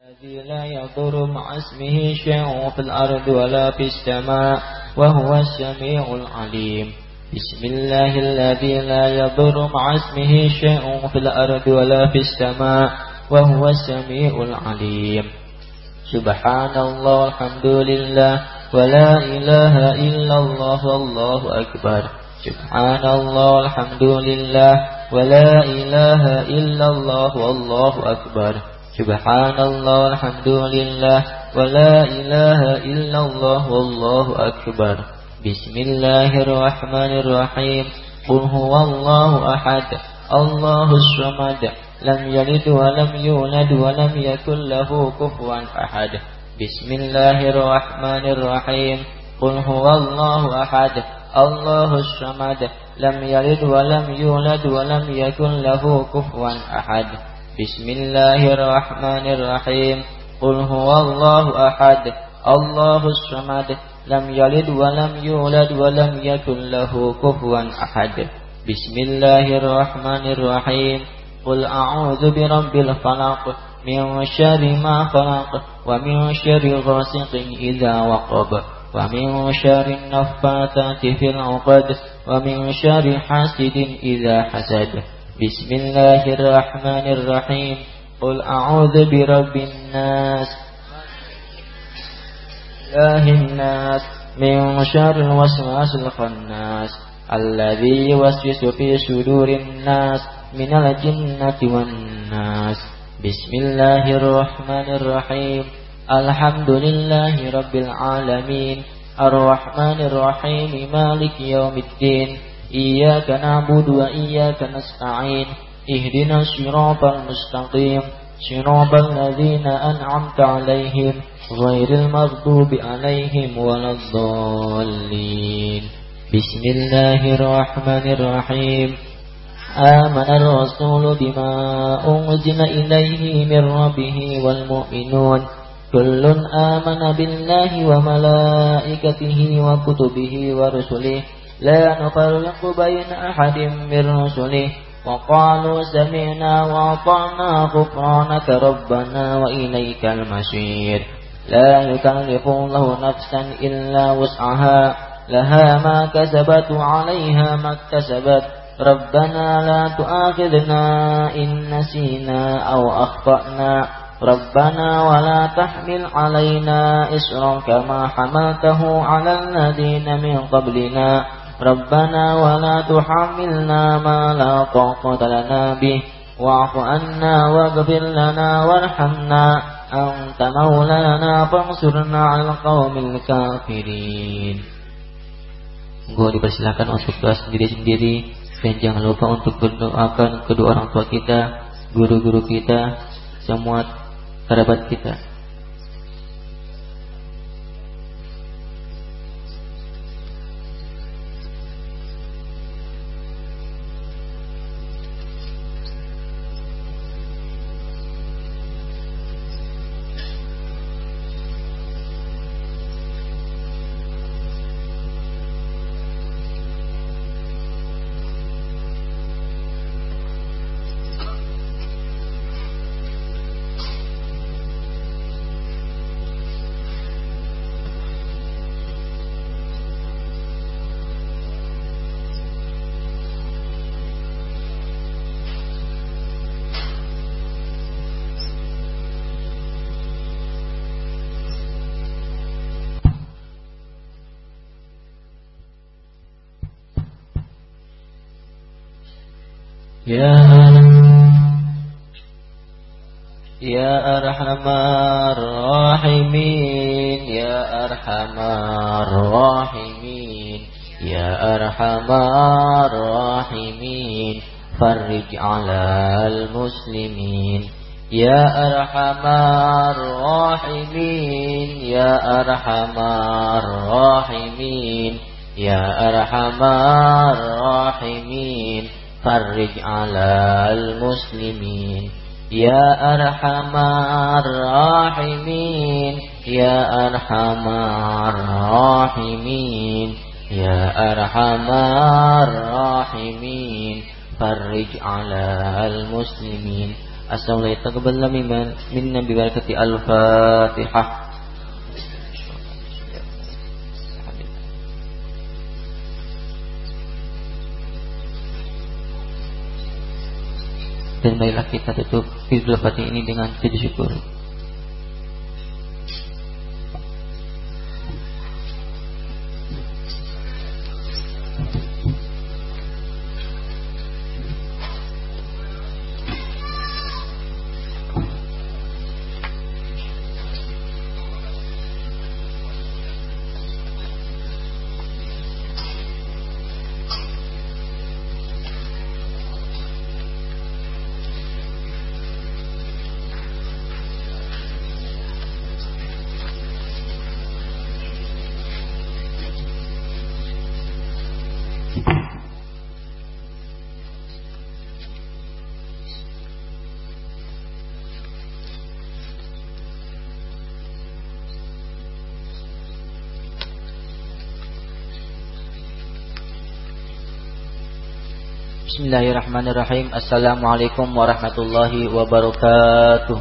الذي لا يضر مع اسمه شيء في الأرض ولا في السماء وهو السميع العليم. بسم الله الذي لا يضر مع اسمه شيء في الأرض ولا في السماء وهو السميع العليم. سبحان الله الحمد لله ولا إله إلا الله والله أكبر. سبحان الله الحمد لله ولا إله إلا الله والله أكبر. سبحان الله الحمد لله ولا إله إلا الله والله أكبر. بسم الله الرحمن الرحيم. قل هو الله أحد الله الصمد لم يلد ولم يولد ولم يكن له كفوا أحد. بسم الله الرحمن الرحيم. قل هو الله أحد الله الصمد لم يلد ولم يولد ولم يكن له كفوا أحد. بسم الله الرحمن الرحيم. قل هو الله أحد الله الصمد لم يلد ولم يولد ولم يكن له كفوا أحد. بسم الله الرحمن الرحيم. قل أعوذ برب الفلق من شر ما خلق ومن شر غاسق إذا وقب ومن شر النفاثات في العقد ومن شر حاسد إذا حسد. بسم الله الرحمن الرحيم. قل أعوذ برب الناس إله الناس من شر الوسواس الخناس الذي يوسوس في صدور الناس من الجنة والناس. بسم الله الرحمن الرحيم. الحمد لله رب العالمين الرحمن الرحيم مالك يوم الدين إياك نعبد وإياك نستعين اهدنا الصراط المستقيم صراط الذين أنعمت عليهم غير المغضوب عليهم ولا الضالين. بسم الله الرحمن الرحيم. آمن الرسول بما أنزل إليه من ربه والمؤمنون كل آمن بالله وملائكته وكتبه ورسله لا نفرق بين أحد من رسله وقالوا سمعنا وأطعنا غفرانك ربنا وإليك المصير. لا يكلف الله نفسا إلا وسعها لها ما كسبت وعليها ما اكتسبت ربنا لا تؤاخذنا إن نسينا أو أخطأنا ربنا ولا تحمل علينا إصرا كما حملته على الذين من قبلنا ربنا ولا تحملنا ما لا طاقة لنا به واعف عنا واغفر لنا وارحمنا أنت مولانا فانصرنا على القوم الكافرين. Gua dipersilakan untuk doa sendiri-sendiri dan jangan lupa untuk berdoakan kedua orang tua kita, guru-guru kita, semua kerabat kita. Ya Arhamar Rahimin Ya Arhamar Rahimin Ya Arhamar Rahimin Farrij alal muslimin Ya Arhamar Rahimin Ya Arhamar Rahimin Ya Arhamar Rahimin Farrij alal muslimin Ya Arhamar Rahimin Ya Arhamar Rahimin Ya Arhamar Rahimin Farrij alal muslimin Assalamualaikum warahmatullahi wabarakatuh. Minna bibarakati al-Fatihah. Dan marilah kita tutup Idul Fitri ini dengan sujud syukur. Bismillahirrahmanirrahim. Assalamualaikum warahmatullahi wabarakatuh.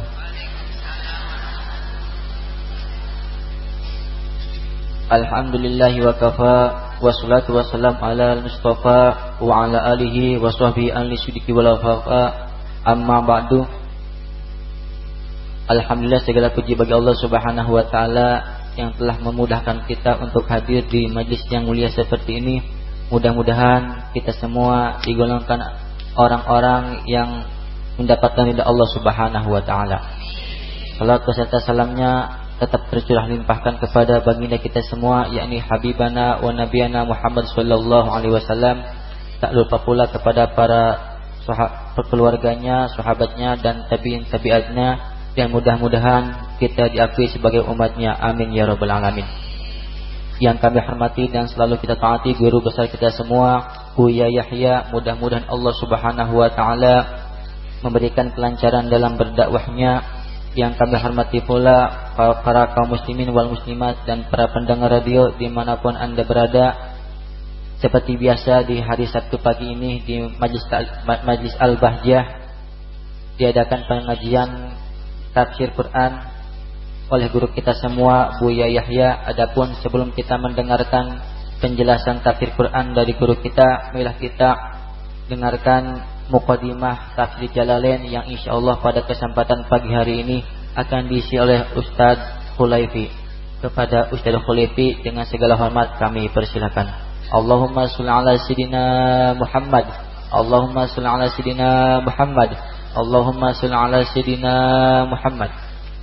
Alhamdulillahi wa kafa, wassalatu wassalam ala al-mustafa wa ala alihi wa sahbihi ahli sidiki wal wafa. Amma ba'du. Alhamdulillah, segala puji bagi Allah Subhanahu wa taala yang telah memudahkan kita untuk hadir di majlis yang mulia seperti ini. Mudah-mudahan kita semua digolongkan orang-orang yang mendapatkan ridha Allah Subhanahu wa taala. Salat beserta salamnya tetap tercurah limpahkan kepada baginda kita semua, yakni habibana wa nabiyana Muhammad sallallahu alaihi wasallam. Tak lupa pula kepada para keluarganya, sahabatnya dan tabi'in-tabi'atnya, yang mudah-mudahan kita diakui sebagai umatnya. Amin ya rabbal alamin. Yang kami hormati dan selalu kita taati guru besar kita semua, Buya Yahya. Mudah-mudahan Allah Subhanahu wa taala memberikan kelancaran dalam berdakwahnya. Yang kami hormati pula para kaum muslimin wal muslimat dan para pendengar radio dimanapun Anda berada. Seperti biasa di hari Sabtu pagi ini di Majlis Al-Bahjah diadakan pengajian tafsir Quran oleh guru kita semua, Buya Yahya. Adapun sebelum kita mendengarkan penjelasan tafsir Quran dari guru kita, marilah kita dengarkan muqaddimah tafsir Jalalain yang insyaallah pada kesempatan pagi hari ini akan diisi oleh Ustaz Khulaifi. Kepada Ustaz Khulaifi dengan segala hormat kami persilakan. Allahumma shalli ala sayidina Muhammad. Allahumma shalli ala sayidina Muhammad. Allahumma shalli ala sayidina Muhammad.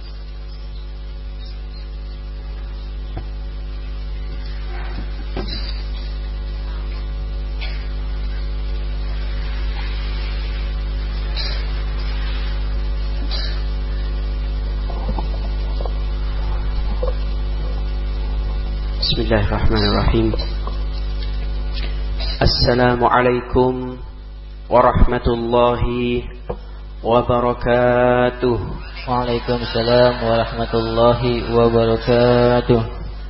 Bismillahirrahmanirrahim. Assalamualaikum warahmatullahi wabarakatuh. Waalaikumsalam warahmatullahi wabarakatuh.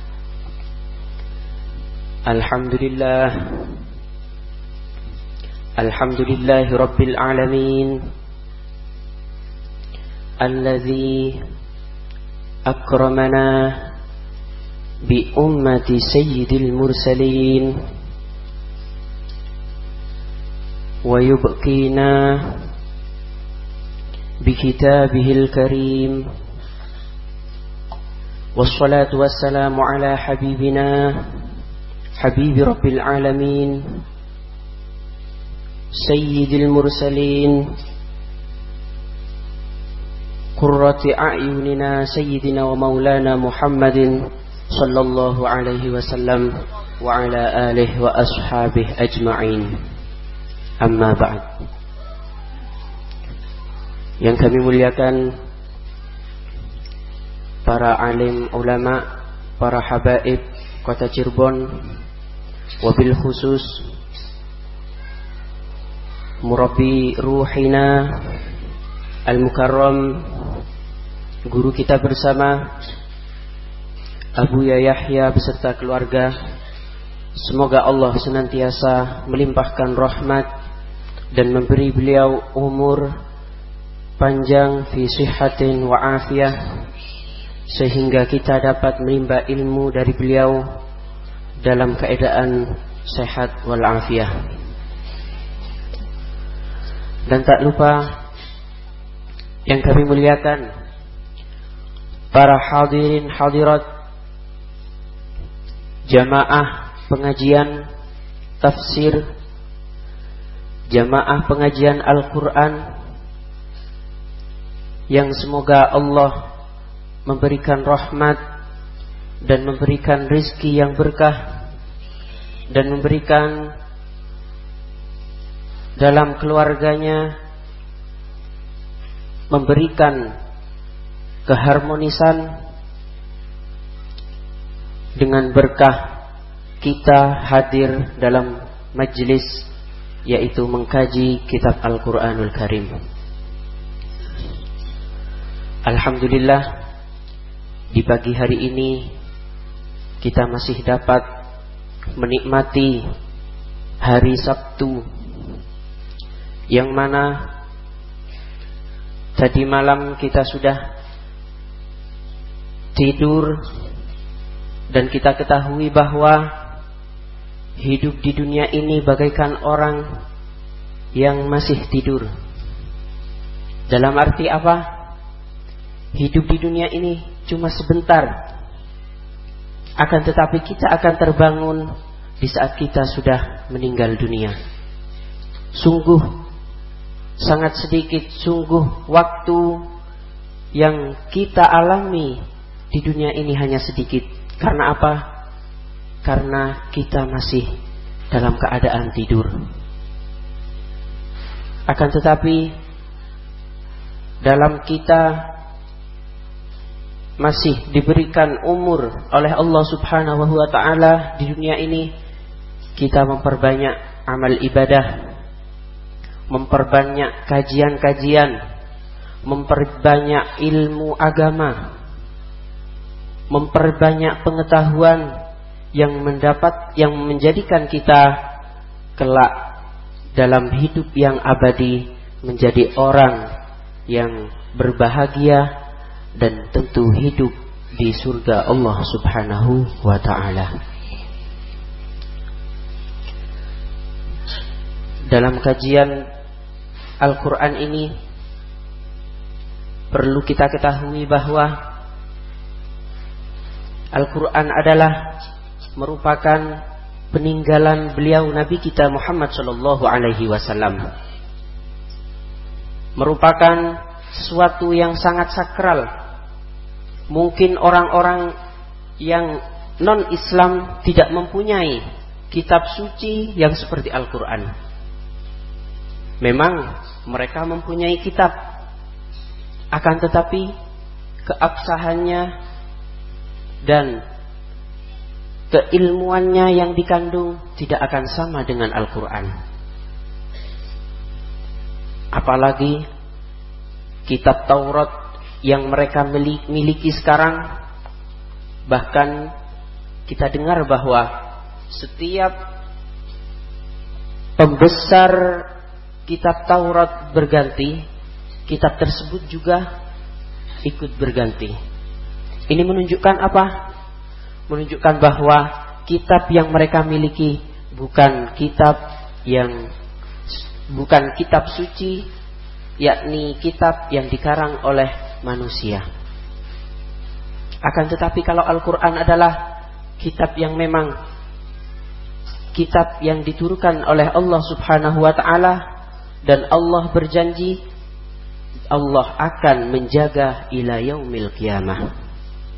Alhamdulillah. Alhamdulillahi rabbil alamin. Alladzi akramana بأمة سيد المرسلين ويبقينا بكتابه الكريم والصلاة والسلام على حبيبنا حبيب رب العالمين سيد المرسلين قرة أعيننا سيدنا ومولانا محمد صلى الله عليه وسلم وعلى آله وأصحابه أجمعين. Amma ba'd. Yang kami muliakan para alim ulama, para habaib kota Cirebon, wabil khusus murabbi ruhina al-mukarram, guru kita bersama Abu Yahya beserta keluarga. Semoga Allah senantiasa melimpahkan rahmat dan memberi beliau umur panjang, fi sihhatin wa afiyah, sehingga kita dapat menimba ilmu dari beliau dalam keadaan sehat wal afiyah. Dan tak lupa yang kami muliakan para hadirin hadirat jamaah pengajian tafsir, jamaah pengajian Al-Quran, yang semoga Allah memberikan rahmat dan memberikan rizki yang berkah, dan memberikan dalam keluarganya, memberikan keharmonisan dengan berkah kita hadir dalam majlis, yaitu mengkaji kitab Al-Quranul Karim. Alhamdulillah, di pagi hari ini kita masih dapat menikmati hari Sabtu, yang mana tadi malam kita sudah tidur, dan kita ketahui bahwa hidup di dunia ini bagaikan orang yang masih tidur. Dalam arti apa? Hidup di dunia ini cuma sebentar. Akan tetapi kita akan terbangun di saat kita sudah meninggal dunia. Sungguh sangat sedikit, sungguh waktu yang kita alami di dunia ini hanya sedikit. Karena apa? Karena kita masih dalam keadaan tidur. Akan tetapi dalam kita masih diberikan umur oleh Allah Subhanahu wa ta'ala di dunia ini, kita memperbanyak amal ibadah, memperbanyak kajian-kajian, memperbanyak ilmu agama, memperbanyak pengetahuan yang menjadikan kita kelak dalam hidup yang abadi menjadi orang yang berbahagia dan tentu hidup di surga Allah Subhanahu wa ta'ala. Dalam kajian Al-Quran ini perlu kita ketahui bahwa Al-Quran adalah merupakan peninggalan beliau Nabi kita Muhammad sallallahu alaihi wasallam. Merupakan sesuatu yang sangat sakral. Mungkin orang-orang yang non-Islam tidak mempunyai kitab suci yang seperti Al-Quran. Memang mereka mempunyai kitab, akan tetapi keabsahannya dan keilmuannya yang dikandung tidak akan sama dengan Al-Quran. Apalagi kitab Taurat yang mereka miliki sekarang. Bahkan kita dengar bahwa setiap pembesar kitab Taurat berganti, kitab tersebut juga ikut berganti. Ini menunjukkan apa? Menunjukkan bahwa kitab yang mereka miliki bukan kitab suci, yakni kitab yang dikarang oleh manusia. Akan tetapi kalau Al-Quran adalah kitab yang memang kitab yang diturunkan oleh Allah Subhanahu wa ta'ala, dan Allah berjanji Allah akan menjaga ila yaumil qiyamah.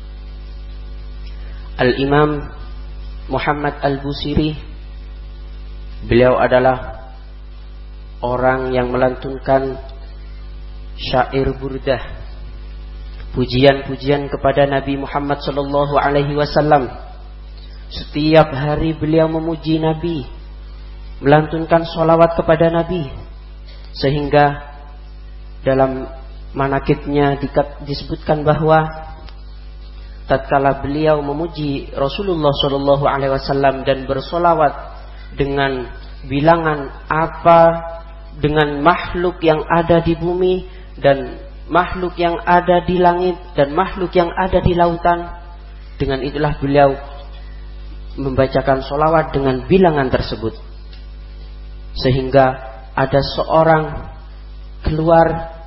Al-Imam Muhammad Al-Busiri, beliau adalah orang yang melantunkan syair burdah, pujian-pujian kepada Nabi Muhammad sallallahu alaihi wasallam. Setiap hari beliau memuji Nabi, melantunkan sholawat kepada Nabi, sehingga dalam manakibnya disebutkan bahwa tatkala beliau memuji Rasulullah sallallahu alaihi wasallam dan bersolawat dengan bilangan apa, dengan makhluk yang ada di bumi dan makhluk yang ada di langit dan makhluk yang ada di lautan. Dengan itulah beliau membacakan sholawat dengan bilangan tersebut, sehingga ada seorang keluar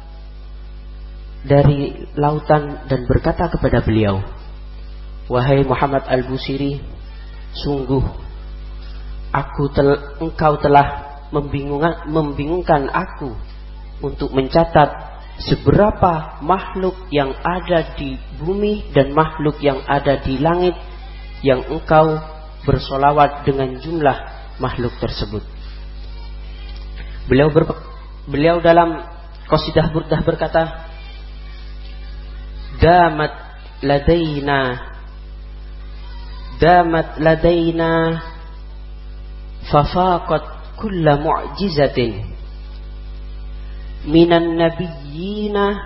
dari lautan dan berkata kepada beliau, "Wahai Muhammad Al-Busiri, sungguh engkau telah membingungkan aku untuk mencatat seberapa makhluk yang ada di bumi dan makhluk yang ada di langit yang engkau bersolawat dengan jumlah makhluk tersebut." Beliau dalam qasidah burdah berkata, damat ladaina fafaqat kulla mu'jizatin minan nabiyyina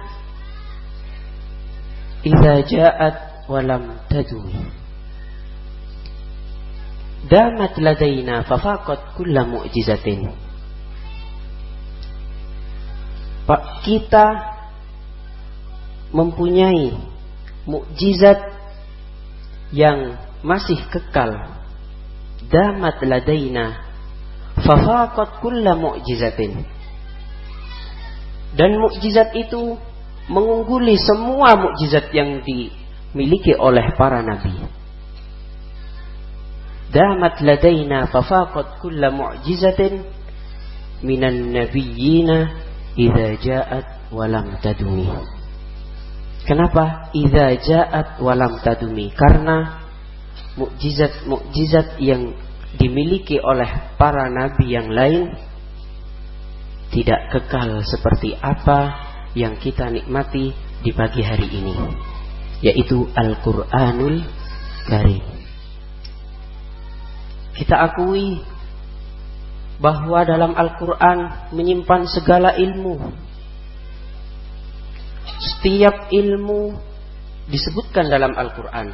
idza ja'at walam tadumi. Damat ladaina fafaqat kulla mu'jizatin. Pak, kita mempunyai mukjizat yang masih kekal. Damat ladaina fafaqat kulla mu'jizatin. Dan mukjizat itu mengungguli semua mukjizat yang dimiliki oleh para nabi. Damat ladaina fafaqat kulla mu'jizatin minan nabiyyina idza ja'at walam tadumi. Kenapa idza ja'at walam tadumi? Karena mukjizat yang dimiliki oleh para nabi yang lain tidak kekal seperti apa yang kita nikmati di pagi hari ini, yaitu Al-Quranul Karim. Kita akui bahwa dalam Al-Quran menyimpan segala ilmu. Setiap ilmu disebutkan dalam Al-Quran.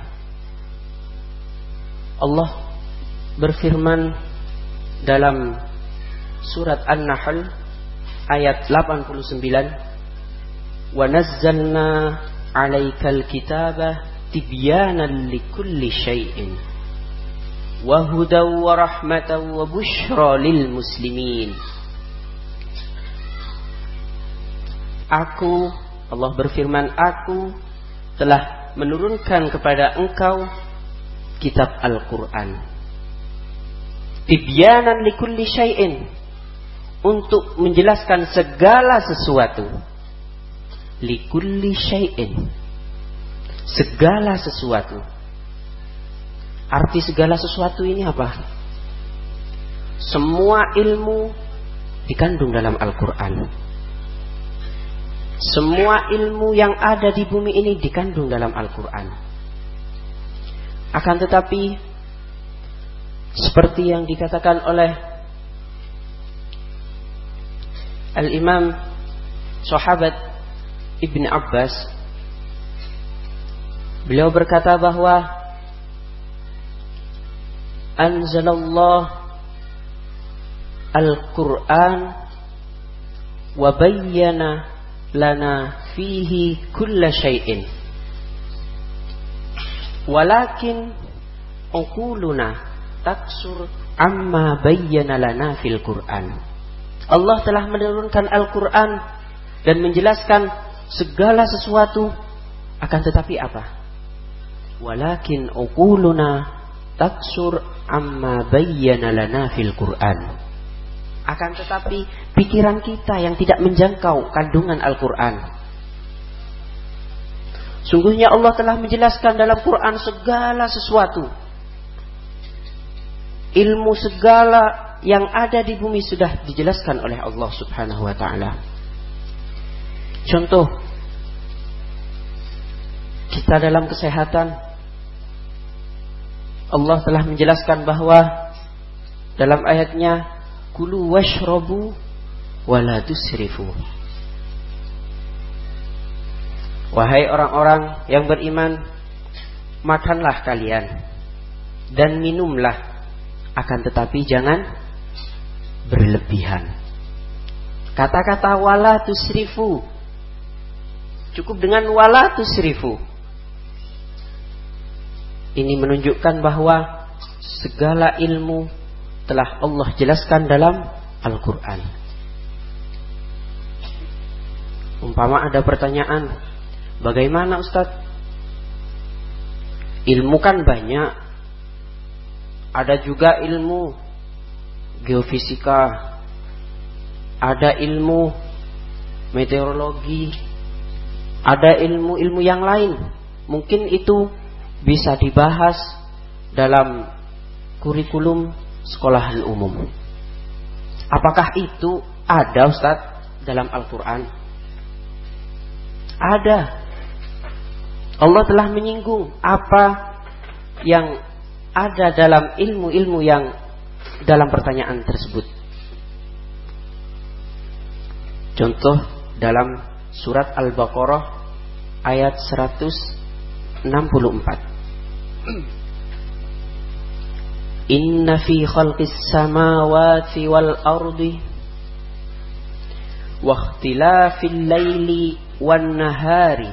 Allah berfirman dalam surat An-Nahl ayat 89, wa nazzalna 'alaikal kitaba tibyanan likulli syai'in wa hudaw wa rahmatan wa busyra lil muslimin. Allah berfirman, aku telah menurunkan kepada engkau kitab Al-Quran tibyanan likulli syai'in, untuk menjelaskan segala sesuatu. Likulli syai'in, segala sesuatu. Arti segala sesuatu ini apa? Semua ilmu dikandung dalam Al-Quran. Semua ilmu yang ada di bumi ini dikandung dalam Al-Quran. Akan tetapi, seperti yang dikatakan oleh Al-Imam Sahabat Ibn Abbas, beliau berkata bahwa anzalallah Al-Quran wa bayyana lana fihi kulla syai'in walakin uquluna taksur amma bayyana lana fil Quran. Allah telah menurunkan Al-Quran dan menjelaskan segala sesuatu, akan tetapi apa? Walakin uquluna taksur amma bayyana lana fil Quran. Akan tetapi pikiran kita yang tidak menjangkau kandungan Al-Quran. Sungguhnya Allah telah menjelaskan dalam Quran segala sesuatu. Ilmu segala yang ada di bumi sudah dijelaskan oleh Allah Subhanahu wa ta'ala. Contoh, kita dalam kesehatan, Allah telah menjelaskan bahwa dalam ayatnya, kulu washrabu wala tusrifu. Wahai orang-orang yang beriman, makanlah kalian dan minumlah, akan tetapi jangan berlebihan. Kata-kata wala tusrifu Cukup dengan wala tusrifu. Ini menunjukkan bahwa segala ilmu telah Allah jelaskan dalam Al-Quran. Umpama ada pertanyaan, bagaimana Ustaz? Ilmu kan banyak. Ada juga ilmu geofisika, ada ilmu meteorologi, ada ilmu-ilmu yang lain. Mungkin itu bisa dibahas dalam kurikulum sekolahan umum. Apakah itu ada Ustaz dalam Al-Quran? Ada. Allah telah menyinggung apa yang ada dalam ilmu-ilmu yang dalam pertanyaan tersebut. Contoh dalam surat Al-Baqarah ayat 164. Inna fi khalqis samawati wal ardi wa ikhtilafil laili wan nahari.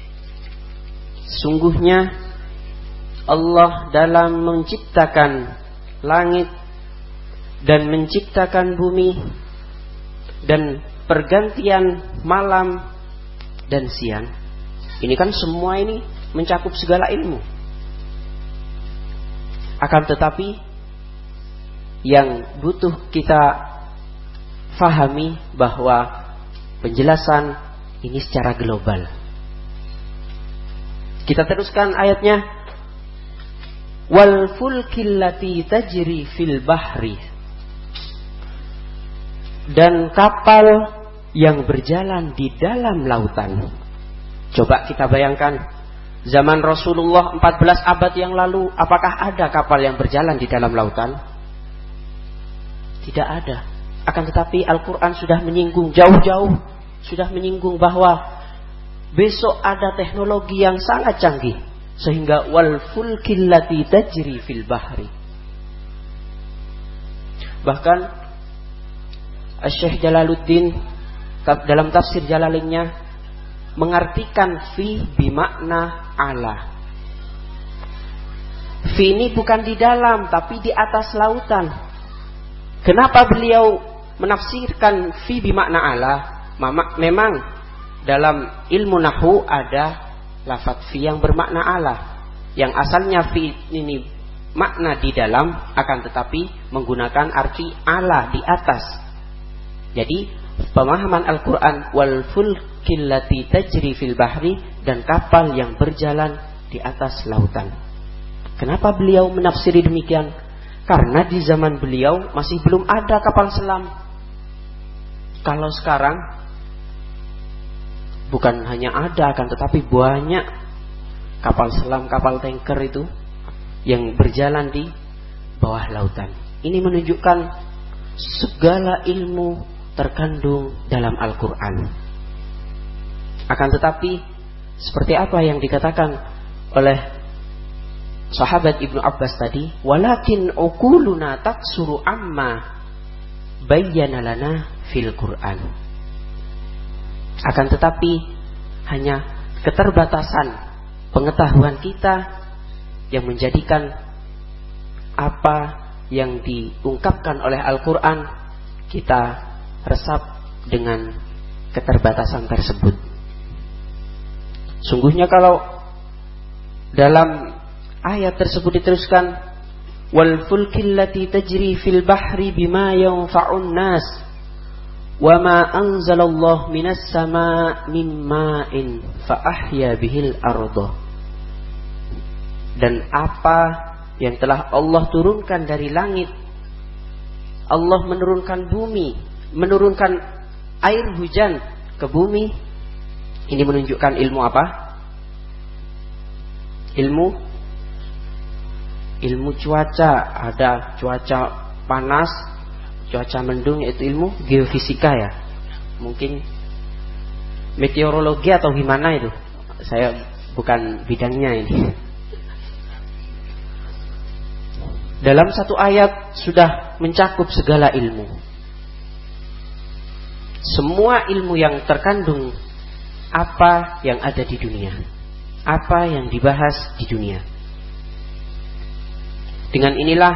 Sungguhnya Allah dalam menciptakan langit dan menciptakan bumi dan pergantian malam dan siang. Ini kan semua ini mencakup segala ilmu. Akan tetapi yang butuh kita fahami bahwa penjelasan ini secara global. Kita teruskan ayatnya. Wal fulkil lati tajri fil bahri. Dan kapal yang berjalan di dalam lautan. Coba kita bayangkan, zaman Rasulullah 14 abad yang lalu, apakah ada kapal yang berjalan di dalam lautan? Tidak ada. Akan tetapi Al-Quran sudah menyinggung jauh-jauh, sudah menyinggung bahwa besok ada teknologi yang sangat canggih, sehingga wal fulkil lati tajri fil bahri. Bahkan Syekh Jalaluddin dalam tafsir Jalalinnya mengartikan fi bimakna ala. Fi ini bukan di dalam tapi di atas lautan. Kenapa beliau menafsirkan fi bimakna ala? Memang dalam ilmu nahwu ada lafaz fi yang bermakna ala, yang asalnya fi ini makna di dalam, akan tetapi menggunakan arti ala, di atas. Jadi pemahaman Al-Quran wal fulkil lati tajri fil bahri, dan kapal yang berjalan di atas lautan. Kenapa beliau menafsiri demikian? Karena di zaman beliau masih belum ada kapal selam. Kalau sekarang bukan hanya ada, akan tetapi banyak kapal selam, kapal tanker itu yang berjalan di bawah lautan. Ini menunjukkan segala ilmu terkandung dalam Al-Quran. Akan tetapi seperti apa yang dikatakan oleh sahabat Ibnu Abbas tadi, walakin uquluna taksuru amma bayyana lana fil Quran. Akan tetapi hanya keterbatasan pengetahuan kita yang menjadikan apa yang diungkapkan oleh Al-Quran kita resap dengan keterbatasan tersebut. Sungguhnya kalau dalam ayat tersebut diteruskan, wal fulkil lati tajri fil bahri bima yanfa'un nas wa ma anzalallahu minas sama' min ma'in fa ahya bihil arda. Dan apa yang telah Allah turunkan dari langit, Allah menurunkan bumi, menurunkan air hujan ke bumi. Ini menunjukkan ilmu apa? Ilmu cuaca. Ada cuaca panas, cuaca mendung, yaitu ilmu geofisika ya. Mungkin meteorologi atau gimana itu, saya bukan bidangnya ini. Dalam satu ayat sudah mencakup segala ilmu. Semua ilmu yang terkandung apa yang ada di dunia, apa yang dibahas di dunia. Dengan inilah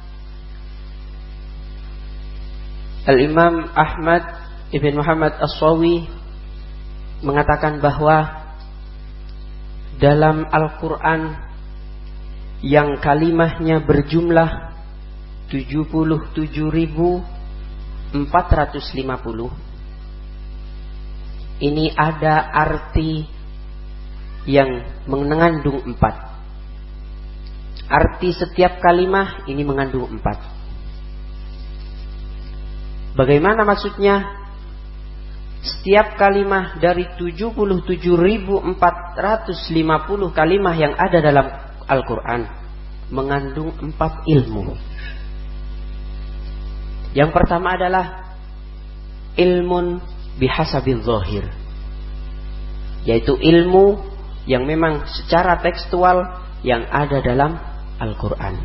Al-Imam Ahmad Ibn Muhammad As-Sawi mengatakan bahwa dalam Al-Quran yang kalimahnya berjumlah 77.450, ini ada arti yang mengandung 4. Arti setiap kalimah ini mengandung 4. Bagaimana maksudnya? Setiap kalimah dari 77.450 kalimah yang ada dalam Al-Quran mengandung 4 ilmu. Yang pertama adalah ilmun bihasabil zahir, yaitu ilmu yang memang secara tekstual yang ada dalam Al-Quran.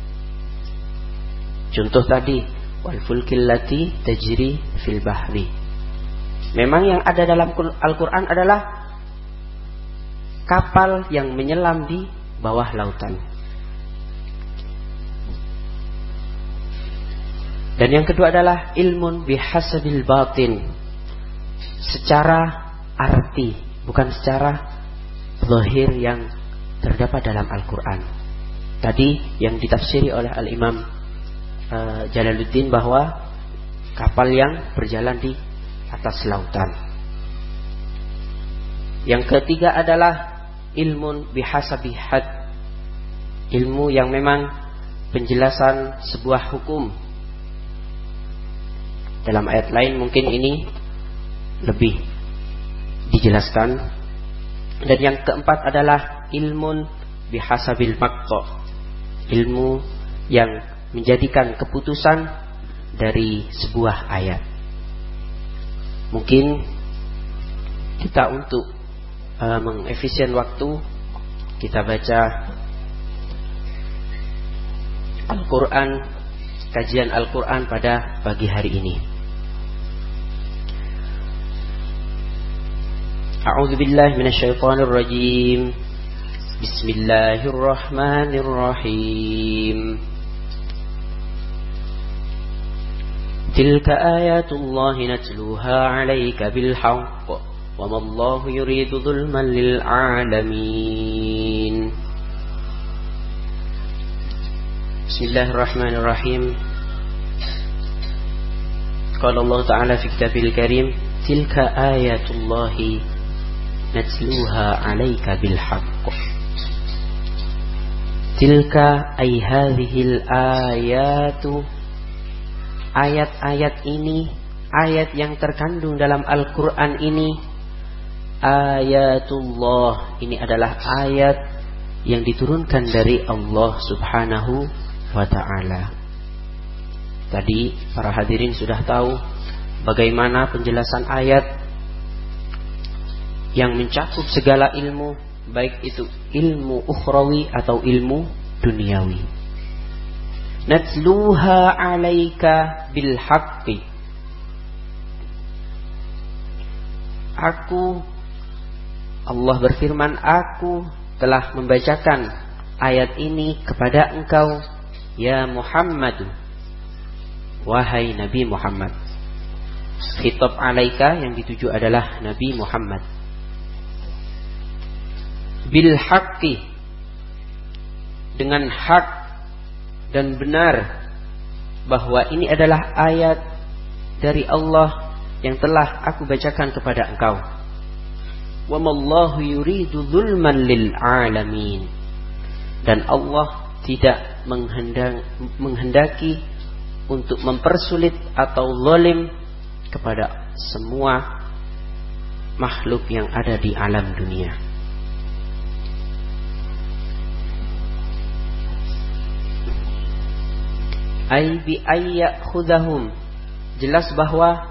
Contoh tadi, wal fulkil lati tajri fil bahri. Memang yang ada dalam Al-Quran adalah kapal yang menyelam di bawah lautan. Dan yang kedua adalah ilmun bihasabil batin, secara arti, bukan secara zahir yang terdapat dalam Al-Quran. Tadi yang ditafsiri oleh Al-Imam Jalaluddin bahwa kapal yang berjalan di atas lautan. Yang ketiga adalah ilmun bihasabi had, ilmu yang memang penjelasan sebuah hukum. Dalam ayat lain mungkin ini lebih dijelaskan. Dan yang keempat adalah ilmun bihasabil maqta, ilmu yang menjadikan keputusan dari sebuah ayat. Mungkin kita untuk mengefisien waktu, kita baca Al-Quran, kajian Al-Quran pada pagi hari ini. A'udzu billahi minasyaitonir rajim. Bismillahirrahmanirrahim. Tilka ayatullahi natluha 'alaika bil haqq wa ma Allahu yuridu dzulman lil 'alamin. Bismillahirrahmanirrahim. Qala Allah Ta'ala fi kitabil karim, tilka ayatullahi natluha 'alaika bil haqq. Tilka ay hadhil ayatu, ayat-ayat ini, ayat yang terkandung dalam Al-Quran ini, ayatullah, ini adalah ayat yang diturunkan dari Allah Subhanahu wa ta'ala. Tadi para hadirin sudah tahu bagaimana penjelasan ayat yang mencakup segala ilmu, baik itu ilmu ukhrawi atau ilmu duniawi. Natluha 'alaika bil haqqi. Allah berfirman, aku telah membacakan ayat ini kepada engkau, ya Muhammad, wahai Nabi Muhammad. Khitab 'alaika yang dituju adalah Nabi Muhammad. Bil haqqi, dengan hak dan benar, bahwa ini adalah ayat dari Allah yang telah aku bacakan kepada engkau. Wa mallahu yuridu dzulman lil alamin, dan Allah tidak menghendaki untuk mempersulit atau zalim kepada semua makhluk yang ada di alam dunia. Ay bi ayya khudahum, jelas bahwa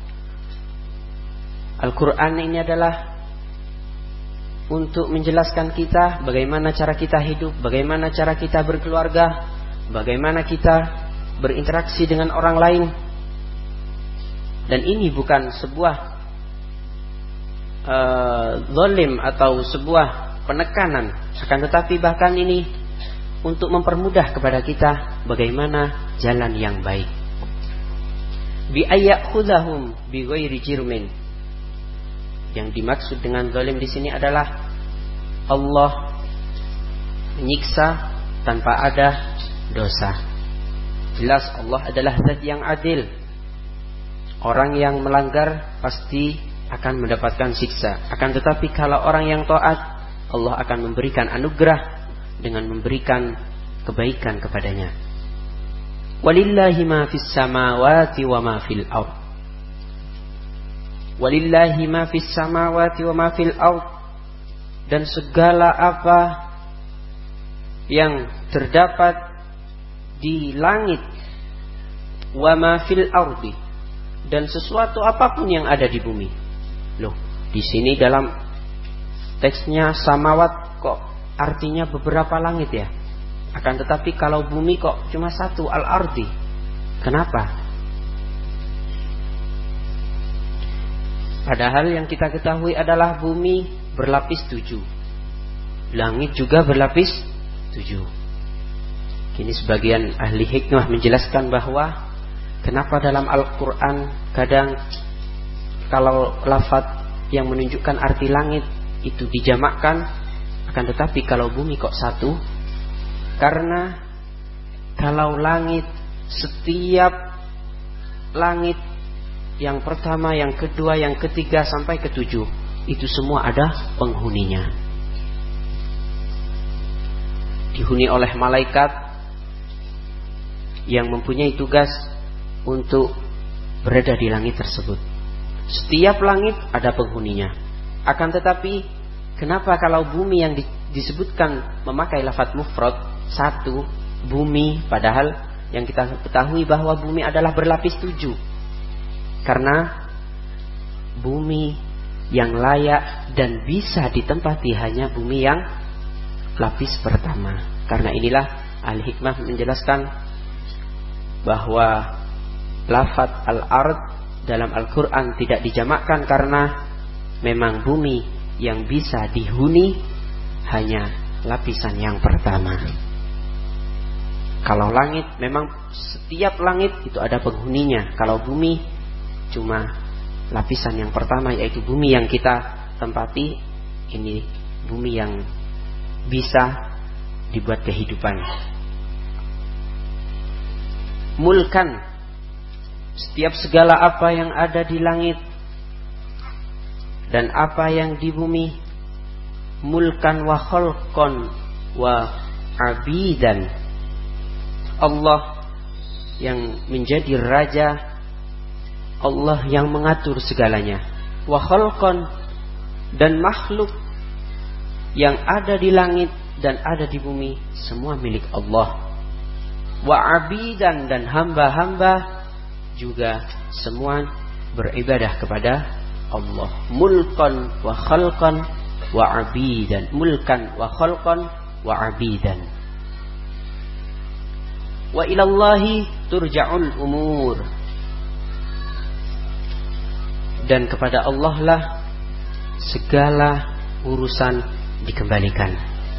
Al-Quran ini adalah untuk menjelaskan kita bagaimana cara kita hidup, bagaimana cara kita berkeluarga, bagaimana kita berinteraksi dengan orang lain. Dan ini bukan sebuah zalim atau sebuah penekanan, akan tetapi bahkan ini untuk mempermudah kepada kita bagaimana jalan yang baik. Bi ayyakhudhahum bi ghairi jirmin. Yang dimaksud dengan zalim di sini adalah Allah menyiksa tanpa ada dosa. Jelas Allah adalah zat yang adil. Orang yang melanggar pasti akan mendapatkan siksa. Akan tetapi kalau orang yang taat, Allah akan memberikan anugerah dengan memberikan kebaikan kepadanya. Walillahi ma fis samawati wa ma fil ard. Walillahi ma fis samawati wa ma fil ard. Dan segala apa yang terdapat di langit, wa ma fil ardi, dan sesuatu apapun yang ada di bumi. Loh, di sini dalam teksnya samawat kok artinya beberapa langit ya. Akan tetapi kalau bumi kok cuma satu, al-ardi. Kenapa? Padahal yang kita ketahui adalah bumi berlapis 7, langit juga berlapis 7. Kini sebagian ahli hikmah menjelaskan bahwa kenapa dalam Al-Quran kadang kalau lafaz yang menunjukkan arti langit itu dijamakkan, akan tetapi kalau bumi kok satu? Karena kalau langit, setiap langit yang pertama, yang kedua, yang ketiga sampai ketujuh, itu semua ada penghuninya. Dihuni oleh malaikat yang mempunyai tugas untuk berada di langit tersebut. Setiap langit ada penghuninya. Akan tetapi kenapa kalau bumi yang disebutkan memakai lafaz mufrad satu, bumi, padahal yang kita ketahui bahwa bumi adalah berlapis 7. Karena bumi yang layak dan bisa ditempati hanya bumi yang lapis pertama. Karena inilah ahli hikmah menjelaskan bahwa lafaz al-ard dalam Al-Quran tidak dijamakkan karena memang bumi yang bisa dihuni hanya lapisan yang pertama. Kalau langit, memang setiap langit itu ada penghuninya. Kalau bumi cuma lapisan yang pertama, yaitu bumi yang kita tempati. Ini bumi yang bisa dibuat kehidupan. Mulkan, setiap segala apa yang ada di langit dan apa yang di bumi. Mulkan wa khalqan wa abidan. Allah yang menjadi raja, Allah yang mengatur segalanya. Wa khalqan, dan makhluk yang ada di langit dan ada di bumi semua milik Allah. Wa abidan, dan hamba-hamba juga semua beribadah kepada Allah. Mulkan wa khalqan wa abidan. Mulkan wa khalqan wa abidan. Wa ilallahi turja'ul umur. Dan kepada Allah lah segala urusan dikembalikan.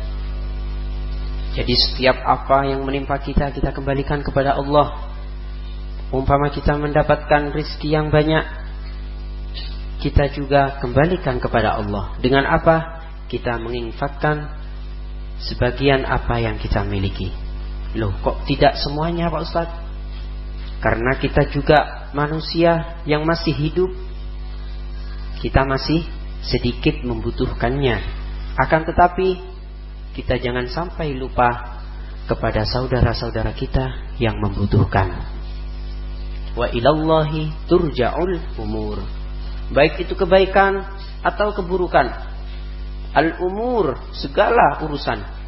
Jadi setiap apa yang menimpa kita, kita kembalikan kepada Allah. Umpama kita mendapatkan rezeki yang banyak, kita juga kembalikan kepada Allah. Dengan apa? Kita menginfakkan sebagian apa yang kita miliki. Loh, kok tidak semuanya Pak Ustadz? Karena kita juga manusia yang masih hidup, kita masih sedikit membutuhkannya. Akan tetapi kita jangan sampai lupa kepada saudara-saudara kita yang membutuhkan. Wa ilallahi turja'ul umur. Baik itu kebaikan atau keburukan. Al-umur, segala urusan.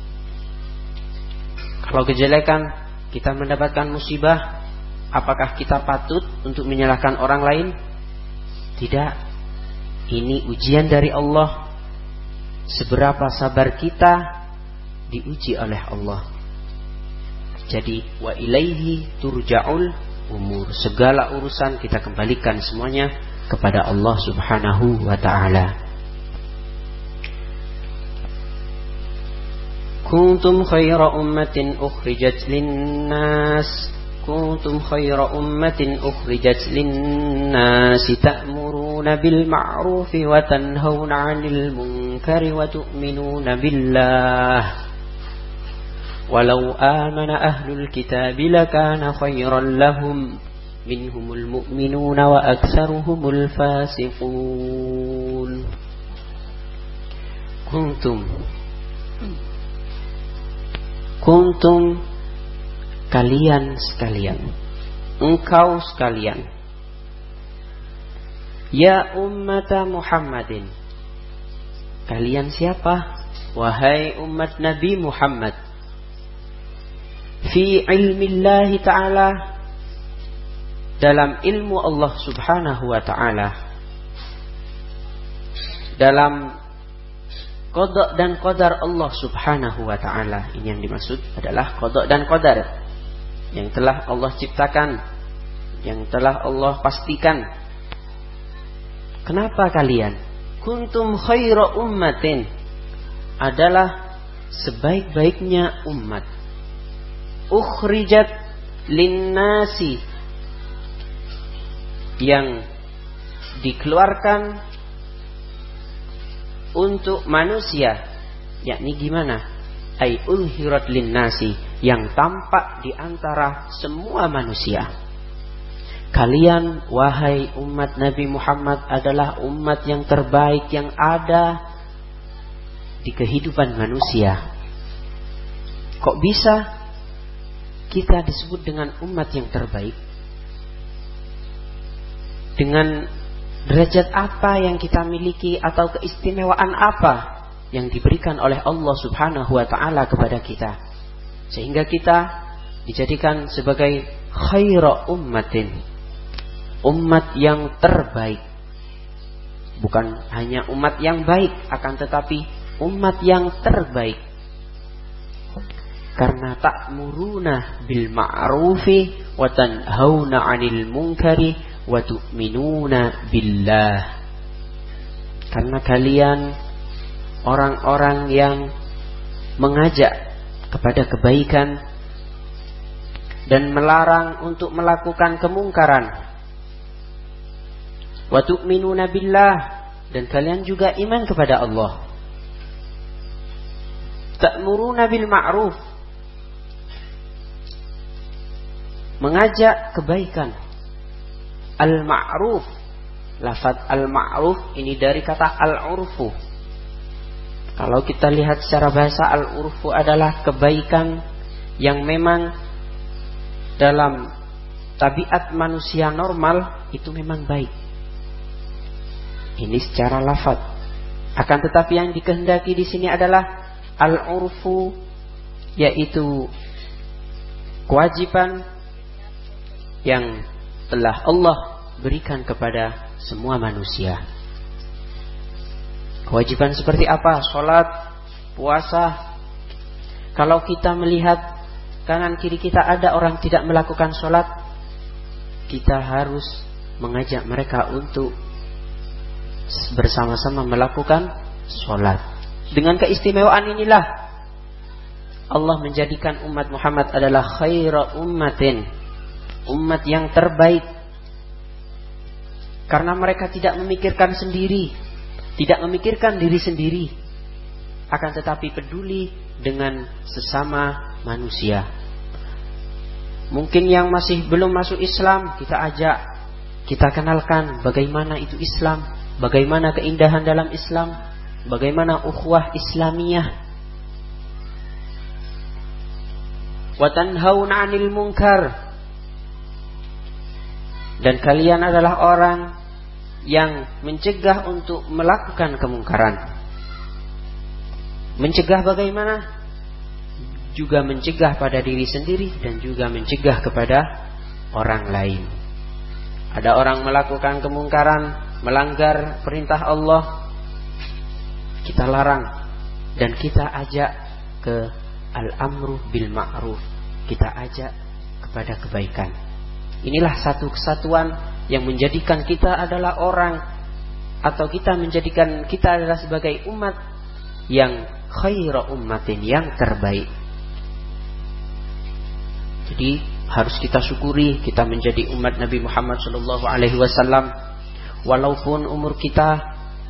Kalau kejelekan, kita mendapatkan musibah, apakah kita patut untuk menyalahkan orang lain? Tidak. Ini ujian dari Allah. Seberapa sabar kita diuji oleh Allah. Jadi wa ilaihi turja'ul umur. Segala urusan kita kembalikan semuanya kepada Allah Subhanahu wa ta'ala. Kuntum khaira ummatin ukhrijat linnas Kuntum khaira ummatin ukhrijat linnas ta'muruna bil ma'rufi wa tanhauna 'anil munkari wa tu'minuna billah walau amana ahlul kitabi lakana khairan lahum minhumul mu'minuna wa aktsaruhumul fasiqun. Kuntum kalian sekalian, engkau sekalian, ya ummata Muhammadin. Kalian siapa? Wahai umat Nabi Muhammad. Fi ilmillahi ta'ala, dalam ilmu Allah Subhanahu wa ta'ala, dalam qada dan qadar Allah Subhanahu wa ta'ala. Ini yang dimaksud adalah qada dan qadar yang telah Allah ciptakan, yang telah Allah pastikan. Kenapa kalian? Kuntum khaira ummatin, adalah sebaik-baiknya umat. Ukhrijat linnasi, yang dikeluarkan untuk manusia. Yakni gimana? Ai ulhirat linnasi, yang tampak di antara semua manusia. Kalian wahai umat Nabi Muhammad adalah umat yang terbaik yang ada di kehidupan manusia. Kok bisa kita disebut dengan umat yang terbaik? Dengan derajat apa yang kita miliki atau keistimewaan apa yang diberikan oleh Allah Subhanahu wa ta'ala kepada kita, sehingga kita dijadikan sebagai khaira ummatin, umat yang terbaik. Bukan hanya umat yang baik, akan tetapi umat yang terbaik. Karena ta'muruna bil ma'rufi wa tanhauna 'anil munkari wa tu'minuna billah. Karena kalian orang-orang yang mengajak kepada kebaikan dan melarang untuk melakukan kemungkaran. Wa tu'minuna billah, dan kalian juga iman kepada Allah. Ta'muruna bil ma'ruf, mengajak kebaikan. Al-ma'ruf, lafaz al-ma'ruf ini dari kata al-urfu. Kalau kita lihat secara bahasa, al-urfu adalah kebaikan yang memang dalam tabiat manusia normal itu memang baik. Ini secara lafaz. Akan tetapi yang dikehendaki di sini adalah al-urfu, yaitu kewajiban yang telah Allah berikan kepada semua manusia. Kewajiban seperti apa? Salat, puasa. Kalau kita melihat kanan kiri kita ada orang tidak melakukan salat, kita harus mengajak mereka untuk bersama-sama melakukan salat. Dengan keistimewaan inilah Allah menjadikan umat Muhammad adalah khaira ummatin, umat yang terbaik. Karena mereka tidak memikirkan sendiri, tidak memikirkan diri sendiri, akan tetapi peduli dengan sesama manusia. Mungkin yang masih belum masuk Islam, kita ajak, kita kenalkan bagaimana itu Islam, bagaimana keindahan dalam Islam, bagaimana ukhuwah Islamiyah. Wa tanhauna 'anil munkar, dan kalian adalah orang yang mencegah untuk melakukan kemungkaran. Mencegah bagaimana? Juga mencegah pada diri sendiri dan juga mencegah kepada orang lain. Ada orang melakukan kemungkaran, melanggar perintah Allah, kita larang dan kita ajak ke al-amru bil ma'ruf, kita ajak kepada kebaikan. Inilah satu kesatuan yang menjadikan kita adalah orang, atau kita menjadikan kita adalah sebagai umat yang khairu ummatin, yang terbaik. Jadi harus kita syukuri kita menjadi umat Nabi Muhammad SAW. Walaupun umur kita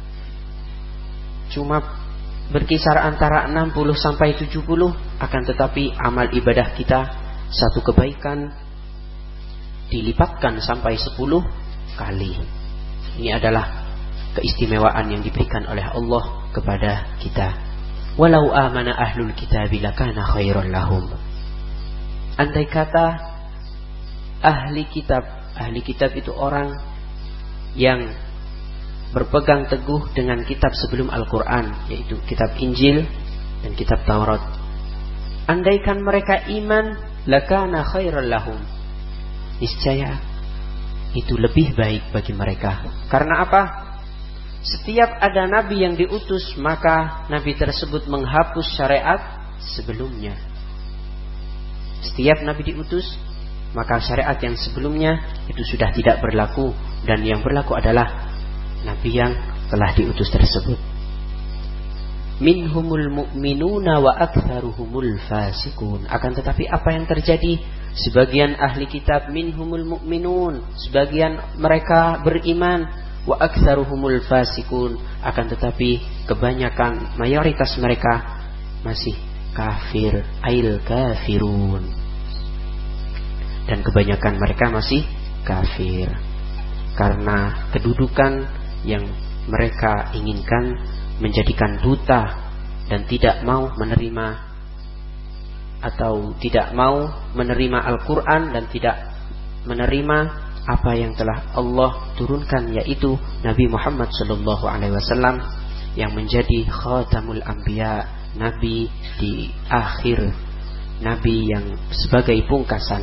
cuma berkisar antara 60 sampai 70, akan tetapi amal ibadah kita, satu kebaikan dilipatkan sampai 10 kali. Ini adalah keistimewaan yang diberikan oleh Allah kepada kita. Walau amana ahlul kitabi lakana khairan lahum. Andai kata ahli kitab itu orang yang berpegang teguh dengan kitab sebelum Al-Quran, yaitu kitab Injil dan kitab Taurat. Andaikan mereka iman, lakana khairan lahum. Niscaya itu lebih baik bagi mereka. Karena apa? Setiap ada nabi yang diutus, maka nabi tersebut menghapus syariat sebelumnya. Setiap nabi diutus, maka syariat yang sebelumnya itu sudah tidak berlaku, dan yang berlaku adalah nabi yang telah diutus tersebut. Minhumul mu'minuna wa aktsaruhumul fasiqun. Akan tetapi apa yang terjadi? Sebagian ahli kitab minhumul mu'minun, sebagian mereka beriman, wa aktsaruhumul fasiqun. Akan tetapi kebanyakan, mayoritas mereka masih kafir, ail kafirun. Dan kebanyakan mereka masih kafir karena kedudukan yang mereka inginkan, menjadikan duta dan tidak mau menerima atau tidak mau menerima Al-Quran dan tidak menerima apa yang telah Allah turunkan, yaitu Nabi Muhammad SAW yang menjadi khatamul anbiya, nabi di akhir, nabi yang sebagai pungkasan.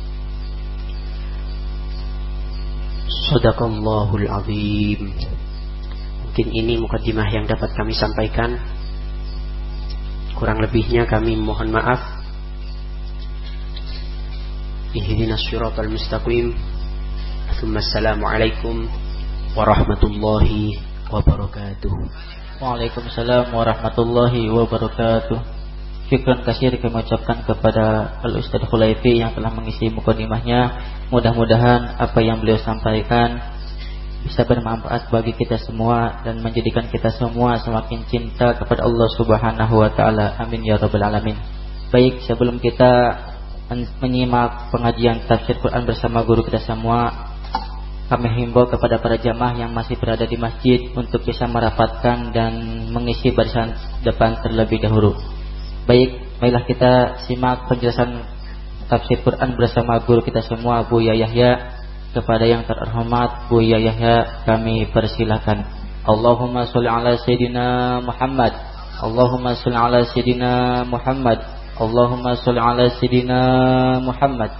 Shadaqallahul azim. Mungkin ini mukadimah yang dapat kami sampaikan. Kurang lebihnya kami mohon maaf. Ihdinas siratal mustaqim. Assalamualaikum warahmatullahi wabarakatuh. Waalaikumsalam warahmatullahi wabarakatuh. Syukran kasir kami ucapkan kepada Al-Ustadz Khulaifi yang telah mengisi mukadimahnya. Mudah-mudahan apa yang beliau sampaikan bisa bermanfaat bagi kita semua dan menjadikan kita semua semakin cinta kepada Allah Subhanahu wa taala. Amin ya rabbal alamin. Baik, sebelum kita menyimak pengajian tafsir Quran bersama guru kita semua, kami himbau kepada para jamaah yang masih berada di masjid untuk bisa merapatkan dan mengisi barisan depan terlebih dahulu. Baik, marilah kita simak penjelasan tafsir Quran bersama guru kita semua, Buya Yahya. Kepada yang terhormat Buya Yahya kami persilakan. Allahumma sholli ala Sayyidina Muhammad. Allahumma sholli ala Sayyidina Muhammad. Allahumma sholli ala Sayyidina Muhammad.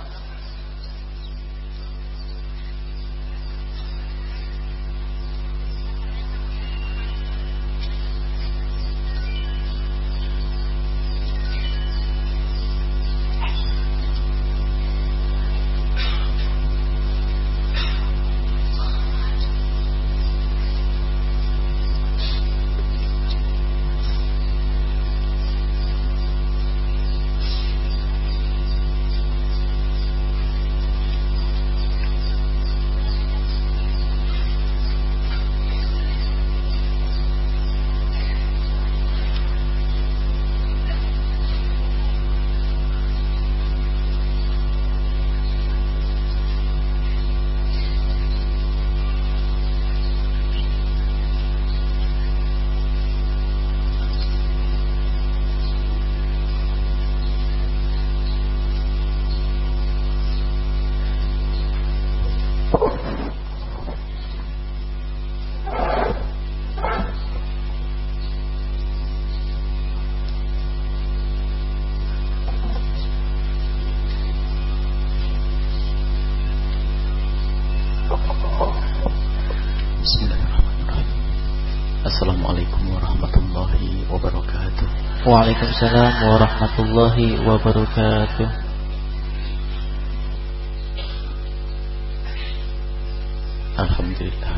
Waalaikumsalam warahmatullahi wabarakatuh. Alhamdulillah.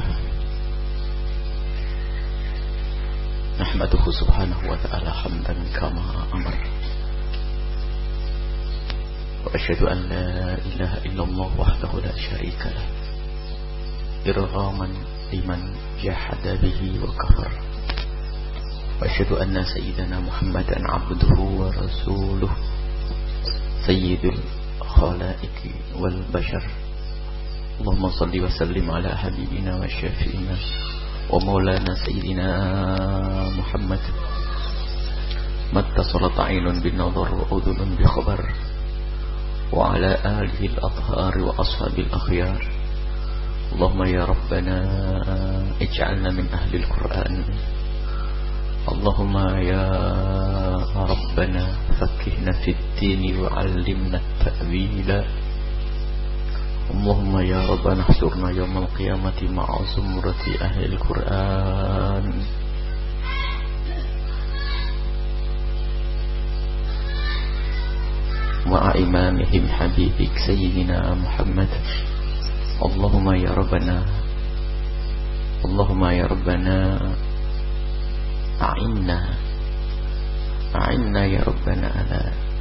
Nahmaduhu subhanahu wa ta'ala hamdan kama amar. Wa asyhadu an la ilaha illallah wahdahu la syarika lah. Irghaman liman jahada bihi wa kafar. Wa asyhadu anna sayyidana Muhammadan abduhu wa rasuluh sayyidul khalaiqi wal bashar. Allahumma salli wa sallim ala habibina wa syafi'ina wa maulana sayyidina Muhammad. Mattasalat aynun bin nadhar wa udhunun bi khabar. Wa ala alihi al-athhar wa ashabil akhyar. Allahumma ya Rabbana ij'alna min ahli al-Qur'an. Allahumma ya Rabbana fakkihna fid din wa 'allimna at-ta'wila. Allahumma ya Rabbana ihsurna yawmal qiyamati ma'a zumrati ahli al-Qur'an. Ma'a imamihim habibik sayyidina Muhammad. Allahumma ya Rabbana a'inna ya Rabbana ala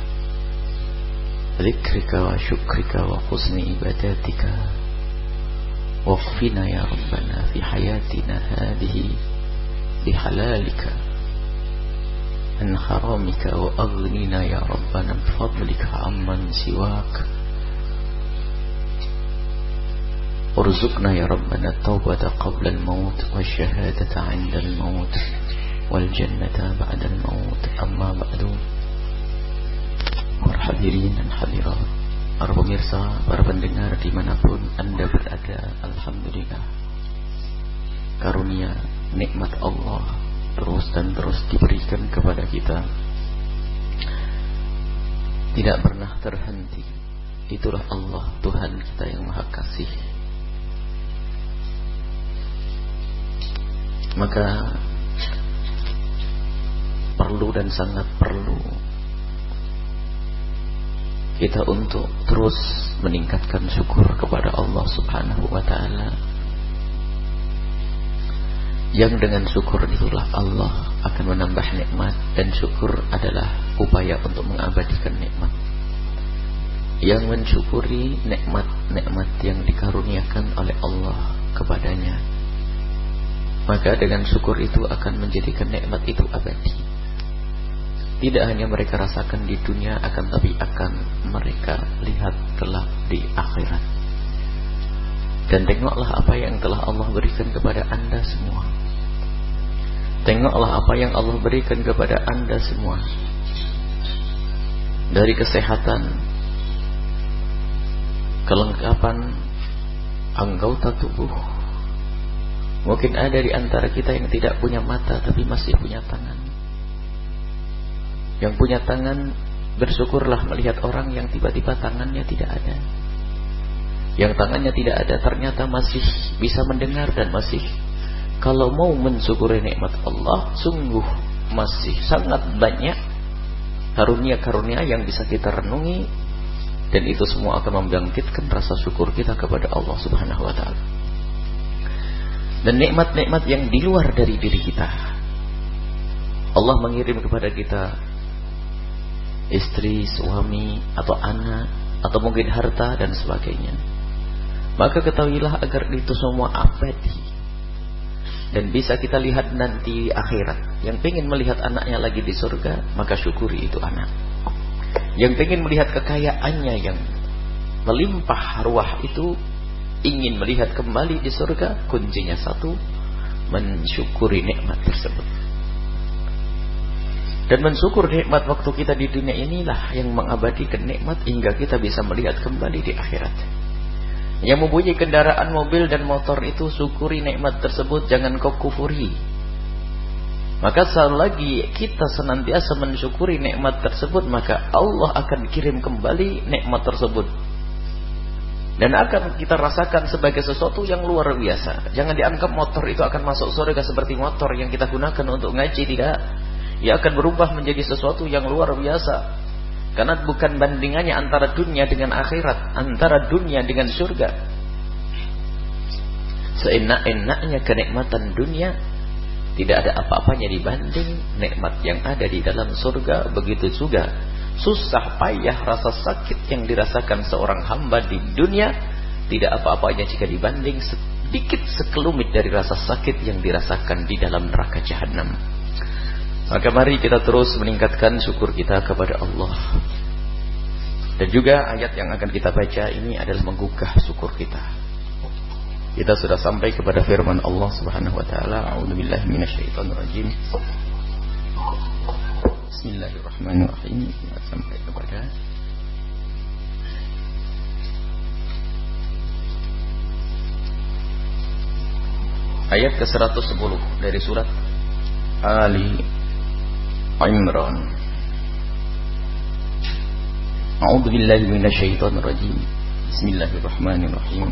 dzikrika wa syukrika wa husni ibadatika. Waghfina ya Rabbana fi hayatina hadhihi bihalalika an haramika wa aghnina ya Rabbana bifadlika amman siwak. Urzuqna ya Rabbana taubata qabla al-maut wa syahadata 'inda al-maut wal jannata ba'da al-maut. Amma ba'du. Para hadirin dan hadirat, para pemirsa, para pendengar dimanapun Anda berada, alhamdulillah, karunia nikmat Allah terus dan terus diberikan kepada kita, tidak pernah terhenti. Itulah Allah, Tuhan kita yang Maha Kasih. Maka perlu dan sangat perlu kita untuk terus meningkatkan syukur kepada Allah Subhanahu wa ta'ala, yang dengan syukur itulah Allah akan menambah nikmat, dan syukur adalah upaya untuk mengabadikan nikmat. Yang mensyukuri nikmat-nikmat yang dikaruniakan oleh Allah kepadanya, maka dengan syukur itu akan menjadikan nikmat itu abadi. Tidak hanya mereka rasakan di dunia, akan tapi akan mereka lihat kelak di akhirat. Dan tengoklah apa yang telah Allah berikan kepada Anda semua. Tengoklah apa yang Allah berikan kepada Anda semua. Dari kesehatan, kelengkapan anggota tubuh. Mungkin ada di antara kita yang tidak punya mata tapi masih punya tangan. Yang punya tangan, bersyukurlah melihat orang yang tiba-tiba tangannya tidak ada. Yang tangannya tidak ada ternyata masih bisa mendengar dan masih, kalau mau mensyukuri nikmat Allah, sungguh masih sangat banyak karunia-karunia yang bisa kita renungi, dan itu semua akan membangkitkan rasa syukur kita kepada Allah Subhanahu wa ta'ala. Dan nikmat-nikmat yang di luar dari diri kita, Allah mengirim kepada kita istri, suami, atau anak, atau mungkin harta dan sebagainya. Maka ketahuilah agar itu semua abadi dan bisa kita lihat nanti akhirat. Yang ingin melihat anaknya lagi di surga, maka syukuri itu anak. Yang ingin melihat kekayaannya yang melimpah ruah itu, ingin melihat kembali di surga, kuncinya satu, mensyukuri nikmat tersebut. Dan mensyukur nikmat waktu kita di dunia inilah yang mengabadikan nikmat hingga kita bisa melihat kembali di akhirat. Yang mempunyai kendaraan mobil dan motor itu, syukuri nikmat tersebut, jangan kau kufuri. Maka selagi kita senantiasa mensyukuri nikmat tersebut, maka Allah akan kirim kembali nikmat tersebut, dan akan kita rasakan sebagai sesuatu yang luar biasa. Jangan dianggap motor itu akan masuk surga seperti motor yang kita gunakan untuk ngaji, tidak. Ia akan berubah menjadi sesuatu yang luar biasa. Karena bukan bandingannya antara dunia dengan akhirat, antara dunia dengan surga. Seenak-enaknya kenikmatan dunia, tidak ada apa-apanya dibanding nikmat yang ada di dalam surga. Begitu juga susah payah rasa sakit yang dirasakan seorang hamba di dunia, tidak apa-apanya jika dibanding sedikit sekelumit dari rasa sakit yang dirasakan di dalam neraka jahanam. Maka mari kita terus meningkatkan syukur kita kepada Allah. Dan juga ayat yang akan kita baca ini adalah menggugah syukur kita. Kita sudah sampai kepada firman Allah Subhanahu wa taala, a'udzubillahi minasyaitonir rajim. Bismillahirrahmanirrahim. Kita sampai kepada ayat ke-110 dari surat Ali Imran. A'udzubillahi minasyaitonir rajim. Bismillahirrahmanirrahim.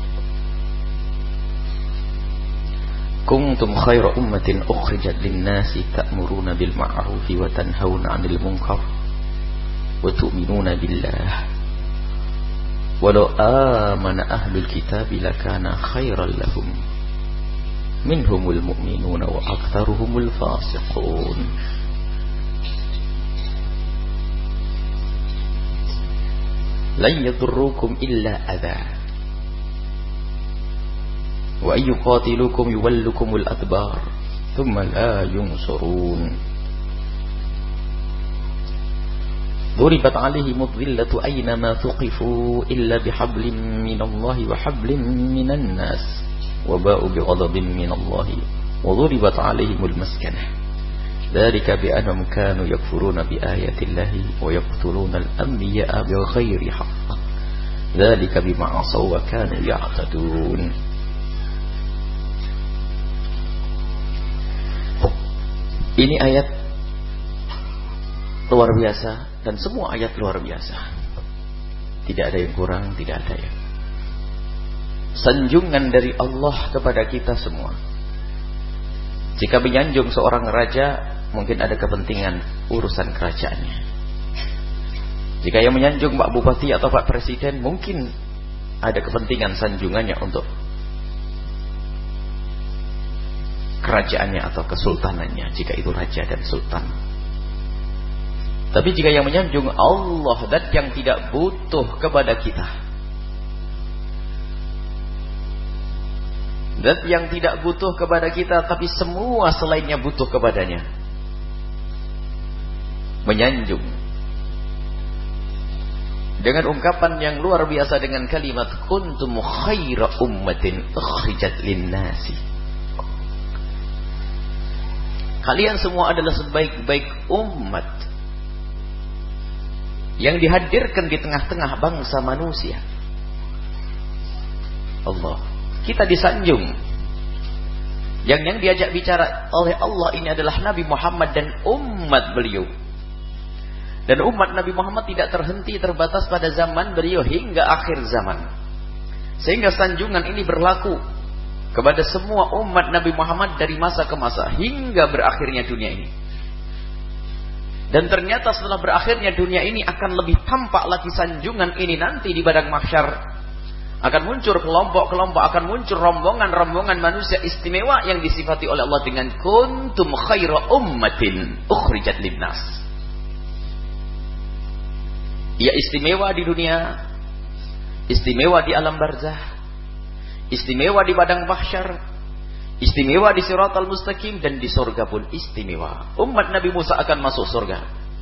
Kuntum khaira ummatin ukhrijat lin-nasi ta'muruna bil ma'ruf wa tanhauna 'anil munkar wa tu'minuna billah. Walau amana ahlul kitab lakana khairan lahum minhumul mu'minuna wa aktsaruhumul fasiqun. Lan yadurrukum illa adha wa ayyuqatilukum yuwallukumul adbar thumma la yunsurun. Duribat 'alaihimudh dhillatu aynama thuqifu illa bihablin minallahi wa hablin minan nas wa ba'u bighadabin minallahi wa duribat 'alaihimul maskanah. Dzalika bi annahum kanu yakfuruna bi ayatillahi wa yaqtuluna al-anbiya'a bighairi haqq. Dzalika bima 'asaw wa kanu ya'tadun. Ini ayat luar biasa dan semua ayat luar biasa. Tidak ada yang kurang, tidak ada yang. Sanjungan dari Allah kepada kita semua. Jika menyanjung seorang raja, mungkin ada kepentingan urusan kerajaannya. Jika yang menyanjung Pak Bupati atau Pak Presiden, mungkin ada kepentingan sanjungannya untuk kerajaannya atau kesultanannya, jika itu raja dan sultan. Tapi jika yang menyanjung Allah dan yang tidak butuh kepada kita, dan yang tidak butuh kepada kita tapi semua selainnya butuh kepadanya, menyanjung dengan ungkapan yang luar biasa dengan kalimat kuntum khaira ummatin ukhrijat lin-nasi. Kalian semua adalah sebaik-baik umat yang dihadirkan di tengah-tengah bangsa manusia. Allah, kita disanjung. Yang diajak bicara oleh Allah ini adalah Nabi Muhammad dan umat beliau. Dan umat Nabi Muhammad tidak terhenti terbatas pada zaman beliau hingga akhir zaman. Sehingga sanjungan ini berlaku kepada semua umat Nabi Muhammad dari masa ke masa hingga berakhirnya dunia ini. Dan ternyata setelah berakhirnya dunia ini akan lebih tampak lagi sanjungan ini nanti di padang mahsyar. Akan muncul kelompok-kelompok, akan muncul rombongan-rombongan manusia istimewa yang disifati oleh Allah dengan kuntum khaira ummatin ukhrijat linnas. Ia istimewa di dunia, istimewa di alam barzah, istimewa di padang mahsyar, istimewa di siratal mustaqim, dan di surga pun istimewa. Umat Nabi Musa akan masuk surga.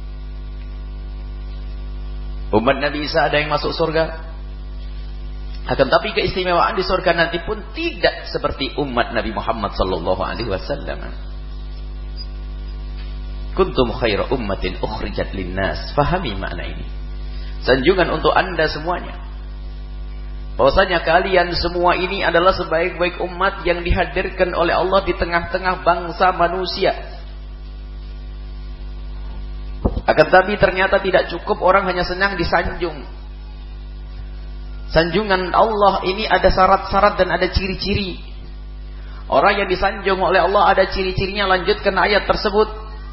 Umat Nabi Isa ada yang masuk surga. Akan tapi keistimewaan di surga nanti pun tidak seperti umat Nabi Muhammad sallallahu alaihi wasallam. Kuntum khaira ummatin ukhrijat linnas. Fahami makna ini. Sanjungan untuk Anda semuanya. Bahwasanya kalian semua ini adalah sebaik-baik umat yang dihadirkan oleh Allah di tengah-tengah bangsa manusia. Akan tapi ternyata tidak cukup orang hanya senang disanjung. Sanjungan Allah ini ada syarat-syarat dan ada ciri-ciri. Orang yang disanjung oleh Allah ada ciri-cirinya. Lanjutkan ayat tersebut.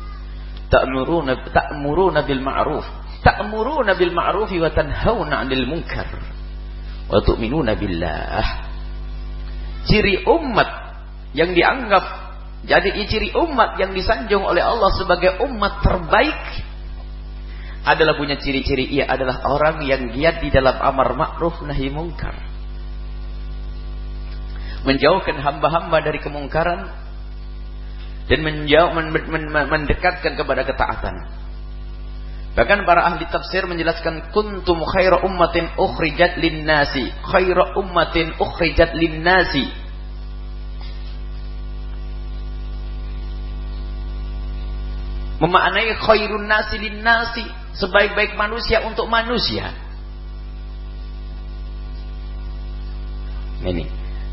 Ta'muruna bil ma'ruf. Ta'muruna bil ma'rufi wa tanhauna 'anil munkar. Wa tu'minuna billah. ciri umat yang dianggap jadi ciri umat yang disanjung oleh Allah sebagai umat terbaik adalah punya ciri-ciri, ia adalah orang yang giat di dalam amar ma'ruf nahi mungkar, menjauhkan hamba-hamba dari kemungkaran dan mendekatkan kepada ketaatan. Bahkan para ahli tafsir menjelaskan kuntum khaira ummatin ukhrijat linnasi, khaira ummatin ukhrijat linnasi. Memaknai khairun nasi linnasi, sebaik-baik manusia untuk manusia. Ini.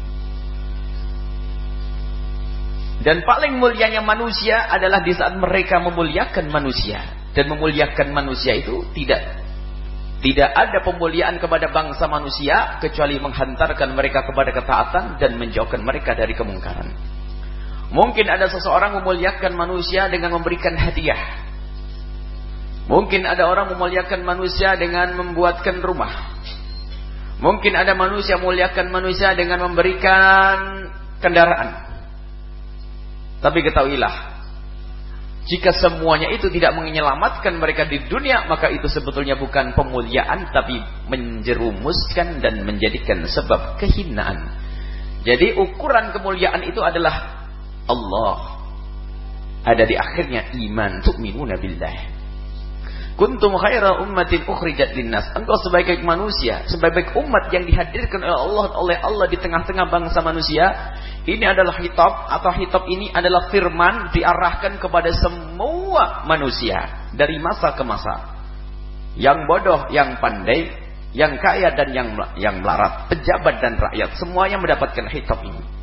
Dan paling mulianya manusia adalah di saat mereka memuliakan manusia. Dan memuliakan manusia itu tidak ada pemuliaan kepada bangsa manusia kecuali menghantarkan mereka kepada ketaatan dan menjauhkan mereka dari kemungkaran. Mungkin ada seseorang memuliakan manusia dengan memberikan hadiah. Mungkin ada orang memuliakan manusia dengan membuatkan rumah. Mungkin ada manusia memuliakan manusia dengan memberikan kendaraan. Tapi ketahuilah, jika semuanya itu tidak menyelamatkan mereka di dunia, maka itu sebetulnya bukan pemuliaan, tapi menjerumuskan dan menjadikan sebab kehinaan. Jadi ukuran kemuliaan itu adalah Allah. Ada di akhirnya iman, tu'minuna billah. Kuntum khaira ummatin ukhrijat linnas. Engkau sebaik-baik manusia, sebaik-baik umat yang dihadirkan oleh Allah di tengah-tengah bangsa manusia. Ini adalah khitab, atau khitab ini adalah firman diarahkan kepada semua manusia dari masa ke masa. Yang bodoh, yang pandai, yang kaya dan yang melarat, pejabat dan rakyat, semuanya mendapatkan khitab ini.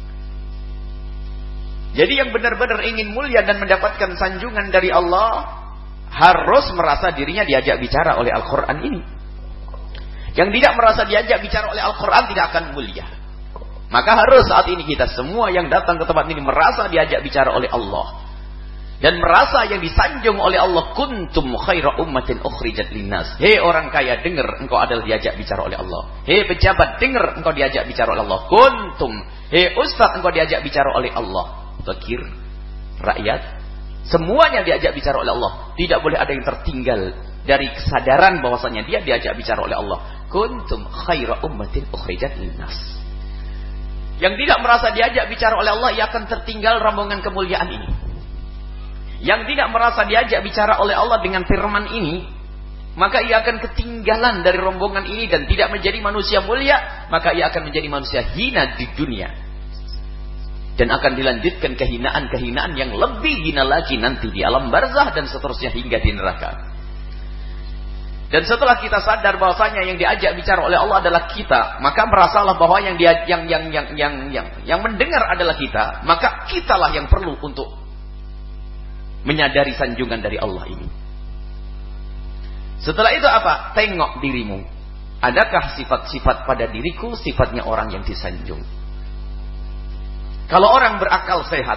Jadi yang benar-benar ingin mulia dan mendapatkan sanjungan dari Allah harus merasa dirinya diajak bicara oleh Al-Quran ini. Yang tidak merasa diajak bicara oleh Al-Quran tidak akan mulia. Maka harus saat ini kita semua yang datang ke tempat ini merasa diajak bicara oleh Allah. Dan merasa yang disanjung oleh Allah. Kuntum khaira ummatin ukhrijat linnas. Hei orang kaya, dengar engkau adalah diajak bicara oleh Allah. Hei pejabat, dengar engkau diajak bicara oleh Allah. Kuntum. Hei ustaz, engkau diajak bicara oleh Allah. Fakir, rakyat, semuanya diajak bicara oleh Allah. Tidak boleh ada yang tertinggal dari kesadaran bahwasanya dia diajak bicara oleh Allah. Kuntum khaira ummatin ukhrijat linnas. Yang tidak merasa diajak bicara oleh Allah, ia akan tertinggal rombongan kemuliaan ini. Yang tidak merasa diajak bicara oleh Allah dengan firman ini, maka ia akan ketinggalan dari rombongan ini dan tidak menjadi manusia mulia, maka ia akan menjadi manusia hina di dunia. Dan akan dilanjutkan kehinaan-kehinaan yang lebih hina lagi nanti di alam barzah dan seterusnya hingga di neraka. Dan setelah kita sadar bahwasanya yang diajak bicara oleh Allah adalah kita, maka merasalah bahwa yang mendengar adalah kita, maka kitalah yang perlu untuk menyadari sanjungan dari Allah ini. Setelah itu apa? Tengok dirimu. Adakah sifat-sifat pada diriku sifatnya orang yang disanjung? Kalau orang berakal sehat,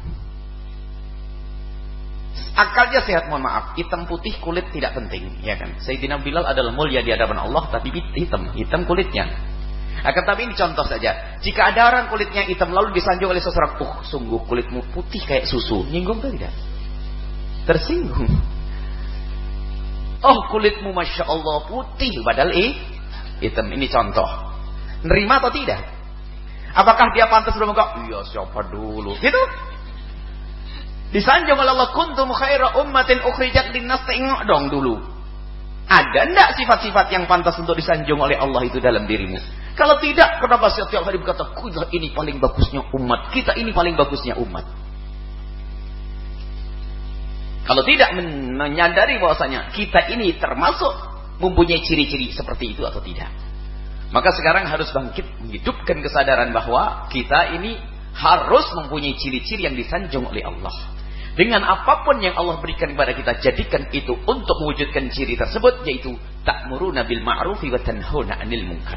akalnya sehat, mohon maaf, hitam putih kulit tidak penting, ya kan? Sayyidina Bilal adalah mulia di hadapan Allah, tapi hitam kulitnya. Akan tapi ini contoh saja. Jika ada orang kulitnya hitam lalu disanjung oleh seseorang, sungguh kulitmu putih kayak susu, nyinggung atau tidak? Tersinggung. Oh kulitmu masya Allah putih, padahal hitam. Ini contoh. Nerima atau tidak? Apakah dia pantas belum engkau? Iya siapa dulu gitu. Disanjung oleh Allah, kuntum khaira ummatin ukhrijat linnas, tengok dong dulu. Ada enggak sifat-sifat yang pantas untuk disanjung oleh Allah itu dalam dirimu? Kalau tidak, kenapa setiap hari berkata, kita ini paling bagusnya umat, kita ini paling bagusnya umat? Kalau tidak menyadari bahwasanya kita ini termasuk mempunyai ciri-ciri seperti itu atau tidak, maka sekarang harus bangkit menghidupkan kesadaran bahwa kita ini harus mempunyai ciri-ciri yang disanjung oleh Allah. Dengan apapun yang Allah berikan kepada kita, jadikan itu untuk mewujudkan ciri tersebut, yaitu ta'muruna bil ma'rufi wa tanhauna 'anil munkar.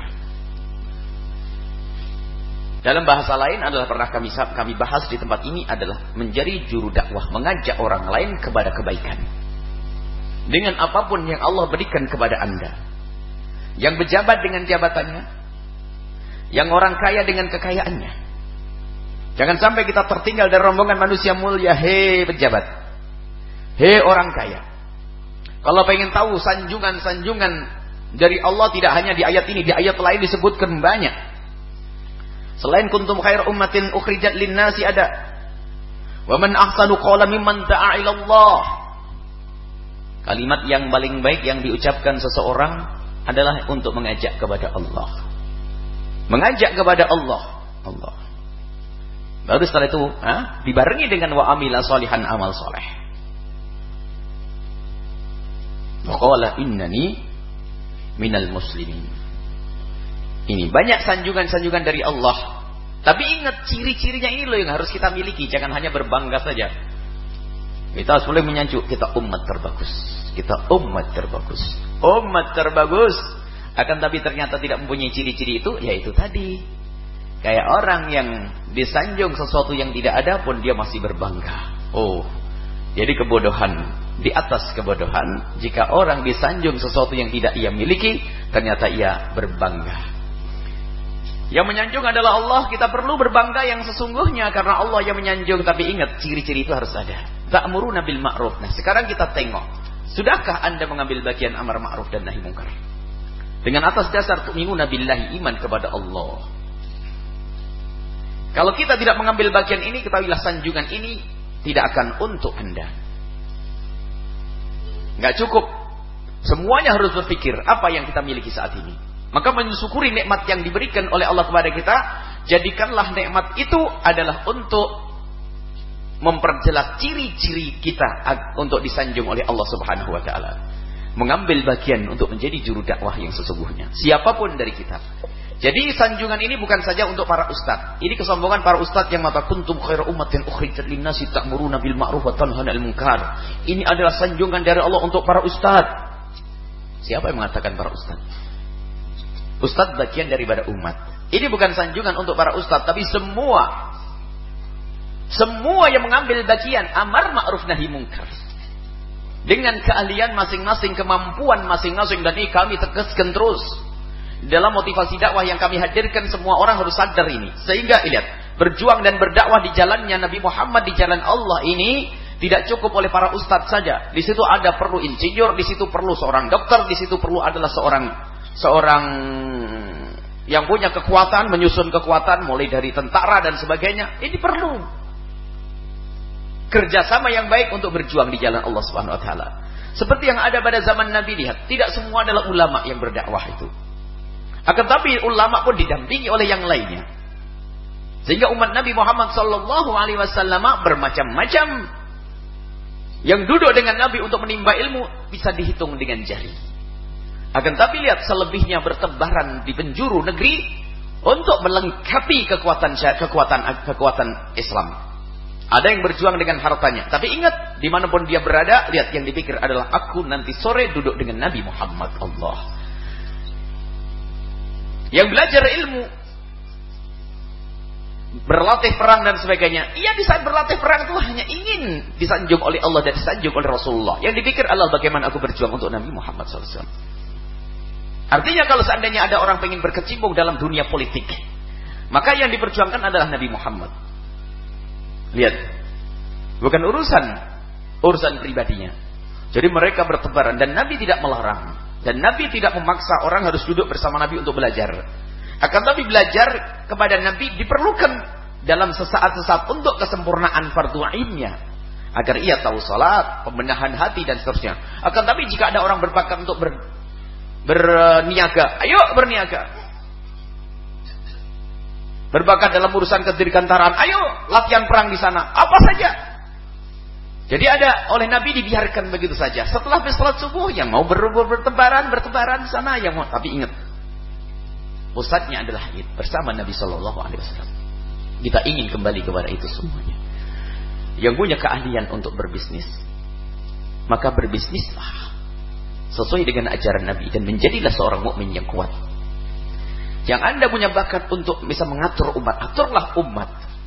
Dalam bahasa lain adalah pernah kami bahas di tempat ini adalah menjadi juru dakwah, mengajak orang lain kepada kebaikan. Dengan apapun yang Allah berikan kepada Anda. Yang berjabat dengan jabatannya, Yang orang kaya dengan kekayaannya. Jangan sampai kita tertinggal dari rombongan manusia mulia. Hei pejabat, hei orang kaya, kalau pengen tahu sanjungan-sanjungan dari Allah tidak hanya di ayat ini, di ayat lain disebutkan banyak. Selain kuntum khair ummatin ukhrijat linnasi ada. Wa man ahsanu qawlan mimman da'a ila Allah. Kalimat yang paling baik yang diucapkan seseorang adalah untuk mengajak kepada Allah. Mengajak kepada Allah. Allah. Baru setelah itu dibarengi dengan wa amila sholihan, amal soleh. Wa qala innani minal muslimin. Ini banyak sanjungan-sanjungan dari Allah. Tapi ingat ciri-cirinya ini loh yang harus kita miliki. Jangan hanya berbangga saja. Kita harus mulai menyanjung, kita umat terbagus. Kita umat terbagus. Umat terbagus. Akan tapi ternyata tidak mempunyai ciri-ciri itu, yaitu tadi. Kayak orang yang disanjung sesuatu yang tidak ada pun dia masih berbangga. Oh, jadi kebodohan di atas kebodohan. Jika orang disanjung sesuatu yang tidak ia miliki, ternyata ia berbangga. Yang menyanjung adalah Allah. Kita perlu berbangga yang sesungguhnya karena Allah yang menyanjung. Tapi ingat, ciri-ciri itu harus ada. Ta'muruna bil ma'ruf. Nah, sekarang kita tengok, sudahkah Anda mengambil bagian amar ma'ruf dan nahi mungkar? Dengan atas dasar tu'minuna billahi, iman kepada Allah. Kalau kita tidak mengambil bagian ini, ketahuilah sanjungan ini tidak akan untuk Anda. Nggak cukup. Semuanya harus berpikir apa yang kita miliki saat ini. Maka mensyukuri nikmat yang diberikan oleh Allah kepada kita, jadikanlah nikmat itu adalah untuk memperjelas ciri-ciri kita untuk disanjung oleh Allah Subhanahu wa taala. Mengambil bagian untuk menjadi juru dakwah yang sesungguhnya. Siapapun dari kita. Jadi sanjungan ini bukan saja untuk para ustaz. Ini kesombongan para ustaz yang mengatakan kuntum khairu ummatin ukhrijat linnasi ta'muruna bil ma'ruf wa tanhauna 'anil munkar. Ini adalah sanjungan dari Allah untuk para ustaz. Siapa yang mengatakan para ustaz? Ustaz bagian daripada umat. Ini bukan sanjungan untuk para ustaz, tapi semua yang mengambil bagian amar ma'ruf nahi mungkar. Dengan keahlian masing-masing, kemampuan masing-masing, dan ini kami tegaskan terus. Dalam motivasi dakwah yang kami hadirkan, semua orang harus sadar ini. Sehingga lihat, berjuang dan berdakwah di jalannya Nabi Muhammad, di jalan Allah ini tidak cukup oleh para ustaz saja. Di situ ada perlu insinyur, di situ perlu seorang dokter, di situ perlu adalah seorang yang punya kekuatan, menyusun kekuatan mulai dari tentara dan sebagainya. Ini perlu kerjasama yang baik untuk berjuang di jalan Allah Subhanahu wa taala. Seperti yang ada pada zaman Nabi, lihat, tidak semua adalah ulama yang berdakwah itu. Akan tapi ulama pun didampingi oleh yang lainnya. Sehingga umat Nabi Muhammad sallallahu alaihi wasallam bermacam-macam yang duduk dengan Nabi untuk menimba ilmu bisa dihitung dengan jari. Akan tapi lihat, selebihnya bertebaran di penjuru negeri untuk melengkapi kekuatan Islam. Ada yang berjuang dengan hartanya. Tapi ingat, dimanapun dia berada, lihat yang dipikir adalah aku nanti sore duduk dengan Nabi Muhammad. Allah. Yang belajar ilmu, berlatih perang dan sebagainya. Ia di saat berlatih perang itu hanya ingin disanjung oleh Allah dan disanjung oleh Rasulullah. Yang dipikir adalah bagaimana aku berjuang untuk Nabi Muhammad SAW. Artinya kalau seandainya ada orang ingin berkecimpung dalam dunia politik, maka yang diperjuangkan adalah Nabi Muhammad. Lihat, bukan urusan pribadinya. Jadi mereka bertebaran dan Nabi tidak melarang. Dan Nabi tidak memaksa orang harus duduk bersama Nabi untuk belajar. Akan tapi belajar kepada Nabi diperlukan dalam sesaat-sesaat untuk kesempurnaan fardu ainnya. Agar ia tahu salat, pembenahan hati dan seterusnya. Akan tapi jika ada orang berbakat untuk berniaga, ayo berniaga. Berbakat dalam urusan kedirgantaran, ayo latihan perang di sana, apa saja. Jadi ada oleh Nabi dibiarkan begitu saja. Setelah salat subuh, yang mau bertebaran di sana, yang mau. Tapi ingat, pusatnya adalah bersama Nabi Shallallahu Alaihi Wasallam. Kita ingin kembali kepada itu semuanya. Yang punya keahlian untuk berbisnis, maka berbisnislah sesuai dengan ajaran Nabi dan menjadilah seorang mukmin yang kuat. Yang Anda punya bakat untuk bisa mengatur umat, aturlah umat.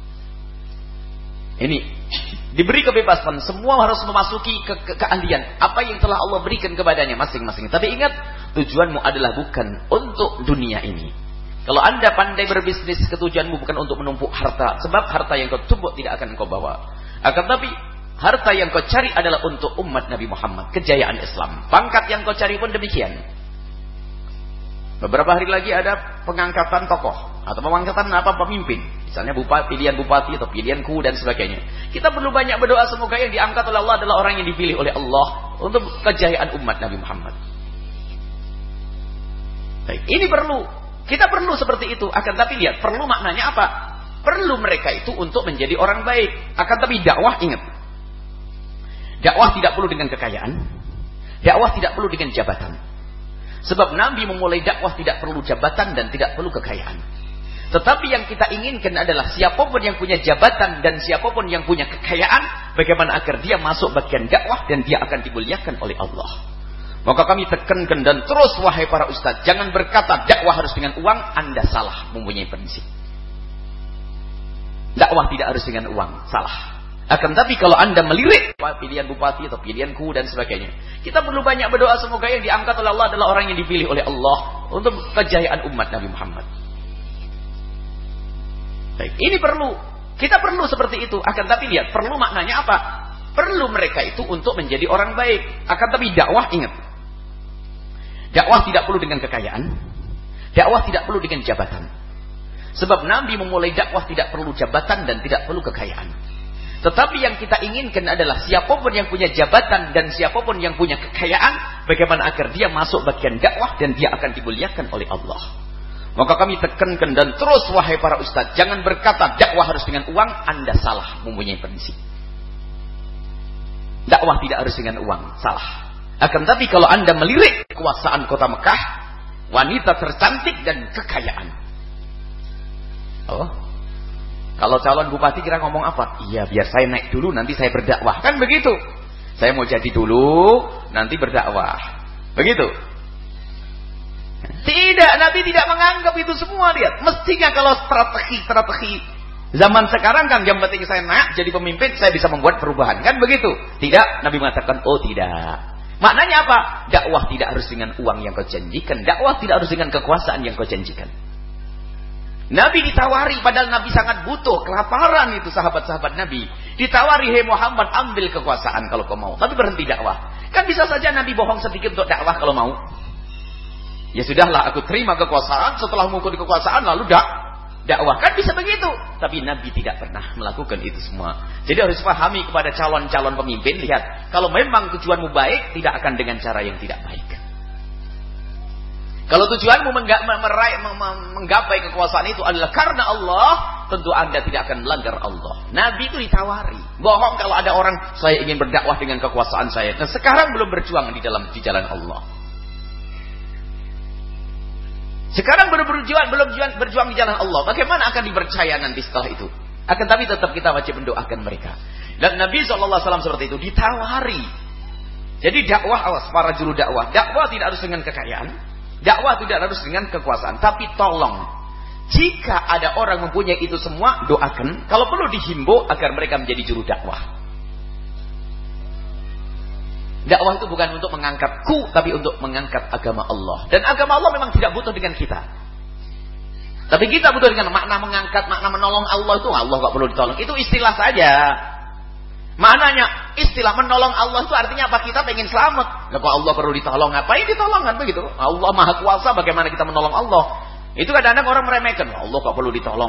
Ini diberi kebebasan, semua harus memasuki keahlian apa yang telah Allah berikan kepadanya masing-masing. Tapi ingat, tujuanmu adalah bukan untuk dunia ini. Kalau Anda pandai berbisnis, ketujuanmu bukan untuk menumpuk harta. Sebab harta yang kau tumpuk tidak akan kau bawa. Akan tapi harta yang kau cari adalah untuk umat Nabi Muhammad. Kejayaan Islam. Pangkat yang kau cari pun demikian. Beberapa hari lagi ada pengangkatan tokoh. Atau pengangkatan pemimpin. Misalnya pilihan bupati atau pilihan ku dan sebagainya. Kita perlu banyak berdoa semoga yang diangkat oleh Allah adalah orang yang dipilih oleh Allah. Untuk kejayaan umat Nabi Muhammad. Baik, ini perlu. Kita perlu seperti itu. Akan tapi lihat, perlu maknanya apa? Perlu mereka itu untuk menjadi orang baik. Akan tapi dakwah, ingat. Dakwah tidak perlu dengan kekayaan. Dakwah tidak perlu dengan jabatan. Sebab Nabi memulai dakwah tidak perlu jabatan dan tidak perlu kekayaan. Tetapi yang kita inginkan adalah siapapun yang punya jabatan dan siapapun yang punya kekayaan, bagaimana agar dia masuk bagian dakwah dan dia akan dimuliakan oleh Allah. Maka kami tekankan dan terus wahai para ustaz, jangan berkata dakwah harus dengan uang, Anda salah mempunyai prinsip. Dakwah tidak harus dengan uang, salah. Akan tapi kalau Anda melirik pilihan bupati atau pilihan ku dan sebagainya, kita perlu banyak berdoa semoga yang diangkat oleh Allah adalah orang yang dipilih oleh Allah untuk kejayaan umat Nabi Muhammad. Baik, ini perlu. Kita perlu seperti itu. Akan tapi lihat, perlu maknanya apa? Perlu mereka itu untuk menjadi orang baik. Akan tapi dakwah, ingat. Dakwah tidak perlu dengan kekayaan. Dakwah tidak perlu dengan jabatan. Sebab Nabi memulai dakwah tidak perlu jabatan dan tidak perlu kekayaan. Tetapi yang kita inginkan adalah siapapun yang punya jabatan dan siapapun yang punya kekayaan, bagaimana agar dia masuk bagian dakwah dan dia akan dimuliakan oleh Allah. Maka kami tekankan dan terus wahai para ustaz, jangan berkata dakwah harus dengan uang, Anda salah mempunyai prinsip. Dakwah tidak harus dengan uang, salah. Akan tapi kalau Anda melirik kekuasaan kota Mekah, wanita tercantik dan kekayaan. Oh, kalau calon bupati kira ngomong apa? Iya, biar saya naik dulu, nanti saya berdakwah. Kan begitu. Saya mau jadi dulu, nanti berdakwah. Begitu. Tidak, Nabi tidak menganggap itu semua. Lihat, mestinya kalau strategi zaman sekarang kan yang penting saya naik jadi pemimpin, saya bisa membuat perubahan. Kan begitu. Tidak, Nabi mengatakan, oh tidak. Maknanya apa? Dakwah tidak harus dengan uang yang kau janjikan. Dakwah tidak harus dengan kekuasaan yang kau janjikan. Nabi ditawari, padahal Nabi sangat butuh, kelaparan itu sahabat-sahabat Nabi. Ditawari, hei Muhammad, ambil kekuasaan kalau kau mau. Tapi berhenti dakwah. Kan bisa saja Nabi bohong sedikit untuk dakwah kalau mau. Ya sudahlah, aku terima kekuasaan, setelah mengukur kekuasaan lalu dakwah. Kan bisa begitu. Tapi Nabi tidak pernah melakukan itu semua. Jadi harus pahami kepada calon-calon pemimpin, lihat, kalau memang tujuanmu baik, tidak akan dengan cara yang tidak baik. Kalau tujuanmu menggapai kekuasaan itu adalah karena Allah, tentu Anda tidak akan melanggar Allah. Nabi itu ditawari. Bohong kalau ada orang, saya ingin berdakwah dengan kekuasaan saya. Nah, sekarang belum berjuang di jalan Allah. Sekarang belum berjuang di jalan Allah. Bagaimana akan dipercaya nanti setelah itu? Akan tapi tetap kita wajib mendoakan mereka. Dan Nabi SAW seperti itu ditawari. Jadi dakwah, awas para juru dakwah. Dakwah tidak harus dengan kekayaan. Dakwah tidak harus dengan kekuasaan. Tapi tolong, jika ada orang mempunyai itu semua, doakan. Kalau perlu dihimbau agar mereka menjadi juru dakwah. Dakwah itu bukan untuk mengangkatku, tapi untuk mengangkat agama Allah. Dan agama Allah memang tidak butuh dengan kita. Tapi kita butuh dengan makna mengangkat, makna menolong Allah itu. Allah gak perlu ditolong. Itu istilah saja. Maknanya istilah menolong Allah itu artinya apa? Kita pengen selamat. Kok Allah perlu ditolong? Ngapain ditolong? Kan begitu. Allah Maha Kuasa, bagaimana kita menolong Allah? Itu kadang-kadang orang meremehkan. Allah gak perlu ditolong.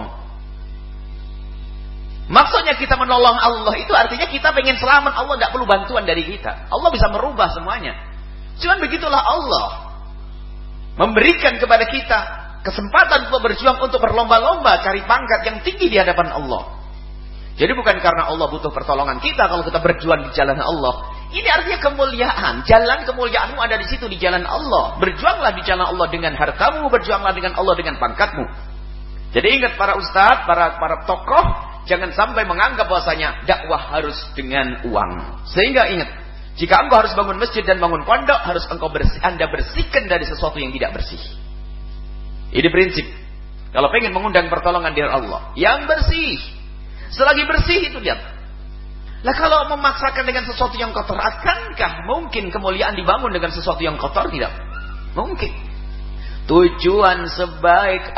Maksudnya kita menolong Allah itu artinya kita pengen selamat. Allah gak perlu bantuan dari kita. Allah bisa merubah semuanya. Cuman begitulah Allah memberikan kepada kita kesempatan untuk berjuang, untuk berlomba-lomba cari pangkat yang tinggi di hadapan Allah. Jadi bukan karena Allah butuh pertolongan kita kalau kita berjuang di jalan Allah. Ini artinya kemuliaan. Jalan kemuliaanmu ada di situ, di jalan Allah. Berjuanglah di jalan Allah dengan hartamu, berjuanglah dengan Allah dengan pangkatmu. Jadi ingat para ustadz, para tokoh, jangan sampai menganggap bahwasanya dakwah harus dengan uang. Sehingga ingat, jika engkau harus bangun masjid dan bangun pondok, harus Anda bersihkan dari sesuatu yang tidak bersih. Ini prinsip. Kalau pengen mengundang pertolongan dari Allah, yang bersih. Selagi bersih itu lihat. Lah kalau memaksakan dengan sesuatu yang kotor, akankah mungkin kemuliaan dibangun dengan sesuatu yang kotor? Tidak mungkin. Tujuan sebaik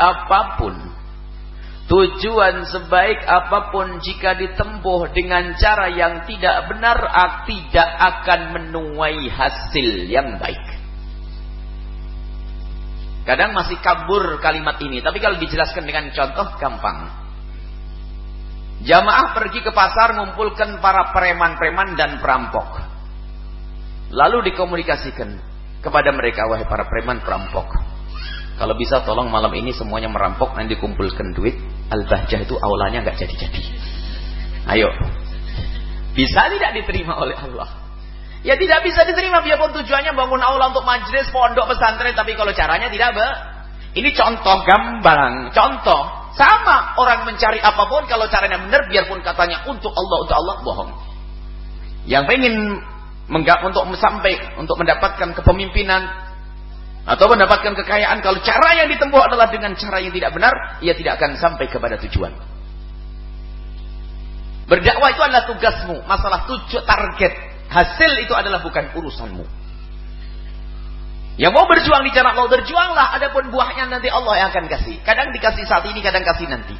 apapun jika ditempuh dengan cara yang tidak benar, tidak akan menuai hasil yang baik. Kadang masih kabur kalimat ini, tapi kalau dijelaskan dengan contoh gampang. Jamaah pergi ke pasar mengumpulkan para preman-preman dan perampok. Lalu dikomunikasikan kepada mereka, wahai para preman perampok, kalau bisa tolong malam ini semuanya merampok, nanti kumpulkan duit. Al-Bahjah itu aulanya nggak jadi-jadi. Ayo, bisa tidak diterima oleh Allah? Ya tidak bisa diterima, biarpun tujuannya bangun aula untuk majelis, pondok, pesantren, tapi kalau caranya tidak ini contoh gamblang, contoh. Sama orang mencari apapun, kalau caranya benar, biarpun katanya untuk Allah, bohong. Yang pengen untuk mendapatkan kepemimpinan atau mendapatkan kekayaan, kalau cara yang ditempuh adalah dengan cara yang tidak benar, ia tidak akan sampai kepada tujuan. Berdakwah itu adalah tugasmu, masalah target, hasil itu adalah bukan urusanmu. Yang mau berjuang di jalan Allah, berjuanglah, adapun buahnya nanti Allah yang akan kasih. Kadang dikasih saat ini, kadang kasih nanti.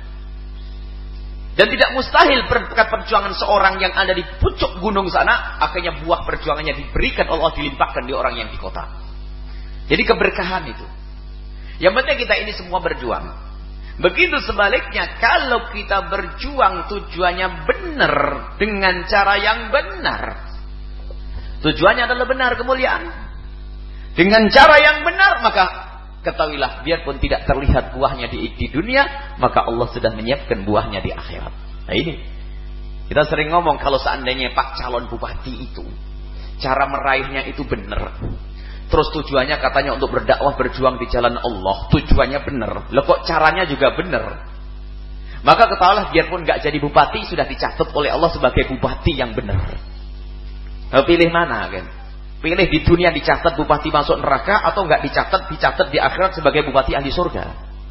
Dan tidak mustahil berkat perjuangan seorang yang ada di pucuk gunung sana, akhirnya buah perjuangannya diberikan Allah, dilimpahkan di orang yang di kota. Jadi keberkahan itu. Yang penting kita ini semua berjuang. Begitu sebaliknya, kalau kita berjuang tujuannya benar, dengan cara yang benar, tujuannya adalah benar, kemuliaan. Dengan cara yang benar, maka ketahuilah, biarpun tidak terlihat buahnya di dunia, maka Allah sudah menyiapkan buahnya di akhirat. Nah ini, kita sering ngomong, kalau seandainya Pak calon bupati itu, cara meraihnya itu benar, terus tujuannya katanya untuk berdakwah, berjuang di jalan Allah, tujuannya benar, loh kok caranya juga benar, maka ketahuilah, biarpun gak jadi bupati, sudah dicatat oleh Allah sebagai bupati yang benar. Nah, pilih mana kan? Pilih di dunia dicatat bupati masuk neraka, atau enggak dicatat di akhirat sebagai bupati ahli surga.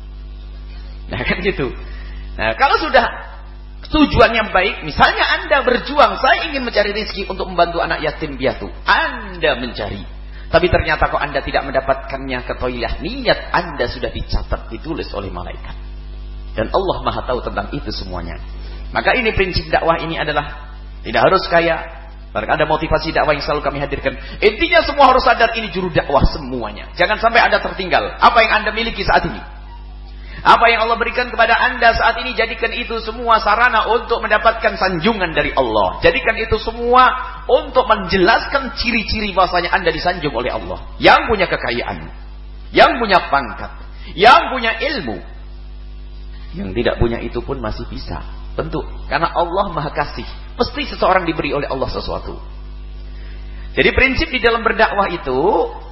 Nah kan gitu. Nah kalau sudah tujuannya baik, misalnya Anda berjuang, saya ingin mencari rezeki untuk membantu anak yatim piatu, Anda mencari, tapi ternyata kok Anda tidak mendapatkannya, ketahuilah niat Anda sudah dicatat, ditulis oleh malaikat, dan Allah Maha tahu tentang itu semuanya. Maka ini prinsip dakwah ini adalah tidak harus kaya. Ada motivasi dakwah yang selalu kami hadirkan. Intinya semua harus sadar ini juru dakwah semuanya. Jangan sampai Anda tertinggal. Apa yang Anda miliki saat ini, apa yang Allah berikan kepada Anda saat ini, jadikan itu semua sarana untuk mendapatkan sanjungan dari Allah. Jadikan itu semua untuk menjelaskan ciri-ciri bahwasanya Anda disanjung oleh Allah. Yang punya kekayaan, yang punya pangkat, yang punya ilmu. Yang tidak punya itu pun masih bisa. Tentu, karena Allah Maha Kasih. Pasti seseorang diberi oleh Allah sesuatu. Jadi prinsip di dalam berdakwah itu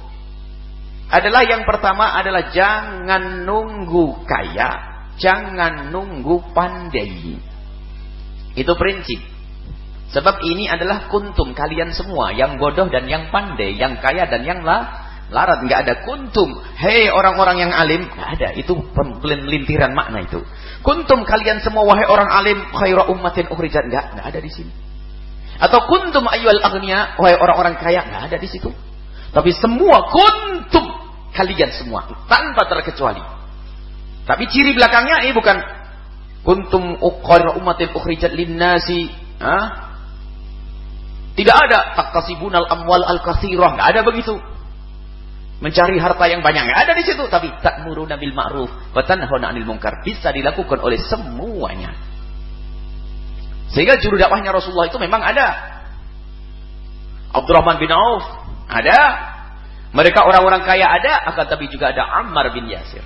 adalah, yang pertama adalah jangan nunggu kaya, jangan nunggu pandai. Itu prinsip. Sebab ini adalah kuntum kalian semua, yang bodoh dan yang pandai, yang kaya dan yang larat. Nggak ada kuntum, hei orang-orang yang alim, nggak ada. Itu pelintiran makna itu. Kuntum kalian semua wahai orang alim, khaira ummatin ukhrijat, enggak ada di sini. Atau kuntum ayyuhal aghniya, wahai orang-orang kaya, enggak ada di situ. Tapi semua kuntum kalian semua tanpa terkecuali. Tapi ciri belakangnya ini bukan kuntum khaira ummatin ukhrijat linnasi, tidak ada taktasibunal amwal al-katsirah, enggak ada begitu. Mencari harta yang banyak, nggak ada di situ. Tapi ta'muruna bil ma'ruf wa tanhauna 'anil munkar, bisa dilakukan oleh semuanya. Sehingga juru dakwahnya Rasulullah itu memang ada. Abdurrahman bin Auf ada. Mereka orang-orang kaya ada, akan tapi juga ada Ammar bin Yasir.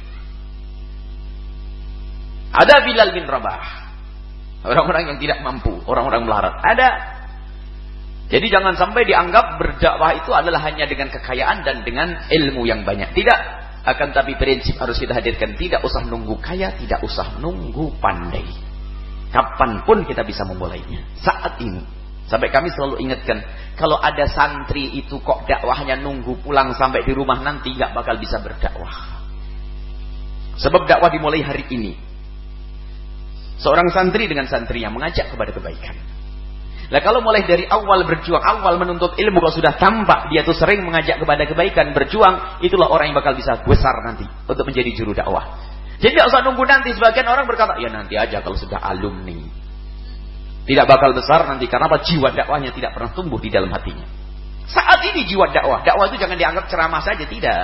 Ada Bilal bin Rabah. Orang-orang yang tidak mampu, orang-orang melarat. Ada. Jadi jangan sampai dianggap berdakwah itu adalah hanya dengan kekayaan dan dengan ilmu yang banyak. Tidak. Akan tapi prinsip harus kita hadirkan. Tidak usah nunggu kaya, tidak usah nunggu pandai. Kapanpun kita bisa memulainya. Saat ini. Sampai kami selalu ingatkan. Kalau ada santri itu kok dakwahnya nunggu pulang sampai di rumah nanti, gak bakal bisa berdakwah. Sebab dakwah dimulai hari ini. Seorang santri dengan santrinya mengajak kepada kebaikan. Lah kalau mulai dari awal berjuang, awal menuntut ilmu, kalau sudah tampak dia tuh sering mengajak kepada kebaikan, berjuang, itulah orang yang bakal bisa besar nanti untuk menjadi juru dakwah. Jadi tidak usah nunggu nanti. Sebagian orang berkata, ya nanti aja kalau sudah alumni. Tidak bakal besar nanti. Karena apa? Jiwa dakwahnya tidak pernah tumbuh di dalam hatinya. Saat ini jiwa dakwah. Dakwah itu jangan dianggap ceramah saja. Tidak.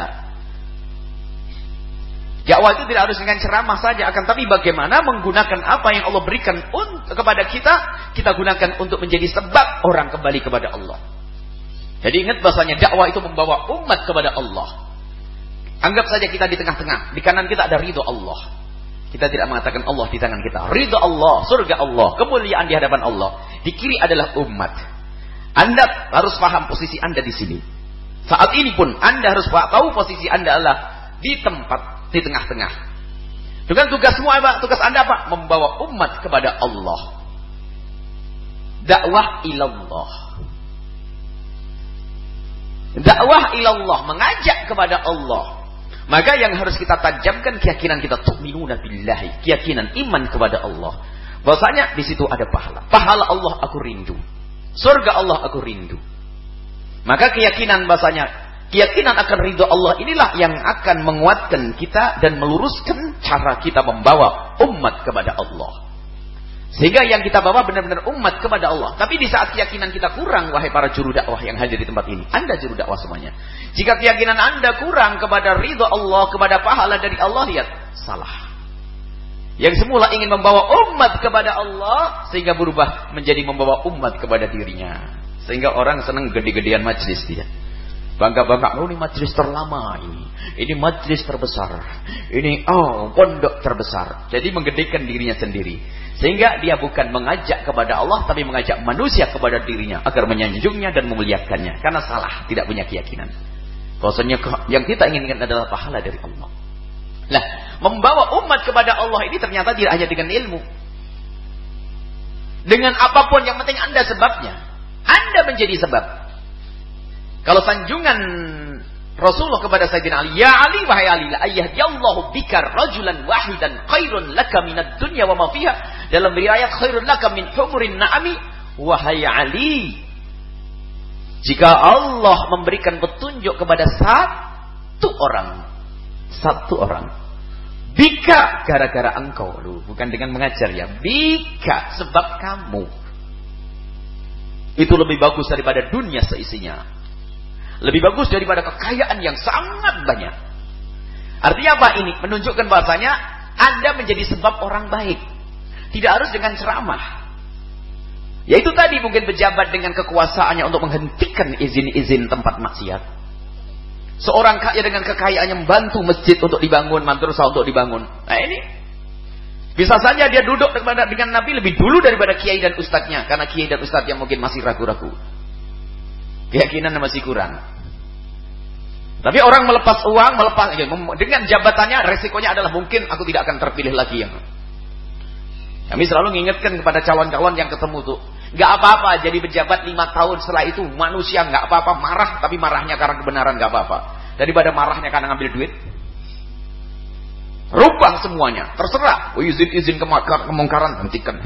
Dakwah itu tidak harus dengan ceramah saja, akan tapi bagaimana menggunakan apa yang Allah berikan kepada kita, kita gunakan untuk menjadi sebab orang kembali kepada Allah. Jadi ingat bahasanya dakwah itu membawa umat kepada Allah. Anggap saja kita di tengah-tengah, di kanan kita ada ridho Allah. Kita tidak mengatakan Allah di tangan kita. Ridho Allah, surga Allah, kemuliaan di hadapan Allah. Di kiri adalah umat. Anda harus paham posisi Anda di sini. Saat ini pun Anda harus tahu posisi Anda adalah di tempat di tengah-tengah. Dengan tugasmu apa? Tugas Anda apa? Membawa umat kepada Allah. Dakwah ilallah. Dakwah ilallah, mengajak kepada Allah. Maka yang harus kita tajamkan keyakinan kita, tu'minuna billahi, keyakinan iman kepada Allah. Bahwasanya di situ ada pahala. Pahala Allah aku rindu. Surga Allah aku rindu. Maka keyakinan bahwasanya keyakinan akan ridho Allah inilah yang akan menguatkan kita dan meluruskan cara kita membawa umat kepada Allah. Sehingga yang kita bawa benar-benar umat kepada Allah. Tapi di saat keyakinan kita kurang, wahai para juru dakwah yang hadir di tempat ini, Anda juru dakwah semuanya. Jika keyakinan Anda kurang kepada ridho Allah, kepada pahala dari Allah, lihat, salah. Yang semula ingin membawa umat kepada Allah, sehingga berubah menjadi membawa umat kepada dirinya. Sehingga orang senang gede-gedean majlis dia. Bangga-bangga, ini majlis terlama ini. Ini majlis terbesar. Ini pondok terbesar. Jadi menggedekan dirinya sendiri. Sehingga dia bukan mengajak kepada Allah, tapi mengajak manusia kepada dirinya agar menyanjungnya dan memuliakannya. Karena salah, tidak punya keyakinan. Bahwasanya yang kita inginkan adalah pahala dari Allah. Nah, membawa umat kepada Allah ini ternyata tidak hanya dengan ilmu. Dengan apapun, yang penting Anda sebabnya. Anda menjadi sebab. Kalau sanjungan Rasulullah kepada Sayyidina Ali, ya Ali, wahai Ali, la ayyahdiyallahu bika rajulan wahidan khairun laka minad dunya wa ma fiha. Dalam riwayat khairun laka min humurin na'ami, wahai Ali, jika Allah memberikan petunjuk kepada satu orang, bika, gara-gara engkau, bukan dengan mengajar ya, bika, sebab kamu, itu lebih bagus daripada dunia seisinya. Lebih bagus daripada kekayaan yang sangat banyak. Artinya apa ini? Menunjukkan bahasanya Anda menjadi sebab orang baik. Tidak harus dengan ceramah. Yaitu tadi mungkin pejabat dengan kekuasaannya untuk menghentikan izin-izin tempat maksiat. Seorang kaya dengan kekayaannya membantu masjid untuk dibangun, madrasah untuk dibangun. Nah ini bisa saja dia duduk dengan Nabi lebih dulu daripada kiai dan ustadznya. Karena kiai dan ustadznya mungkin masih ragu-ragu. Keyakinan masih kurang. Tapi orang melepas uang, dengan jabatannya, resikonya adalah mungkin aku tidak akan terpilih lagi. Kami selalu mengingatkan kepada calon-calon yang ketemu tuh, nggak apa-apa jadi pejabat 5 tahun, setelah itu manusia nggak apa-apa marah, tapi marahnya karena kebenaran nggak apa-apa. Daripada marahnya karena ngambil duit, rubah semuanya, terserah. Izin kemungkaran, hentikan.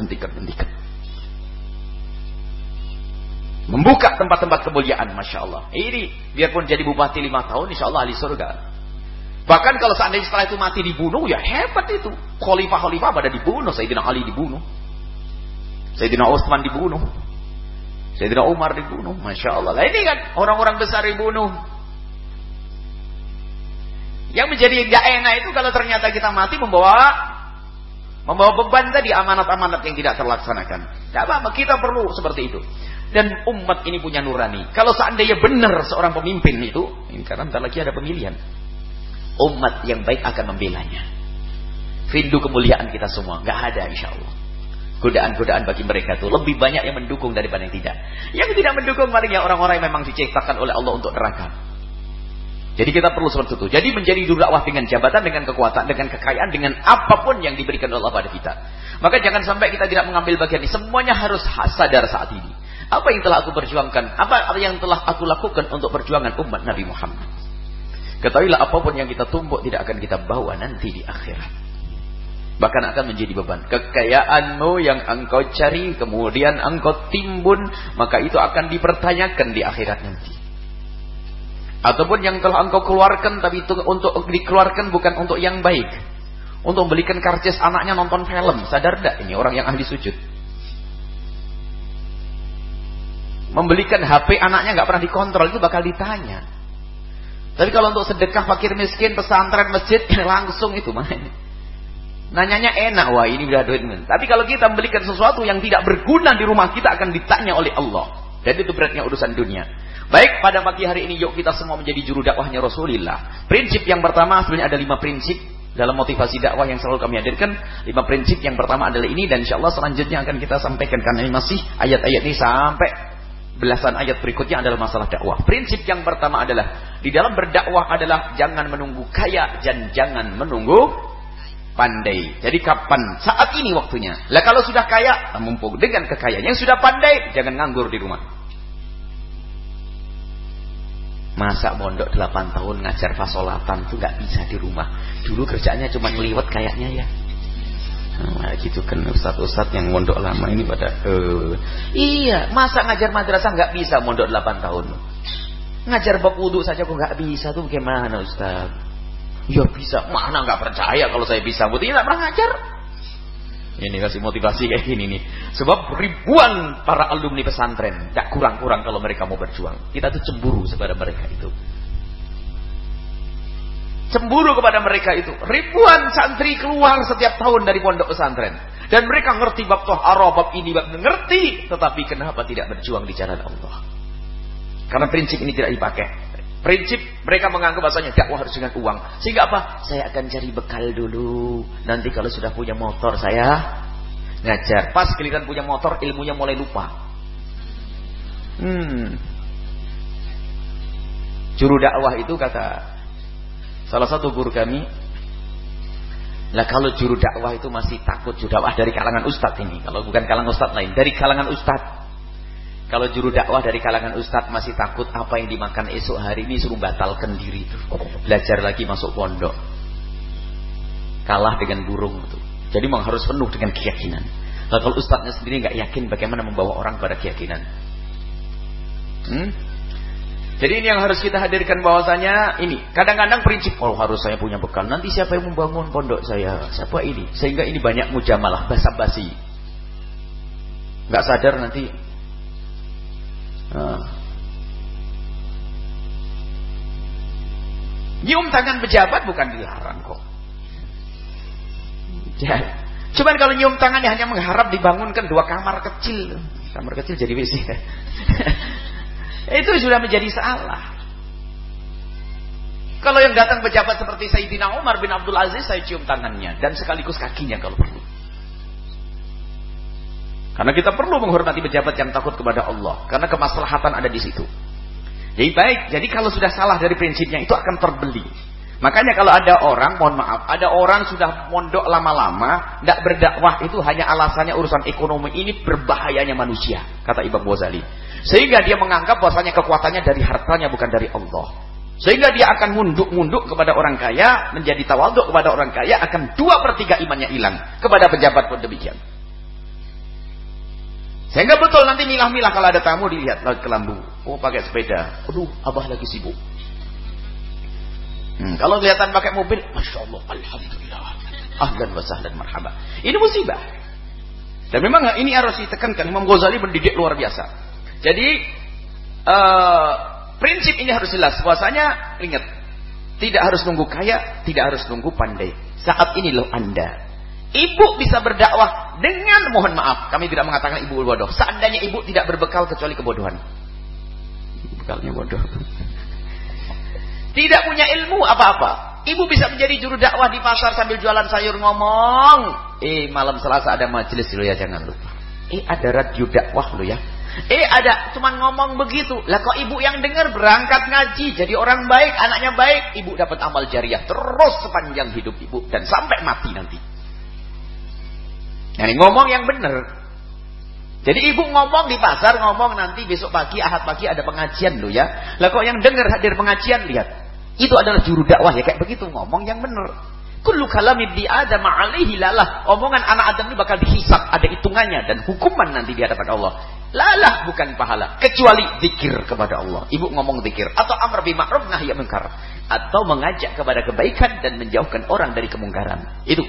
Membuka tempat-tempat kemuliaan, Masya Allah. Ini, biarpun jadi bupati 5 tahun, insya Allah ahli surga. Bahkan kalau seandainya setelah itu mati dibunuh, ya hebat itu. Khalifah pada dibunuh. Sayyidina Ali dibunuh. Sayyidina Utsman dibunuh. Sayyidina Umar dibunuh. Masya Allah. Nah ini kan, orang-orang besar dibunuh. Yang menjadi gak enak itu kalau ternyata kita mati membawa beban tadi, amanat-amanat yang tidak terlaksanakan. Gak apa-apa, kita perlu seperti itu. Dan umat ini punya nurani. Kalau seandainya benar seorang pemimpin itu, ini karena bentar lagi ada pemilihan, umat yang baik akan membelanya. Rindu kemuliaan kita semua, gak ada insya Allah. Godaan-godaan bagi mereka itu lebih banyak yang mendukung daripada yang tidak. Yang tidak mendukung paling ya orang-orang yang memang diciptakan oleh Allah untuk neraka. Jadi kita perlu seperti itu. Jadi menjadi juru dakwah dengan jabatan, dengan kekuatan, dengan kekayaan, dengan apapun yang diberikan oleh Allah pada kita. Maka jangan sampai kita tidak mengambil bagian ini. Semuanya harus sadar saat ini. Apa yang telah aku perjuangkan? Apa yang telah aku lakukan untuk perjuangan umat Nabi Muhammad? Ketahuilah apapun yang kita tumbuk tidak akan kita bawa nanti di akhirat. Bahkan akan menjadi beban. Kekayaanmu yang engkau cari, kemudian engkau timbun, maka itu akan dipertanyakan di akhirat nanti. Ataupun yang telah engkau keluarkan, tapi itu untuk dikeluarkan bukan untuk yang baik. Untuk membelikan karcis anaknya nonton film. Sadar tak ini orang yang ahli sujud? Membelikan HP anaknya nggak pernah dikontrol, itu bakal ditanya. Tapi kalau untuk sedekah fakir miskin, pesantren, masjid, langsung itu makanya. Nanyanya enak, wah ini udah duit. Tapi kalau kita membelikan sesuatu yang tidak berguna di rumah kita, akan ditanya oleh Allah. Jadi itu beratnya urusan dunia. Baik, pada pagi hari ini yuk kita semua menjadi juru dakwahnya Rasulullah. Prinsip yang pertama, sebenarnya ada 5 prinsip dalam motivasi dakwah yang selalu kami hadirkan. 5 prinsip yang pertama adalah ini, dan insyaallah selanjutnya akan kita sampaikan, karena ini masih ayat-ayat ini sampai belasan ayat berikutnya adalah masalah dakwah. Prinsip yang pertama adalah di dalam berdakwah adalah jangan menunggu kaya dan jangan menunggu pandai. Jadi kapan? Saat ini waktunya. Lah kalau sudah kaya, mumpung dengan kekayaan. Yang sudah pandai, jangan nganggur di rumah. Masa mondok 8 tahun ngajar fasolatan itu nggak bisa di rumah. Dulu kerjanya cuma ngeliwet kayaknya ya. Nah, gitu kan ustadz-ustadz yang mondok lama ini pada iya, masa ngajar madrasah nggak bisa mondok 8 tahun. Ngajar bab wudu saja kok nggak bisa, tuh bagaimana ustadz? Ya bisa, mana nggak percaya kalau saya bisa. Buktinya nggak pernah ngajar. Ini kasih motivasi kayak gini nih. Sebab ribuan para alumni pesantren nggak kurang-kurang kalau mereka mau berjuang. Kita tuh cemburu kepada mereka itu. Cemburu kepada mereka itu. Ribuan santri keluar setiap tahun dari pondok pesantren, dan mereka ngerti bab tohara, bab ini, bab ngerti. Tetapi kenapa tidak berjuang di jalan Allah? Karena prinsip ini tidak dipakai. Prinsip mereka menganggap bahasanya dakwah harus dengan uang. Sehingga apa? Saya akan cari bekal dulu. Nanti kalau sudah punya motor saya ngajar. Pas giliran punya motor ilmunya mulai lupa. Juru dakwah itu kata salah satu guru kami, lah kalau juru dakwah itu masih takut juru dakwah dari kalangan ustadz ini. Kalau bukan kalangan ustadz lain, dari kalangan ustadz. Kalau juru dakwah dari kalangan ustadz masih takut apa yang dimakan esok hari ini, suruh batalkan diri itu. Belajar lagi masuk pondok. Kalah dengan burung itu. Jadi memang harus penuh dengan keyakinan. Nah, kalau ustadznya sendiri nggak yakin, bagaimana membawa orang pada keyakinan? Jadi ini yang harus kita hadirkan bahwasanya ini. Kadang-kadang prinsip, oh harus saya punya bekal. Nanti siapa yang membangun pondok saya? Siapa ini? Sehingga ini banyak mujamalah, basa-basi. Nggak sadar nanti. Nyium tangan pejabat bukan dilarang kok. Ya. Cuman kalau nyium tangannya hanya mengharap dibangunkan 2 kamar kecil. Kamar kecil jadi WC. Itu sudah menjadi salah. Kalau yang datang pejabat seperti Sayyidina Umar bin Abdul Aziz, saya cium tangannya dan sekaligus kakinya kalau perlu. Karena kita perlu menghormati pejabat yang takut kepada Allah. Karena kemaslahatan ada di situ. Jadi baik, jadi kalau sudah salah dari prinsipnya itu akan terbeli. Makanya kalau ada orang, mohon maaf, ada orang sudah mondok lama-lama, tidak berdakwah, itu hanya alasannya urusan ekonomi. Ini berbahayanya manusia, kata Imam Ghazali. Sehingga dia menganggap bahwasanya kekuatannya dari hartanya bukan dari Allah. Sehingga dia akan munduk-munduk kepada orang kaya, menjadi tawaduk kepada orang kaya, akan 2/3 imannya hilang. Kepada pejabat pun demikian. Sehingga betul nanti milah-milah kalau ada tamu dilihat ke lambu. Oh pakai sepeda. Aduh, abah lagi sibuk. Kalau kelihatan pakai mobil, Masya Allah, Alhamdulillah. Ahlan wa sahlan marhaba. Ini musibah. Dan memang ini harus ditekankan. Imam Ghazali mendidik luar biasa. Jadi prinsip ini harus jelas. Bahwasanya ingat, tidak harus nunggu kaya, tidak harus nunggu pandai. Saat ini loh Anda. Ibu bisa berdakwah dengan, mohon maaf, kami tidak mengatakan ibu bodoh. Seandainya ibu tidak berbekal kecuali kebodohan. Bekalnya bodoh. Tidak punya ilmu apa-apa. Ibu bisa menjadi juru dakwah di pasar sambil jualan sayur ngomong. Malam Selasa ada majelis lo ya, jangan lupa. Ada radio dakwah lo ya. Ada cuman ngomong begitu. Lah kok ibu yang dengar berangkat ngaji, jadi orang baik, anaknya baik, ibu dapat amal jariah terus sepanjang hidup ibu dan sampai mati nanti. Nah, ngomong yang benar. Jadi ibu ngomong di pasar, ngomong nanti besok pagi, Ahad pagi ada pengajian lo ya. Lah kok yang dengar hadir pengajian, lihat. Itu adalah juru dakwah ya, kayak begitu ngomong yang benar. Kullu kalami ibni Adam alaihi lalah. Omongan anak Adam ini bakal dihisab, ada hitungannya dan hukuman nanti di hadapan Allah. Lalah bukan pahala, kecuali zikir kepada Allah. Ibu ngomong zikir atau amr bil ma'ruf nahi munkar, atau mengajak kepada kebaikan dan menjauhkan orang dari kemungkaran. Itu.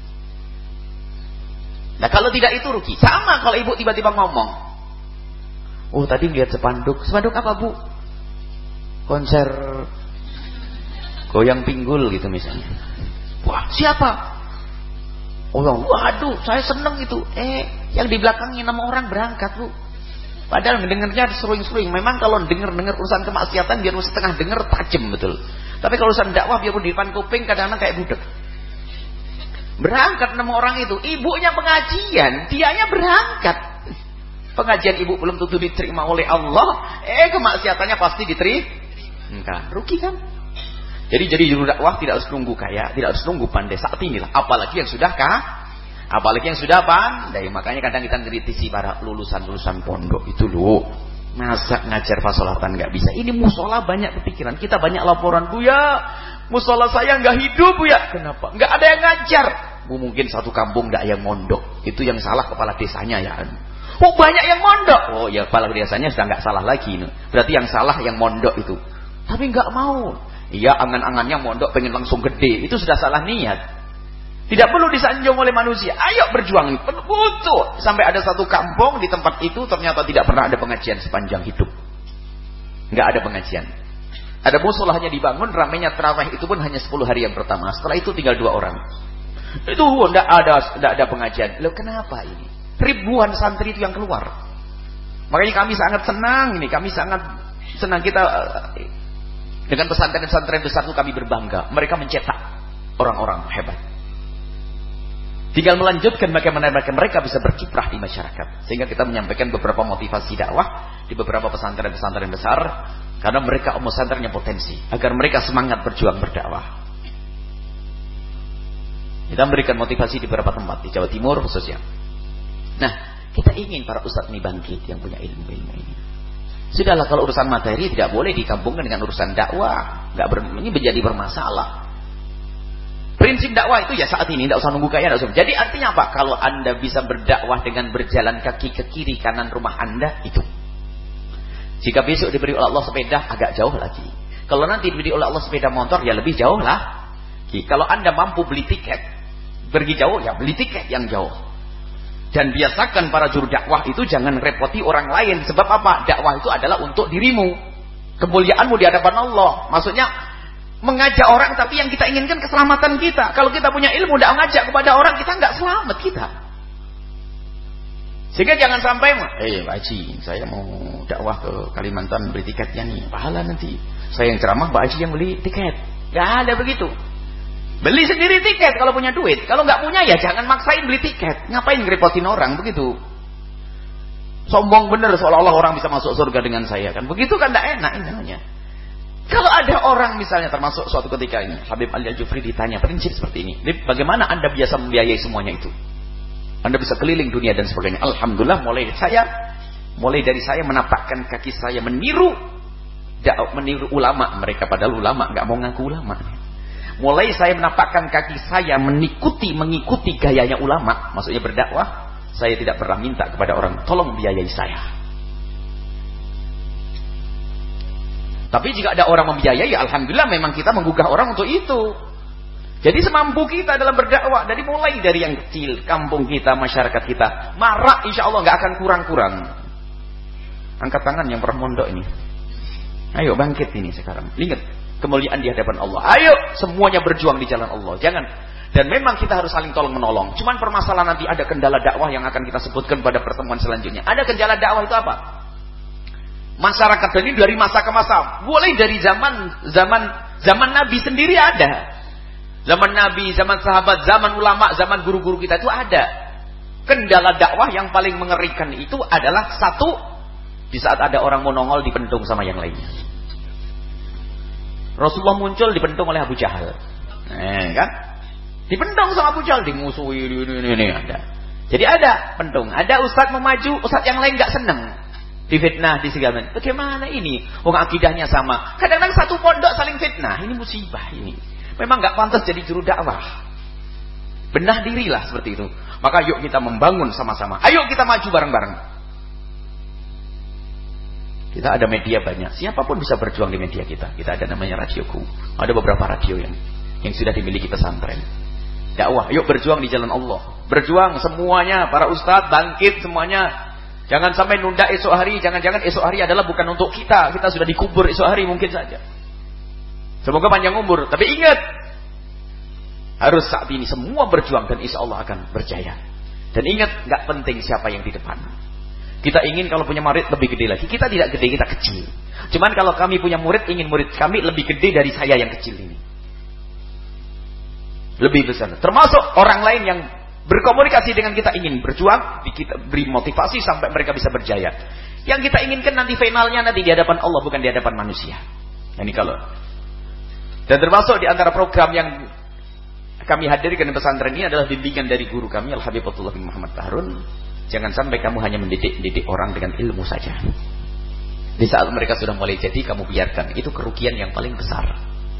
Nah, kalau tidak itu rugi. Sama kalau ibu tiba-tiba ngomong, "Oh, tadi lihat spanduk." Spanduk apa, Bu? Konser goyang pinggul gitu misalnya. Wah, siapa? Orang, waduh, saya seneng itu. Yang di belakangnya 6 orang berangkat, Bu. Padahal mendengarnya seruing-seruing. Memang kalau dengar urusan kemaksiatan biar setengah dengar tajam betul. Tapi kalau urusan dakwah biarpun di depan kuping kadang-kadang kayak budak. Berangkat 6 orang itu, ibunya pengajian, dianya berangkat. Pengajian ibu belum tentu diterima oleh Allah, kemaksiatannya pasti diterima. Rugi kan? Jadi juru dakwah tidak harus nunggu kaya, tidak harus nunggu pandai saat inilah. Apalagi yang sudah pandai. Makanya kadang kita kritisi para lulusan pondok itu loh. Masa ngajar fasolatan nggak bisa? Ini musola banyak kepikiran. Kita banyak laporan, Bu ya. Musola saya nggak hidup, Bu ya. Kenapa? Nggak ada yang ngajar. Bu, mungkin satu kampung nggak yang mondok. Itu yang salah kepala desanya ya. Oh, banyak yang mondok. Oh ya, kepala desanya sudah nggak salah lagi. Berarti yang salah yang mondok itu. Tapi nggak mau. Iya, angan-angannya mondok pengen langsung gede. Itu sudah salah niat. Tidak perlu disanjung oleh manusia. Ayo berjuang. Butuh. Sampai ada satu kampung di tempat itu ternyata tidak pernah ada pengajian sepanjang hidup. Nggak ada pengajian. Ada musolahnya dibangun, ramainya tarawih itu pun hanya 10 hari yang pertama. Setelah itu tinggal 2 orang. Itu enggak ada pengajian. Loh, kenapa ini? Ribuan santri itu yang keluar. Makanya kami sangat senang ini. Kami sangat senang kita dengan pesantren-pesantren besar itu kami berbangga. Mereka mencetak orang-orang hebat. Tinggal melanjutkan bagaimana mereka bisa berkiprah di masyarakat. Sehingga kita menyampaikan beberapa motivasi dakwah di beberapa pesantren-pesantren besar. Karena mereka pesantrennya potensi. Agar mereka semangat berjuang berdakwah. Kita memberikan motivasi di beberapa tempat. Di Jawa Timur khususnya. Nah, kita ingin para ustadz ini bangkit yang punya ilmu-ilmu ini. Sudahlah, kalau urusan materi tidak boleh dikampungkan dengan urusan dakwah. Ini menjadi bermasalah. Prinsip dakwah itu ya saat ini, tidak usah nunggu kaya, tidak usah. Jadi artinya apa? Kalau Anda bisa berdakwah dengan berjalan kaki ke kiri kanan rumah Anda, itu. Jika besok diberi oleh Allah sepeda, agak jauh lagi. Kalau nanti diberi oleh Allah sepeda motor, ya lebih jauh lah. Kalau Anda mampu beli tiket, pergi jauh, ya beli tiket yang jauh. Dan biasakan para juru dakwah itu jangan repoti orang lain. Sebab apa? Dakwah itu adalah untuk dirimu. Kemuliaanmu di hadapan Allah. Maksudnya, mengajak orang tapi yang kita inginkan keselamatan kita. Kalau kita punya ilmu tidak mengajak kepada orang, kita nggak selamat kita. Sehingga jangan sampai, Pak Haji, saya mau dakwah ke Kalimantan, beli tiketnya nih, pahala nanti. Saya yang ceramah, Pak Haji yang beli tiket. Nggak ada begitu. Beli sendiri tiket kalau punya duit. Kalau nggak punya ya jangan maksain beli tiket. Ngapain ngerepotin orang begitu? Sombong bener seolah-olah orang bisa masuk surga dengan saya kan. Begitu kan nggak enak ini namanya. Kalau ada orang misalnya termasuk suatu ketika ini Habib Ali Al-Jufri ditanya prinsip seperti ini, bagaimana Anda biasa membiayai semuanya itu? Anda bisa keliling dunia dan sebagainya. Alhamdulillah mulai dari saya menapakkan kaki saya meniru ulama mereka, padahal ulama nggak mau ngaku ulama. Mulai saya menapakkan kaki saya mengikuti gayanya ulama, maksudnya berdakwah, saya tidak pernah minta kepada orang tolong biayai saya. Tapi jika ada orang membiayai, alhamdulillah memang kita menggugah orang untuk itu. Jadi semampu kita dalam berdakwah, dari mulai dari yang kecil, kampung kita, masyarakat kita, marak insya Allah nggak akan kurang-kurang. Angkat tangan yang pernah mondok ini. Ayo bangkit ini sekarang. Ingat kemuliaan di hadapan Allah. Ayo semuanya berjuang di jalan Allah. Jangan. Dan memang kita harus saling tolong menolong. Cuman permasalahan nanti ada kendala dakwah yang akan kita sebutkan pada pertemuan selanjutnya. Ada kendala dakwah itu apa? Masyarakat ini dari masa ke masa. Boleh dari zaman Nabi sendiri ada. Zaman Nabi, zaman sahabat, zaman ulama, zaman guru-guru kita itu ada. Kendala dakwah yang paling mengerikan itu adalah satu, di saat ada orang mau nongol dipentung sama yang lainnya. Rasulullah muncul dipentung oleh Abu Jahal. Kan? Dipentung sama Abu Jahal, dimusuhi ini ada. Jadi ada pentung, ada ustaz mau maju, ustaz yang lain enggak senang. Difitnah di segala. Bagaimana ini? Wong akidahnya sama. Kadang-kadang satu pondok saling fitnah. Ini musibah ini. memang nggak pantas jadi juru dakwah. Benah dirilah seperti itu. Maka yuk kita membangun sama-sama. Ayo kita maju bareng-bareng. Kita ada media banyak. Siapapun bisa berjuang di media kita. Kita ada namanya radioku. Ada beberapa radio yang sudah dimiliki pesantren. Dakwah, yuk berjuang di jalan Allah. Berjuang semuanya, para ustadz bangkit semuanya. Jangan sampai nunda esok hari. Jangan-jangan esok hari adalah bukan untuk kita. Kita sudah dikubur esok hari mungkin saja. Semoga panjang umur. Tapi ingat, harus saat ini semua berjuang dan insya Allah akan berjaya. Dan ingat, gak penting siapa yang di depan. Kita ingin kalau punya murid lebih gede lagi. Kita tidak gede, kita kecil. Cuman kalau kami punya murid, ingin murid kami lebih gede dari saya yang kecil ini. Lebih besar. Termasuk orang lain yang berkomunikasi dengan kita ingin berjuang, kita beri motivasi sampai mereka bisa berjaya. Yang kita inginkan nanti finalnya nanti di hadapan Allah, bukan di hadapan manusia. Ini kalau. Dan termasuk di antara program yang kami hadirkan di pesantren ini adalah bimbingan dari guru kami Al-Habib Abdullah bin Muhammad Tahrun. Jangan sampai kamu hanya mendidik orang dengan ilmu saja. Di saat mereka sudah mulai jadi, kamu biarkan. Itu kerugian yang paling besar.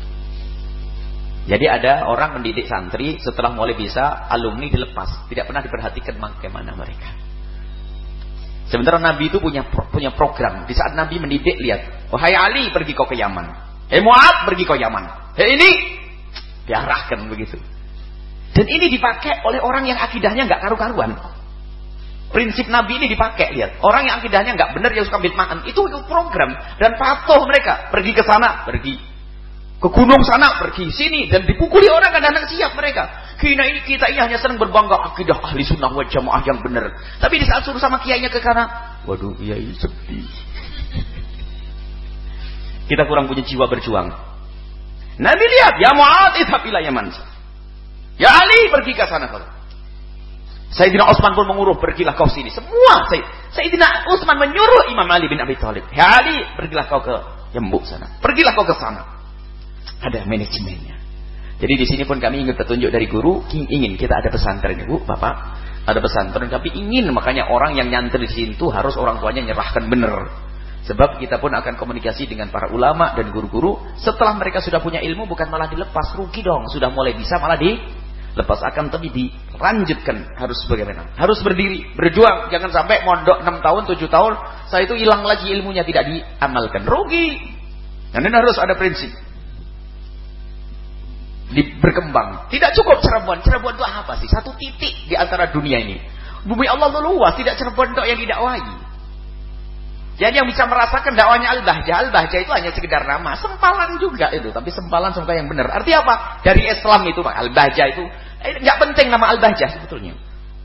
Jadi ada orang mendidik santri, setelah mulai bisa, alumni dilepas. Tidak pernah diperhatikan bagaimana mereka. Sementara Nabi itu punya program. Di saat Nabi mendidik, lihat. Wahai Ali, pergi kau ke Yaman. Hei Mu'ad, pergi kau Yaman. Hei ini, diarahkan begitu. Dan ini dipakai oleh orang yang akidahnya nggak karu-karuan. Prinsip Nabi ini dipakai, lihat. Orang yang akidahnya nggak benar, yang suka bid'ahan, itu program. Dan patuh mereka. Pergi ke sana, pergi. Ke gunung sana, pergi. Sini. Dan dipukuli orang, kadang-kadang siap mereka. Kita ini hanya senang berbangga akidah ahli sunnah wal jamaah yang benar. Tapi di saat suruh sama kiainya ke kanan, waduh, kiai sedih. Kita kurang punya jiwa berjuang. Nabi lihat, ya Mu'ad, idhab ila Yaman. Ya Ali, pergi ke sana kau. Sayyidina Utsman pun menguruh, pergilah kau sini. Semua Sayyidina Utsman menyuruh Imam Ali bin Abi Thalib. Ya Ali, pergilah kau ke Yembuk sana. Pergilah kau ke sana. Ada manajemennya. Jadi di sini pun kami ingin petunjuk dari guru, ingin kita ada pesantren, Ibu, Bapak, ada pesantren, tapi ingin makanya orang yang nyantri di sini itu harus orang tuanya nyerahkan benar. Sebab kita pun akan komunikasi dengan para ulama dan guru-guru. Setelah mereka sudah punya ilmu, bukan malah dilepas, rugi dong. Sudah mulai bisa malah dilepas, akan tapi dilanjutkan. Harus bagaimana? Harus berdiri, berjuang. Jangan sampai mondok 6 tahun, 7 tahun, saya itu hilang lagi ilmunya, tidak diamalkan. Rugi. Dan ini harus ada prinsip. Berkembang. Tidak cukup Cirebon. Cirebon itu apa sih? Satu titik di antara dunia ini. Bumi Allah itu luas, tidak Cirebon yang didakwahi. Jadi yang bisa merasakan dakwahnya Al-Bahjah. Al-Bahjah itu hanya sekedar nama. Sempalan juga itu. Tapi sempalan semoga yang benar. Artinya apa? Dari Islam itu Pak. Al-Bahjah itu. Nggak penting nama Al-Bahjah sebetulnya.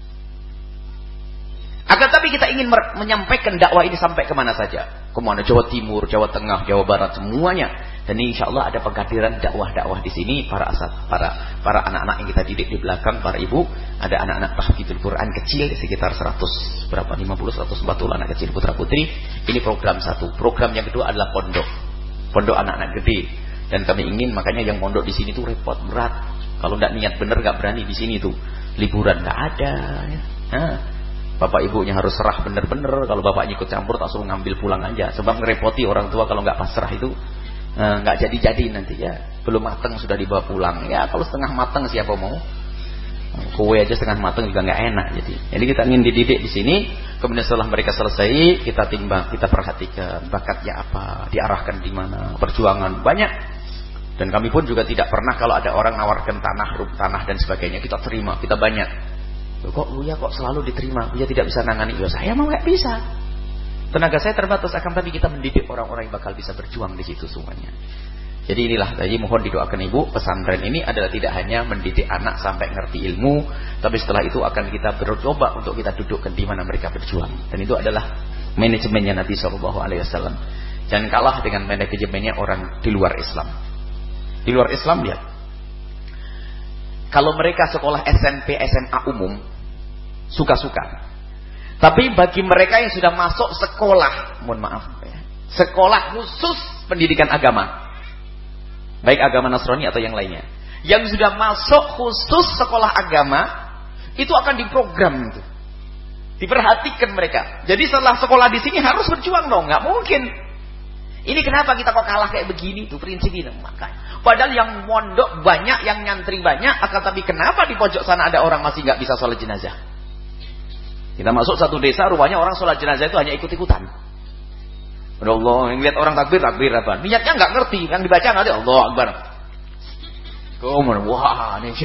Akan tapi kita ingin menyampaikan dakwah ini sampai kemana saja. Kemana? Jawa Timur, Jawa Tengah, Jawa Barat, semuanya. Dan insya Allah ada penghadiran dakwah-dakwah di sini. Para anak-anak yang kita didik di belakang, para ibu. Ada anak-anak tahfidzul Quran kecil, sekitar 150, 140 anak kecil putra putri. Ini program satu. Program yang kedua adalah pondok. Pondok anak-anak gede. Dan kami ingin, makanya yang pondok di sini tuh repot, berat. Kalau tidak niat benar, nggak berani di sini tuh. Liburan nggak ada. Ya. Bapak ibunya harus serah benar-benar. Kalau bapaknya ikut campur, tak suruh ngambil pulang aja. Sebab ngerepoti orang tua kalau nggak pasrah itu. Nggak jadi-jadi nanti ya. Belum mateng sudah dibawa pulang. Ya kalau setengah mateng siapa mau? Kue aja setengah mateng juga nggak enak. Jadi kita ingin dididik di sini. Kemudian setelah mereka selesai, kita timbang, kita perhatikan bakatnya apa, diarahkan di mana, perjuangan banyak. Dan kami pun juga tidak pernah kalau ada orang nawarkan tanah dan sebagainya, kita terima, kita banyak. Kok Buya kok selalu diterima? Buya tidak bisa nangani. Ya saya mau nggak bisa. Tenaga saya terbatas, akan tapi kita mendidik orang-orang yang bakal bisa berjuang di situ semuanya. Jadi inilah, jadi mohon didoakan Ibu, pesantren ini adalah tidak hanya mendidik anak sampai ngerti ilmu, tapi setelah itu akan kita bercoba untuk kita dudukkan di mana mereka berjuang. Dan itu adalah manajemennya Nabi SAW. Jangan kalah dengan manajemennya orang di luar Islam. Di luar Islam lihat. Kalau mereka sekolah SMP, SMA umum, suka-suka. Tapi bagi mereka yang sudah masuk sekolah, mohon maaf ya, sekolah khusus pendidikan agama, baik agama Nasrani atau yang lainnya, yang sudah masuk khusus sekolah agama, itu akan diprogram itu. Diperhatikan mereka. Jadi setelah sekolah di sini harus berjuang dong, nggak mungkin. Ini kenapa kita kok kalah kayak begini? Itu prinsip ini. Makanya. Padahal yang mondok banyak, yang nyantri banyak. Akan tapi kenapa di pojok sana ada orang masih nggak bisa sholat jenazah? Kita masuk satu desa, rupanya orang sholat jenazah itu hanya ikut-ikutan. Allah, yang lihat orang takbir apa? Niatnya nggak ngerti. Yang dibaca nanti Allah Akbar. Wah, ini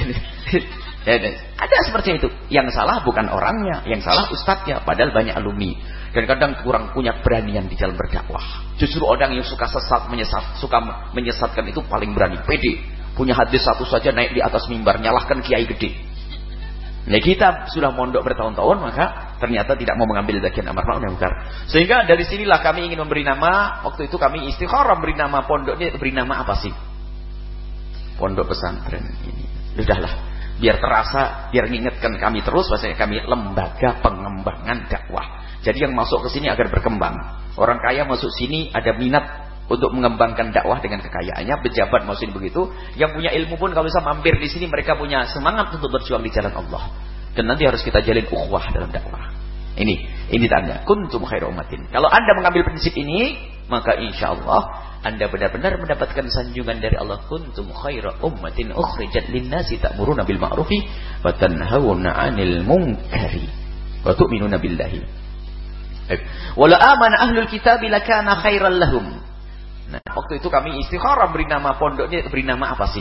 ada seperti itu. Yang salah bukan orangnya, yang salah ustadznya. Padahal banyak alumni. Dan kadang kurang punya beranian di dalam berdakwah. Justru orang yang suka sesat, suka menyesatkan itu paling berani, pede. Punya hadis satu saja naik di atas mimbar, nyalahkan kiai gede. Nah kita sudah mondok bertahun-tahun, maka ternyata tidak mau mengambil bagian amar ma'ruf nahi munkar. Sehingga dari sinilah kami ingin memberi nama, waktu itu kami istikharah beri nama pondoknya, beri nama apa sih? Pondok pesantren ini. Sudahlah, biar terasa, biar mengingatkan kami terus, bahwasanya kami lembaga pengembangan dakwah. Jadi yang masuk ke sini agar berkembang. Orang kaya masuk sini ada minat untuk mengembangkan dakwah dengan kekayaannya. Pejabat masuk sini begitu. Yang punya ilmu pun kalau bisa mampir di sini, mereka punya semangat untuk berjuang di jalan Allah. Dan nanti harus kita jalin ukhuwah dalam dakwah. Ini tanda. Kuntum khairu ummatin. Kalau Anda mengambil prinsip ini, maka insya Allah Anda benar-benar mendapatkan sanjungan dari Allah. Kuntum khairu ummatin ukhrijat linnasi ta'muruna bil ma'rufi wa tanhauna 'anil munkari wa tu'minuna billahi. Wala amana ahlul kitab lakana khairal lahum. Nah, waktu itu kami istikharah beri nama pondoknya, beri nama apa sih?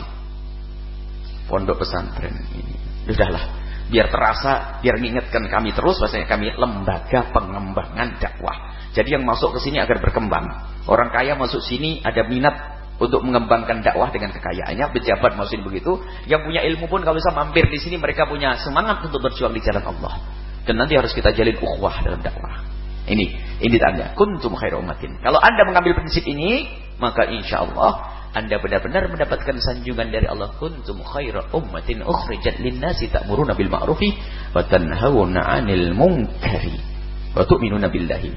Pondok pesantren ini. Sudahlah, biar terasa, biar mengingatkan kami terus, bahwasanya kami lembaga pengembangan dakwah. Jadi yang masuk ke sini agar berkembang. Orang kaya masuk sini ada minat untuk mengembangkan dakwah dengan kekayaannya. Pejabat masuk sini begitu. Yang punya ilmu pun kalau bisa mampir di sini, mereka punya semangat untuk berjuang di jalan Allah. Dan nanti harus kita jalin ukhuwah dalam dakwah. Ini tanda. Kuntum khairu ummatin. Kalau Anda mengambil prinsip ini, maka insya Allah Anda benar-benar mendapatkan sanjungan dari Allah. Kuntum khairu ummatin ukhrijat linnasi ta'muruna bil ma'rufi wa tanhauna 'anil munkari wa tu'minuna billahi.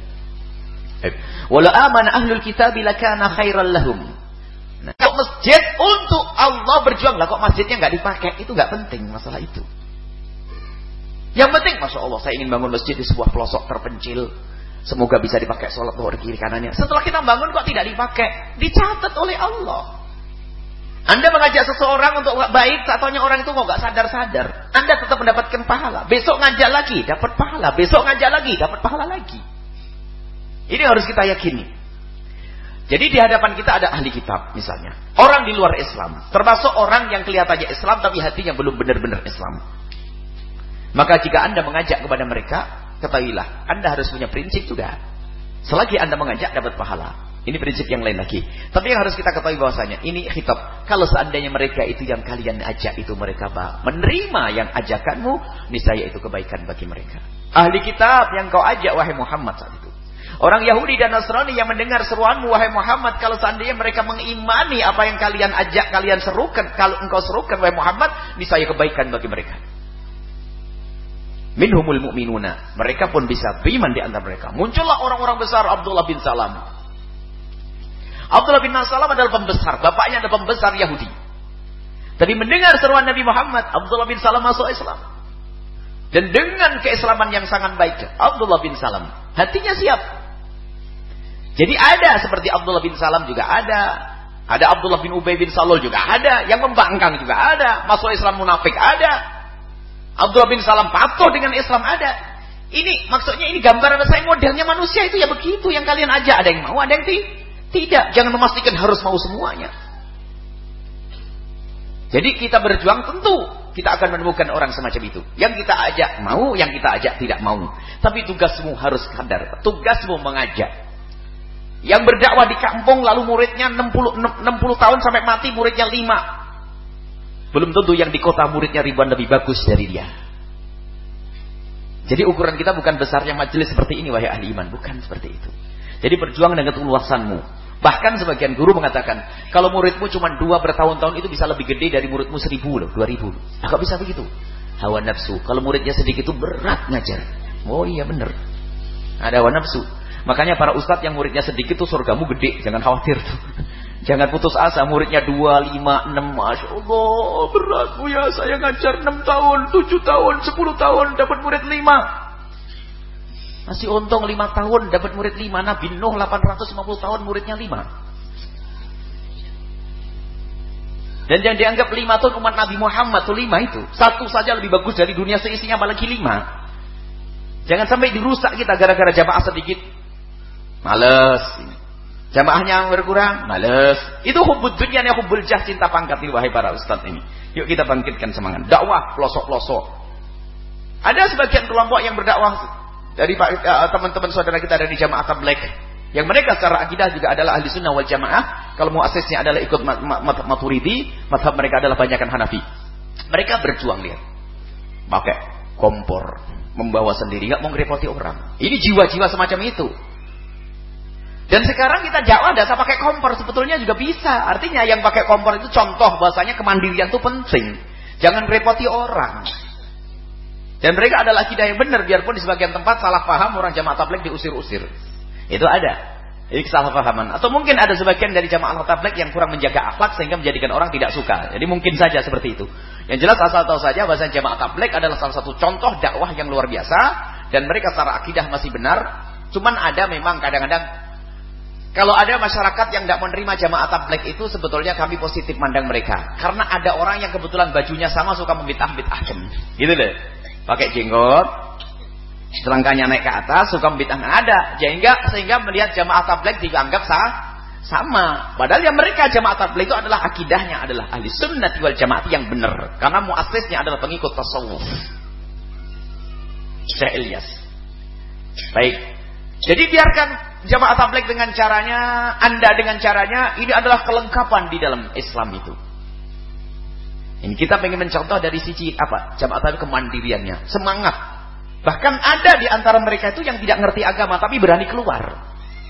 Wala amana ahlul kitab lakana khairal lahum. Nah, kok masjid untuk Allah berjuang lah, kok masjidnya enggak dipakai? Itu enggak penting masalah itu. Yang penting, Masya Allah, saya ingin bangun masjid di sebuah pelosok terpencil. Semoga bisa dipakai sholat zuhur kiri kanannya. Setelah kita bangun kok tidak dipakai? Dicatat oleh Allah. Anda mengajak seseorang untuk baik, satunya orang itu kok nggak sadar-sadar. Anda tetap mendapatkan pahala. Besok ngajak lagi, dapat pahala. Besok ngajak lagi, dapat pahala lagi. Ini harus kita yakini. Jadi di hadapan kita ada ahli kitab misalnya. Orang di luar Islam. Termasuk orang yang kelihatannya Islam tapi hatinya belum benar-benar Islam. Maka jika Anda mengajak kepada mereka, ketahuilah, Anda harus punya prinsip juga. Selagi Anda mengajak, dapat pahala. Ini prinsip yang lain lagi. Tapi yang harus kita ketahui bahwasanya, ini khitab. Kalau seandainya mereka itu yang kalian ajak, itu mereka menerima yang ajakanmu, niscaya itu kebaikan bagi mereka. Ahli kitab yang kau ajak, wahai Muhammad saat itu. Orang Yahudi dan Nasrani yang mendengar seruanmu, wahai Muhammad, kalau seandainya mereka mengimani apa yang kalian ajak, kalian serukan, kalau engkau serukan, wahai Muhammad, niscaya kebaikan bagi mereka. Minhumul mu'minuna. Mereka pun bisa beriman di antara mereka. Muncullah orang-orang besar. Abdullah bin Salam. Abdullah bin Salam adalah pembesar. Bapaknya adalah pembesar Yahudi. Tapi mendengar seruan Nabi Muhammad, Abdullah bin Salam masuk Islam. Dan dengan keislaman yang sangat baik, Abdullah bin Salam hatinya siap. Jadi ada seperti Abdullah bin Salam juga ada. Ada Abdullah bin Ubay bin Salul juga ada. Yang membangkang juga ada. Masuk Islam munafik ada. Abdullah bin Salam patuh dengan Islam ada. Ini maksudnya, ini gambaran saya, modelnya manusia itu ya begitu. Yang kalian ajak ada yang mau, ada yang tidak. Jangan memastikan harus mau semuanya. Jadi kita berjuang tentu kita akan menemukan orang semacam itu. Yang kita ajak mau, yang kita ajak tidak mau. Tapi tugasmu harus sadar. Tugasmu mengajak. Yang berdakwah di kampung lalu muridnya 60 tahun sampai mati muridnya 5. Belum tentu yang di kota muridnya ribuan lebih bagus dari dia. Jadi ukuran kita bukan besarnya majelis seperti ini, wahai ahli iman. Bukan seperti itu. Jadi berjuang dengan ulusanmu. Bahkan sebagian guru mengatakan, kalau muridmu cuma 2 bertahun-tahun itu bisa lebih gede dari muridmu 1000 loh, 2000. Agak bisa begitu. Hawa nafsu. Kalau muridnya sedikit itu berat ngajar. Oh iya benar. Ada hawa nafsu. Makanya para ustadz yang muridnya sedikit tuh surgamu gede. Jangan khawatir tuh. Jangan putus asa, muridnya 2, 5, 6. Masya Allah, berat bu ya, saya ngajar 6 tahun, 7 tahun, 10 tahun, dapat murid 5. Masih untung 5 tahun dapat murid 5. Nabi Nuh 850 tahun muridnya 5. Dan yang dianggap 5 tahun umat Nabi Muhammad itu 5 itu. Satu saja lebih bagus dari dunia seisinya, apalagi 5. Jangan sampai dirusak kita gara-gara jamaah sedikit. Males. Jamaahnya berkurang, males. Itu hubbud dunya, hubbul jah, cinta pangkat ini, wahai para ustaz ini. Yuk kita bangkitkan semangat. Dakwah pelosok-pelosok. Ada sebagian kelompok yang berdakwah dari teman-teman saudara kita dari jamaah tabligh, yang mereka secara akidah juga adalah ahli sunnah wal jamaah. Kalau muassisnya adalah ikut Maturidi, mazhab mereka adalah banyakan Hanafi. Mereka berjuang, lihat, pakai kompor, membawa sendiri, nggak mau ngerepoti orang. Ini jiwa-jiwa semacam itu. Dan sekarang kita dakwah dasar pakai kompor sebetulnya juga bisa. Artinya yang pakai kompor itu contoh bahwasanya kemandirian itu penting. Jangan repoti orang. Dan mereka adalah akidah yang benar, biarpun di sebagian tempat salah paham, orang jamaah tabligh diusir-usir. Itu ada. Jadi kesalahpahaman. Atau mungkin ada sebagian dari jamaah tabligh yang kurang menjaga akhlak sehingga menjadikan orang tidak suka. Jadi mungkin saja seperti itu. Yang jelas asal tahu saja bahwa jamaah tabligh adalah salah satu contoh dakwah yang luar biasa, dan mereka secara akidah masih benar. Cuman ada memang kadang-kadang kalau ada masyarakat yang tidak menerima jamaah tabligh itu, sebetulnya kami positif mandang mereka. Karena ada orang yang kebetulan bajunya sama, suka membid'ah-bid'ahkan. Gitu deh. Pakai jenggot, selangkahnya naik ke atas, suka membid'ahkan. Ada. Sehingga melihat jamaah tabligh dianggap sama. Padahal yang mereka jamaah tabligh itu adalah akidahnya adalah ahli sunnah wal jamaah yang benar. Karena muassisnya adalah pengikut tasawuf. Syekh Ilyas. Baik. Jadi biarkan jamaah tabligh dengan caranya, Anda dengan caranya, ini adalah kelengkapan di dalam Islam itu. Ini kita pengen mencontoh dari sisi apa? Jamaah tabligh kemandiriannya, semangat. Bahkan ada di antara mereka itu yang tidak ngerti agama tapi berani keluar.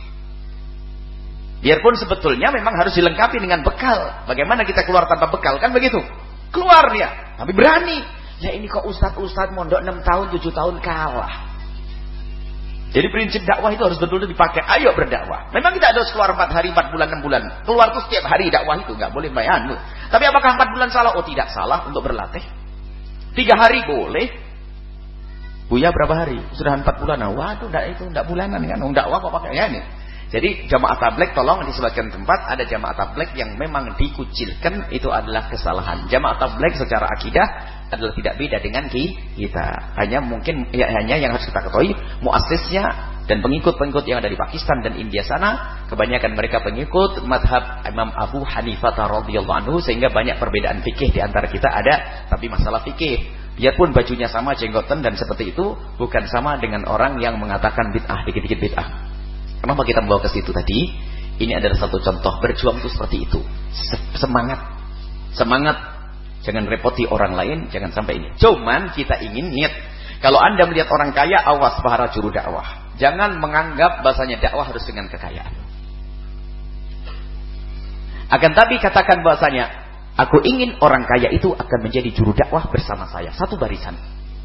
Biarpun sebetulnya memang harus dilengkapi dengan bekal. Bagaimana kita keluar tanpa bekal? Kan begitu. Keluar dia, tapi berani. Ya ini kok ustaz-ustaz mondok 6 tahun, 7 tahun kalah. Jadi prinsip dakwah itu harus betul-betul dipakai. Ayo berdakwah. Memang kita harus keluar 4 hari, 4 bulan, 6 bulan. Keluar itu setiap hari dakwah itu. Nggak boleh bayan. Tapi apakah 4 bulan salah? Oh tidak salah untuk berlatih. 3 hari boleh. Buya berapa hari? Sudah 4 bulan. Nah, waduh, itu enggak bulanan kan. Dakwah kok pakai ya nih. Jadi jamaah tabligh tolong di sebagian tempat ada jamaah tabligh yang memang dikucilkan, itu adalah kesalahan. Jamaah tabligh secara akidah adalah tidak beda dengan kita. Hanya mungkin hanya yang harus kita ketahui, muassisnya dan pengikut-pengikut yang ada di Pakistan dan India sana, kebanyakan mereka pengikut mazhab Imam Abu Hanifah radhiyallahu anhu, sehingga banyak perbedaan fikih di antara kita ada, tapi masalah fikih biarpun bajunya sama, jenggotan dan seperti itu, bukan sama dengan orang yang mengatakan bid'ah, dikit-dikit bid'ah. Kenapa kita membawa ke situ tadi? Ini adalah satu contoh berjuang itu seperti itu. Semangat. Jangan repoti orang lain, jangan sampai ini. Cuman kita ingin niat. Kalau Anda melihat orang kaya, awas para juru dakwah. Jangan menganggap bahasanya dakwah harus dengan kekayaan. Akan tapi katakan bahasanya, aku ingin orang kaya itu akan menjadi juru dakwah bersama saya. Satu barisan.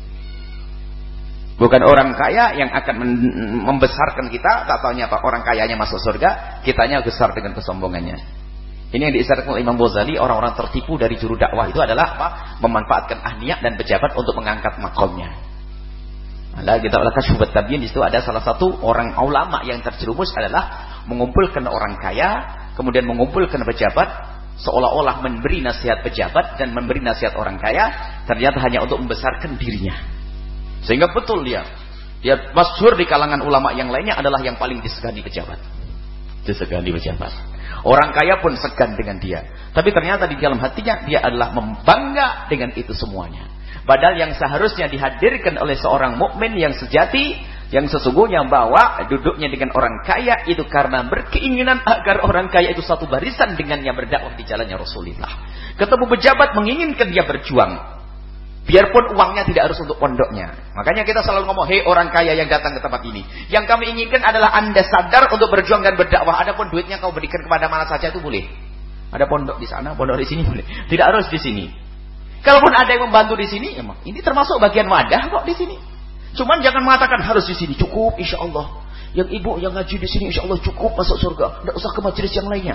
Bukan orang kaya yang akan membesarkan kita, katanya apa, orang kayanya masuk surga, kitanya besar dengan kesombongannya. Ini yang diisyaratkan oleh Imam Ghazali, orang-orang tertipu dari juru dakwah itu adalah apa? Memanfaatkan ahliya dan pejabat untuk mengangkat makomnya. Nah, kita lakukan syubhat tabiin, di situ ada salah satu orang ulama yang terjerumus adalah mengumpulkan orang kaya, kemudian mengumpulkan pejabat, seolah-olah memberi nasihat pejabat dan memberi nasihat orang kaya, ternyata hanya untuk membesarkan dirinya. Sehingga betul dia masyhur di kalangan ulama yang lainnya adalah yang paling disegani pejabat. Orang kaya pun segan dengan dia. Tapi ternyata di dalam hatinya dia adalah membangga dengan itu semuanya. Padahal yang seharusnya dihadirkan oleh seorang mukmin yang sejati, yang sesungguhnya bahwa duduknya dengan orang kaya itu karena berkeinginan agar orang kaya itu satu barisan dengannya berdakwah di jalannya Rasulullah. Ketemu pejabat menginginkan dia berjuang. Biarpun uangnya tidak harus untuk pondoknya. Makanya kita selalu ngomong, hei orang kaya yang datang ke tempat ini. Yang kami inginkan adalah Anda sadar untuk berjuang dan berdakwah. Adapun duitnya kau berikan kepada mana saja itu boleh. Ada pondok di sana, pondok di sini boleh. Tidak harus di sini. Kalaupun ada yang membantu di sini, emang ini termasuk bagian wadah kok di sini. Cuman jangan mengatakan harus di sini, cukup insya Allah. Yang ibu yang ngaji di sini insya Allah cukup masuk surga. Tidak usah ke majelis yang lainnya.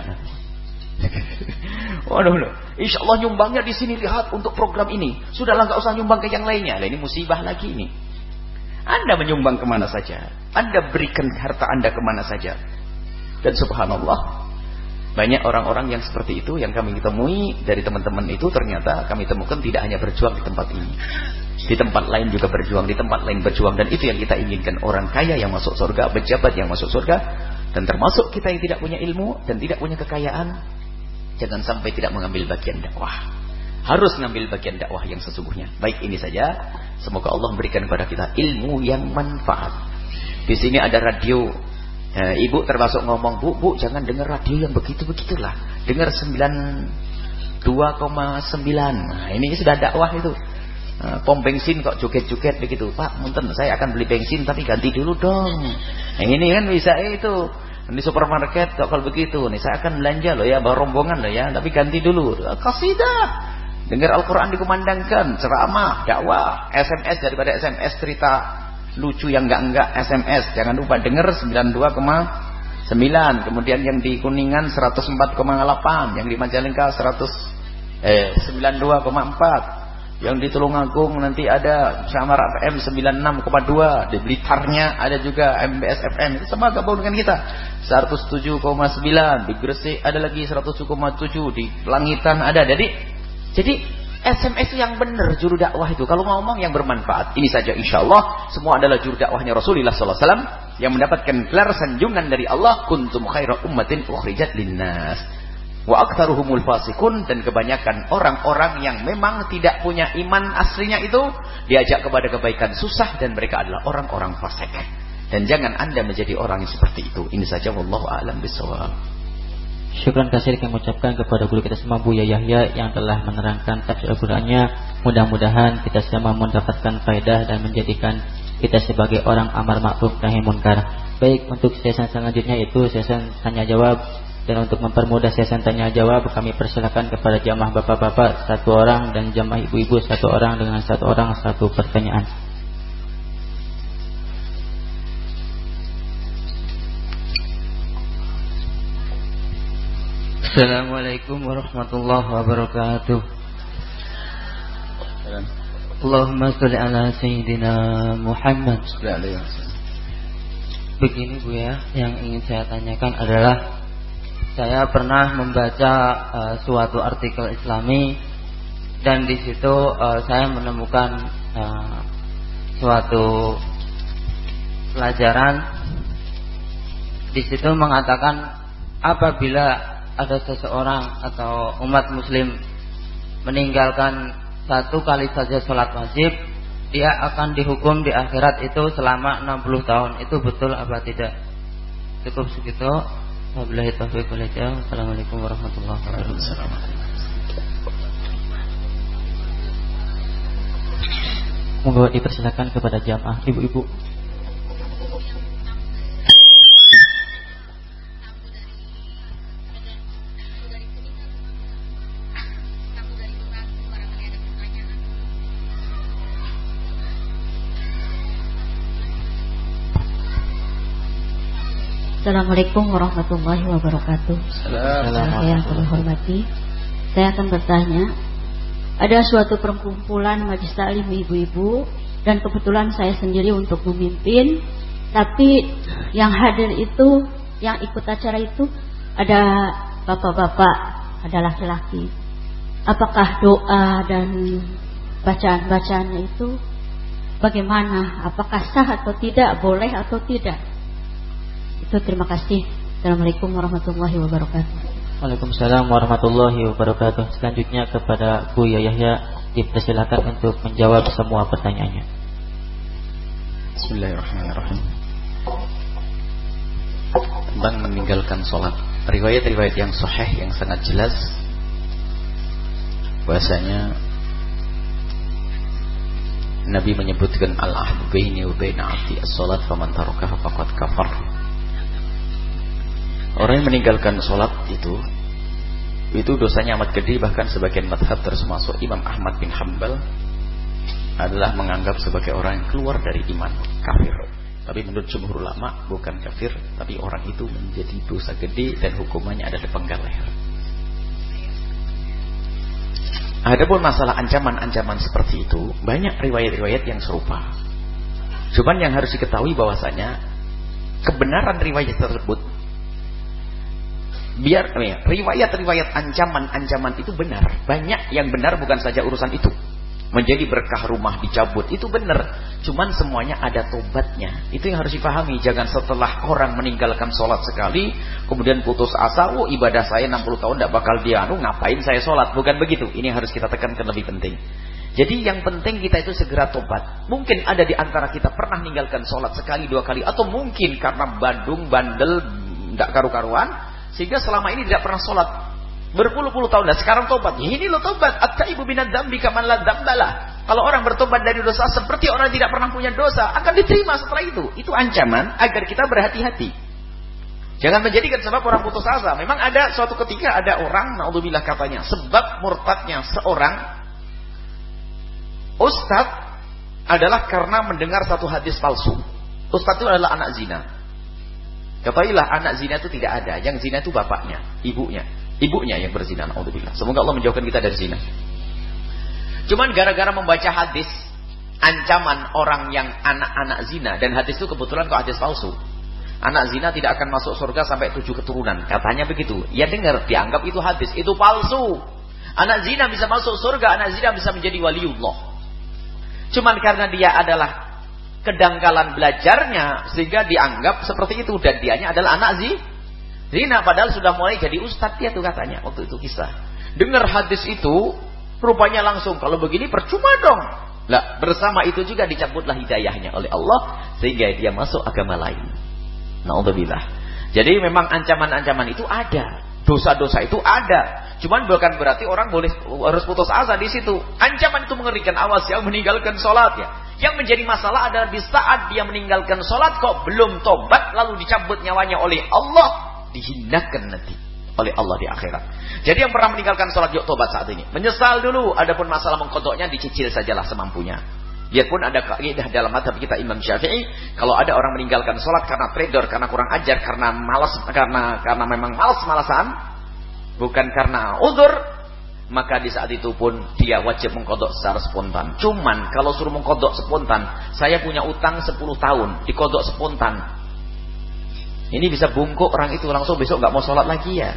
Waduh, insya Allah nyumbangnya di sini, lihat untuk program ini. Sudahlah, nggak usah nyumbang ke yang lainnya. Lah ini musibah lagi ini. Anda menyumbang kemana saja, Anda berikan harta Anda kemana saja. Dan subhanallah, banyak orang-orang yang seperti itu yang kami temui dari teman-teman itu, ternyata kami temukan tidak hanya berjuang di tempat ini, di tempat lain juga berjuang, di tempat lain berjuang. Dan itu yang kita inginkan, orang kaya yang masuk surga, pejabat yang masuk surga. Dan termasuk kita yang tidak punya ilmu dan tidak punya kekayaan, jangan sampai tidak mengambil bagian dakwah. Harus mengambil bagian dakwah yang sesungguhnya. Baik, ini saja. Semoga Allah memberikan kepada kita ilmu yang manfaat. Di sini ada radio. Ibu termasuk ngomong, Bu, jangan dengar radio yang begitu-begitulah. Dengar 92,9. Nah, ini sudah dakwah itu. Pom bensin kok joget-joget begitu. Pak, punten, saya akan beli bensin tapi ganti dulu dong. Yang ini kan bisa itu. Di supermarket kok kalau begitu. Nih saya akan belanja loh ya, bawa rombongan loh ya, tapi ganti dulu. Qasidah. Dengar Al-Quran dikumandangkan, ceramah, dakwah, SMS daripada SMS cerita lucu yang enggak SMS. Jangan lupa dengar 92,9. Kemudian yang di Kuningan 104,8, yang di Majalengka 92,4. Yang di Tulungagung nanti ada Samar FM 96,2. Di Blitarnya ada juga MBS FM. Itu semua gabung dengan kita. 107,9. Di Gresik ada lagi 107,7. Di Langitan ada. Jadi SMS itu yang benar, juru dakwah itu. Kalau ngomong yang bermanfaat. Ini saja insyaallah semua adalah juru dakwahnya Rasulullah SAW yang mendapatkan gelar sanjungan dari Allah, kuntum khaira ummatin ukhrijat linnas. Wa aktsaruhumul fasikun, dan kebanyakan orang-orang yang memang tidak punya iman aslinya itu diajak kepada kebaikan susah, dan mereka adalah orang-orang fasik. Dan jangan Anda menjadi orang yang seperti itu. Ini saja, wallahu a'lam bishawab. Syukran kasih kami ucapkan kepada guru kita semua, Buya Yahya, yang telah menerangkan tafsir Al-Qur'annya. Mudah-mudahan kita semua mendapatkan faedah dan menjadikan kita sebagai orang amar ma'ruf nahi munkar. Baik, untuk sesi selanjutnya itu sesi tanya jawab. Dan untuk mempermudah sesi tanya jawab, kami persilakan kepada jamaah bapak-bapak 1 orang dan jamaah ibu-ibu 1 orang dengan 1 orang 1 pertanyaan. Assalamualaikum warahmatullahi wabarakatuh. Allahumma sholli ala sayyidina Muhammad. Begini Bu ya, yang ingin saya tanyakan adalah, saya pernah membaca suatu artikel Islami, dan di situ saya menemukan suatu pelajaran. Di situ mengatakan apabila ada seseorang atau umat muslim meninggalkan 1 kali saja sholat wajib, dia akan dihukum di akhirat itu selama 60 tahun. Itu betul apa tidak? Cukup segitu. Wabillahi taufiq wal hidayah. Assalamualaikum warahmatullahi wabarakatuh. Monggo dipersilakan kepada jamaah ibu-ibu. Assalamualaikum warahmatullahi wabarakatuh. Yang kami hormati, saya akan bertanya. Ada suatu perkumpulan majelis taklim ibu-ibu, dan kebetulan saya sendiri untuk memimpin. Tapi yang hadir itu, yang ikut acara itu ada bapak-bapak, ada laki-laki. Apakah doa dan bacaan-bacaannya itu bagaimana? Apakah sah atau tidak? Boleh atau tidak? Itu, terima kasih. Assalamualaikum warahmatullahi wabarakatuh. Waalaikumsalam warahmatullahi wabarakatuh. Selanjutnya kepada Buya Yahya, dipersilakan untuk menjawab semua pertanyaannya. Bismillahirrahmanirrahim. Tentang meninggalkan sholat, riwayat-riwayat yang sahih yang sangat jelas bahasanya Nabi menyebutkan al-ahdu baini wa baina 'abdi as-salat faman tarakaha faqad kafar. Orang yang meninggalkan sholat itu dosanya amat gede. Bahkan sebagian madhab termasuk Imam Ahmad bin Hanbal adalah menganggap sebagai orang yang keluar dari iman, kafir. Tapi menurut jumhur ulama bukan kafir, tapi orang itu menjadi dosa gede dan hukumannya ada di penggal leher. Adapun masalah ancaman-ancaman seperti itu, banyak riwayat-riwayat yang serupa. Cuman yang harus diketahui bahwasanya kebenaran riwayat tersebut, biar riwayat-riwayat ancaman-ancaman itu benar. Banyak yang benar, bukan saja urusan itu. Menjadi berkah rumah dicabut, itu benar. Cuman semuanya ada tobatnya. Itu yang harus dipahami. Jangan setelah orang meninggalkan sholat sekali, kemudian putus asa, oh ibadah saya 60 tahun tidak bakal ngapain saya sholat. Bukan begitu. Ini yang harus kita tekankan lebih penting. Jadi yang penting kita itu segera tobat. Mungkin ada di antara kita pernah meninggalkan sholat sekali, 2 kali. Atau mungkin karena bandel, tidak karu-karuan, sehingga selama ini tidak pernah sholat berpuluh-puluh tahun. Dan sekarang tobat. Ini lo tobat. At-taibu minadz dzambi kaman la dzambalah. Kalau orang bertobat dari dosa seperti orang tidak pernah punya dosa, akan diterima setelah itu. Itu ancaman agar kita berhati-hati. Jangan menjadikan sebab orang putus asa. Memang ada suatu ketika ada orang, naudzubillah katanya, sebab murtadnya seorang ustaz adalah karena mendengar satu hadis palsu. Ustaz itu adalah anak zina. Katailah anak zina itu tidak ada. Yang zina itu bapaknya, ibunya. Ibunya yang berzina, naudzubillah. Semoga Allah menjauhkan kita dari zina. Cuman gara-gara membaca hadis ancaman orang yang anak-anak zina, dan hadis itu kebetulan kok hadis palsu. Anak zina tidak akan masuk surga sampai 7 keturunan. Katanya begitu. Ya dengar, dianggap itu hadis, itu palsu. Anak zina bisa masuk surga, anak zina bisa menjadi waliullah. Cuman karena dia adalah kedangkalan belajarnya, sehingga dianggap seperti itu. Dan dianya adalah anak zina, padahal sudah mulai jadi ustadz dia tuh katanya. Waktu itu kisah. Dengar hadis itu, rupanya langsung, kalau begini percuma dong. Lah, bersama itu juga dicabutlah hidayahnya oleh Allah, sehingga dia masuk agama lain. Naudzubillah. Jadi memang ancaman-ancaman itu ada. Dosa-dosa itu ada. Cuman bukan berarti orang harus putus asa di situ. Ancaman itu mengerikan. Awas yang meninggalkan sholatnya. Yang menjadi masalah adalah di saat dia meninggalkan sholat kok belum tobat, lalu dicabut nyawanya oleh Allah, dihinakan nanti oleh Allah di akhirat. Jadi yang pernah meninggalkan sholat, yuk tobat saat ini. Menyesal dulu. Adapun masalah mengkodoknya dicicil sajalah semampunya. Biarpun ada kaidah dalam mazhab kita Imam Syafi'i, kalau ada orang meninggalkan sholat karena trader, karena kurang ajar, karena malas, karena memang malas-malasan, bukan karena uzur, maka di saat itu pun dia wajib mengkodok secara spontan. Cuman kalau suruh mengkodok spontan, saya punya utang 10 tahun, dikodok spontan, ini bisa bungkuk orang itu langsung besok nggak mau sholat lagi ya.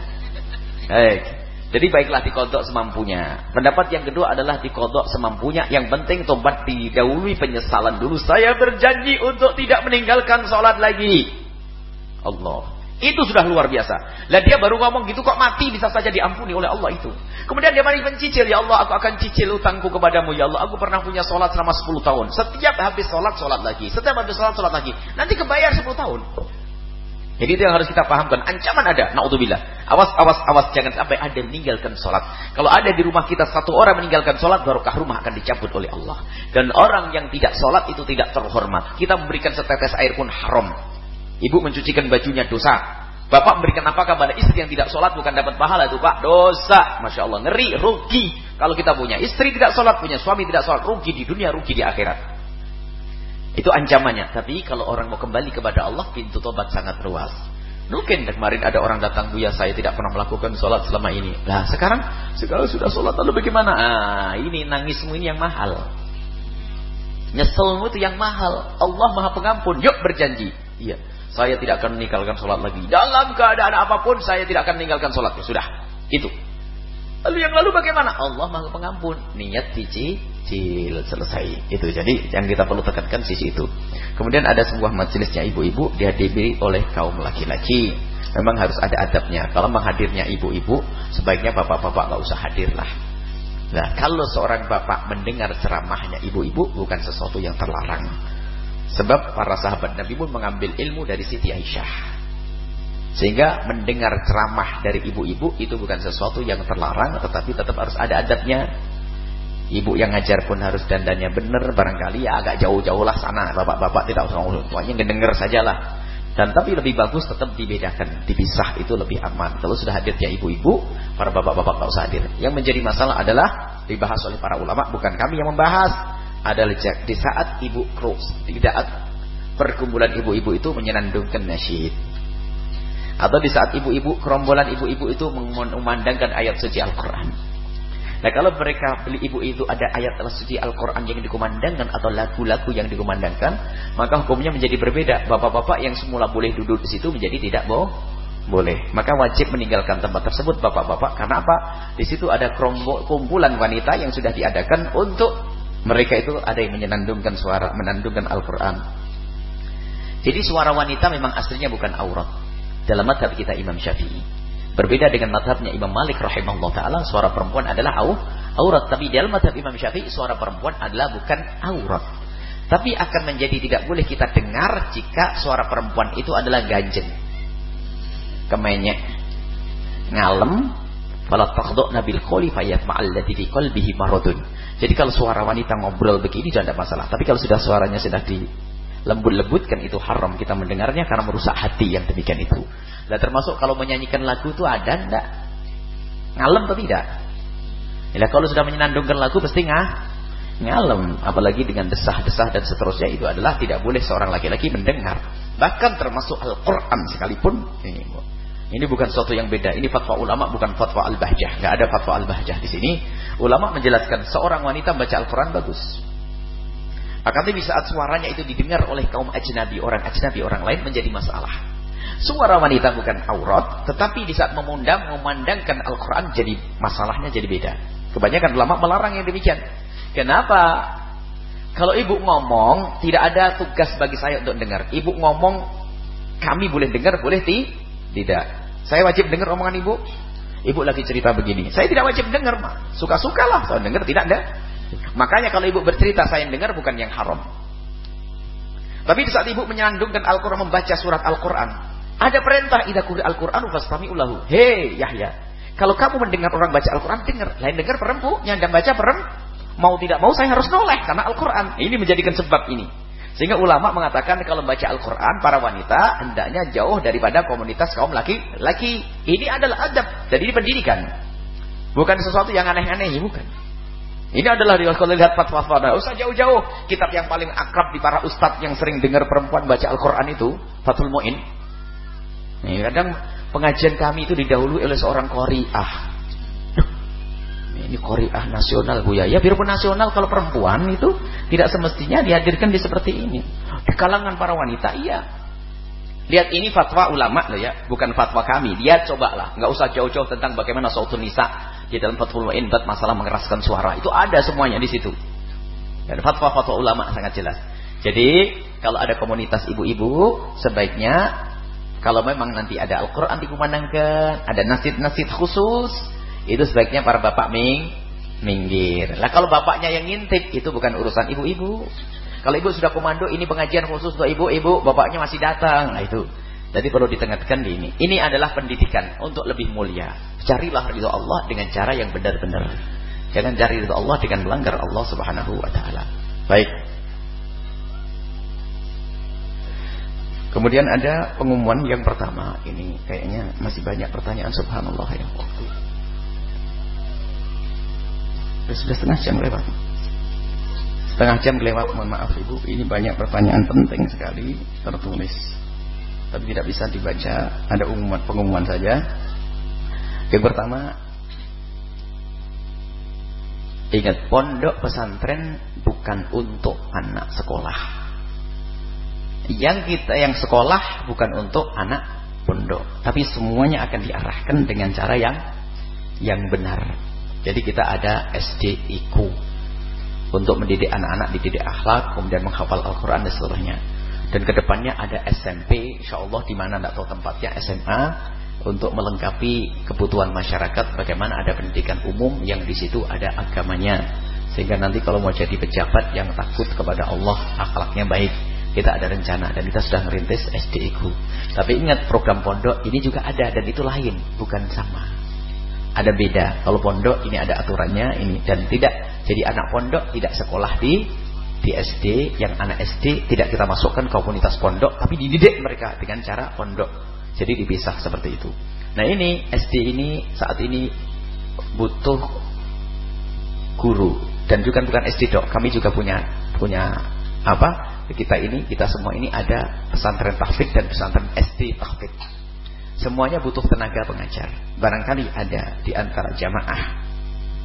Jadi baiklah dikodok semampunya. Pendapat yang kedua adalah dikodok semampunya. Yang penting tobat didahului penyesalan dulu. Saya berjanji untuk tidak meninggalkan sholat lagi. Allah, itu sudah luar biasa. Lah dia baru ngomong gitu kok mati bisa saja diampuni oleh Allah itu. Kemudian dia mari mencicil, ya Allah aku akan cicil utangku kepadamu. Ya Allah aku pernah punya sholat selama 10 tahun. Setiap habis sholat lagi. Setiap habis sholat lagi. Nanti kebayar 10 tahun. Jadi itu yang harus kita pahamkan. Ancaman ada, naudzubillah. Awas jangan sampai ada meninggalkan sholat. Kalau ada di rumah kita satu orang meninggalkan sholat, barokah rumah akan dicabut oleh Allah. Dan orang yang tidak sholat itu tidak terhormat. Kita memberikan setetes air pun haram. Ibu mencucikan bajunya dosa. Bapak memberikan nafkah pada istri yang tidak sholat bukan dapat pahala itu Pak, dosa. Masya Allah, ngeri, rugi. Kalau kita punya istri tidak sholat, punya suami tidak sholat, rugi di dunia, rugi di akhirat. Itu ancamannya. Tapi kalau orang mau kembali kepada Allah, pintu tobat sangat luas. Mungkin kemarin ada orang datang, Buya saya tidak pernah melakukan sholat selama ini. Nah sekarang sudah sholat, lalu bagaimana? Ini nangismu ini yang mahal. Nyeselmu itu yang mahal. Allah Maha Pengampun. Yuk berjanji. Iya, saya tidak akan meninggalkan sholat lagi. Dalam keadaan apapun saya tidak akan meninggalkan sholat. Ya, sudah. Itu. Lalu yang lalu bagaimana? Allah Maha Pengampun. Niat cicil selesai. Itu jadi yang kita perlu tekankan sisi itu. Kemudian ada sebuah majelisnya ibu-ibu dihadiri oleh kaum laki-laki. Memang harus ada adabnya. Kalau menghadirnya ibu-ibu, sebaiknya bapak-bapak nggak usah hadirlah. Nah, kalau seorang bapak mendengar ceramahnya ibu-ibu bukan sesuatu yang terlarang. Sebab para sahabat Nabi pun mengambil ilmu dari Siti Aisyah. Sehingga mendengar ceramah dari ibu-ibu itu bukan sesuatu yang terlarang, tetapi tetap harus ada adabnya. Ibu yang ngajar pun harus dandannya benar, barangkali ya agak jauh-jauh lah sana. Bapak-bapak tidak usah ngomong, tuanya ngedenger sajalah. Dan tapi lebih bagus tetap dibedakan, dipisah, itu lebih aman. Kalau sudah hadirnya ibu-ibu, para bapak-bapak tak usah hadir. Yang menjadi masalah adalah dibahas oleh para ulama, bukan kami yang membahas. Adalah di saat ibu krus, di saat perkumpulan ibu-ibu itu menyenandungkan nasyid. Atau di saat ibu-ibu, kerombolan ibu-ibu itu memandangkan ayat suci Al-Quran. Nah kalau mereka beli ibu itu ada ayat suci Al-Quran yang dikumandangkan atau lagu-lagu yang dikumandangkan, maka hukumnya menjadi berbeda. Bapak-bapak yang semula boleh duduk di situ menjadi tidak boleh. Maka wajib meninggalkan tempat tersebut bapak-bapak. Karena apa? Di situ ada kumpulan wanita yang sudah diadakan untuk mereka itu ada yang menandungkan suara, menandungkan Al-Quran. Jadi suara wanita memang aslinya bukan aurat dalam mazhab kita Imam Syafi'i. Berbeda dengan mazhabnya Imam Malik rahimahullah ta'ala, suara perempuan adalah aurat. Tapi dalam mazhab Imam Syafi'i, suara perempuan adalah bukan aurat. Tapi akan menjadi tidak boleh kita dengar jika suara perempuan itu adalah ganjen, kemenyek, ngalem, fala taqduna bil qawli fayatma'al ladzi fi qalbihi maradun. Jadi kalau suara wanita ngobrol begini tidak ada masalah. Tapi kalau sudah suaranya sudah dilembut-lembutkan, itu haram kita mendengarnya karena merusak hati yang demikian itu. Nah termasuk kalau menyanyikan lagu itu ada enggak? Ngalem atau tidak? Ya, kalau sudah menyenandungkan lagu pasti ngalem. Apalagi dengan desah-desah dan seterusnya, itu adalah tidak boleh seorang laki-laki mendengar. Bahkan termasuk Al-Quran sekalipun. Ini bukan sesuatu yang beda. Ini fatwa ulama, bukan fatwa Al-Bahjah. Enggak ada fatwa Al-Bahjah di sini. Ulama menjelaskan seorang wanita membaca Al-Quran bagus. Akan tapi saat suaranya itu didengar oleh kaum ajnabi, orang lain menjadi masalah. Suara wanita bukan aurat, tetapi di saat memandangkan Al-Quran jadi masalahnya jadi beda. Kebanyakan ulama melarang yang demikian. Kenapa? Kalau ibu ngomong, tidak ada tugas bagi saya untuk dengar. Ibu ngomong, kami boleh dengar, boleh tidak. Saya wajib dengar omongan ibu. Ibu lagi cerita begini, saya tidak wajib dengar, mah. Suka-sukalah saya dengar, tidak ada. Makanya kalau ibu bercerita saya dengar, bukan yang haram. Tapi di saat ibu menyandungkan Al-Quran, membaca surat Al-Quran, ada perintah idza quri'al Qur'anu fastami'u lahu. Hei Yahya, kalau kamu mendengar orang baca Al-Quran, dengar. Lain dengar perempuan, yang baca mau tidak mau saya harus noleh karena Al-Quran. Ini menjadikan sebab ini. Sehingga ulama mengatakan kalau baca Al-Quran, para wanita hendaknya jauh daripada komunitas kaum laki-laki. Ini adalah adab, jadi ini pendidikan. Bukan sesuatu yang aneh-aneh, bukan. Ini adalah kalau lihat fatwa-fatwa, tidak usah jauh-jauh. Kitab yang paling akrab di para ustadz yang sering dengar perempuan baca Al-Quran itu, Fathul Mu'in. Nih, kadang pengajian kami itu didahului oleh seorang qari'ah. Ini qari'ah nasional, Bu ya. Ya biarpun nasional, kalau perempuan itu tidak semestinya dihadirkan di seperti ini. Di kalangan para wanita, iya. Lihat ini fatwa ulama loh ya, bukan fatwa kami. Lihat cobalah, nggak usah jauh-jauh tentang bagaimana sautun nisa di dalam Fathul Mu'in, masalah mengeraskan suara. Itu ada semuanya di situ. Dan fatwa-fatwa ulama sangat jelas. Jadi kalau ada komunitas ibu-ibu, sebaiknya kalau memang nanti ada Al-Quran dikumandangkan, ada nasid-nasid khusus, itu sebaiknya para bapak minggir. Lah kalau bapaknya yang ngintip, itu bukan urusan ibu-ibu. Kalau ibu sudah komando, ini pengajian khusus untuk ibu-ibu, bapaknya masih datang. Nah itu. Jadi perlu ditengahkan di ini. Ini adalah pendidikan untuk lebih mulia. Carilah ridha Allah dengan cara yang benar-benar. Jangan cari ridha Allah dengan melanggar Allah Subhanahu wa taala. Baik. Kemudian ada pengumuman yang pertama. Ini kayaknya masih banyak pertanyaan, subhanallah ya. Sudah setengah jam lewat. Setengah jam lewat, mohon maaf Ibu. Ini banyak pertanyaan penting sekali tertulis, tapi tidak bisa dibaca. Ada pengumuman saja. Yang pertama, ingat, pondok pesantren bukan untuk anak sekolah. Yang sekolah bukan untuk anak pondok, tapi semuanya akan diarahkan dengan cara yang benar. Jadi kita ada SDIQ untuk mendidik anak-anak, dididik akhlak, kemudian menghafal Al-Quran dan seterusnya. Dan kedepannya ada SMP, insyaallah di mana tidak tahu tempatnya, SMA, untuk melengkapi kebutuhan masyarakat. Bagaimana ada pendidikan umum yang di situ ada agamanya, sehingga nanti kalau mau jadi pejabat yang takut kepada Allah, akhlaknya baik. Kita ada rencana dan kita sudah merintis SDIQ. Tapi ingat, program pondok ini juga ada dan itu lain, bukan sama. Ada beda. Kalau pondok ini ada aturannya ini, dan tidak jadi anak pondok tidak sekolah di SD. Yang anak SD tidak kita masukkan ke komunitas pondok, tapi dididik mereka dengan cara pondok. Jadi dipisah seperti itu. Nah ini SD ini saat ini butuh guru, dan juga bukan SD dok. Kami juga punya apa? Kita semua ini ada pesantren tahfidz dan pesantren SD tahfidz. Semuanya butuh tenaga pengajar. Barangkali ada di antara jamaah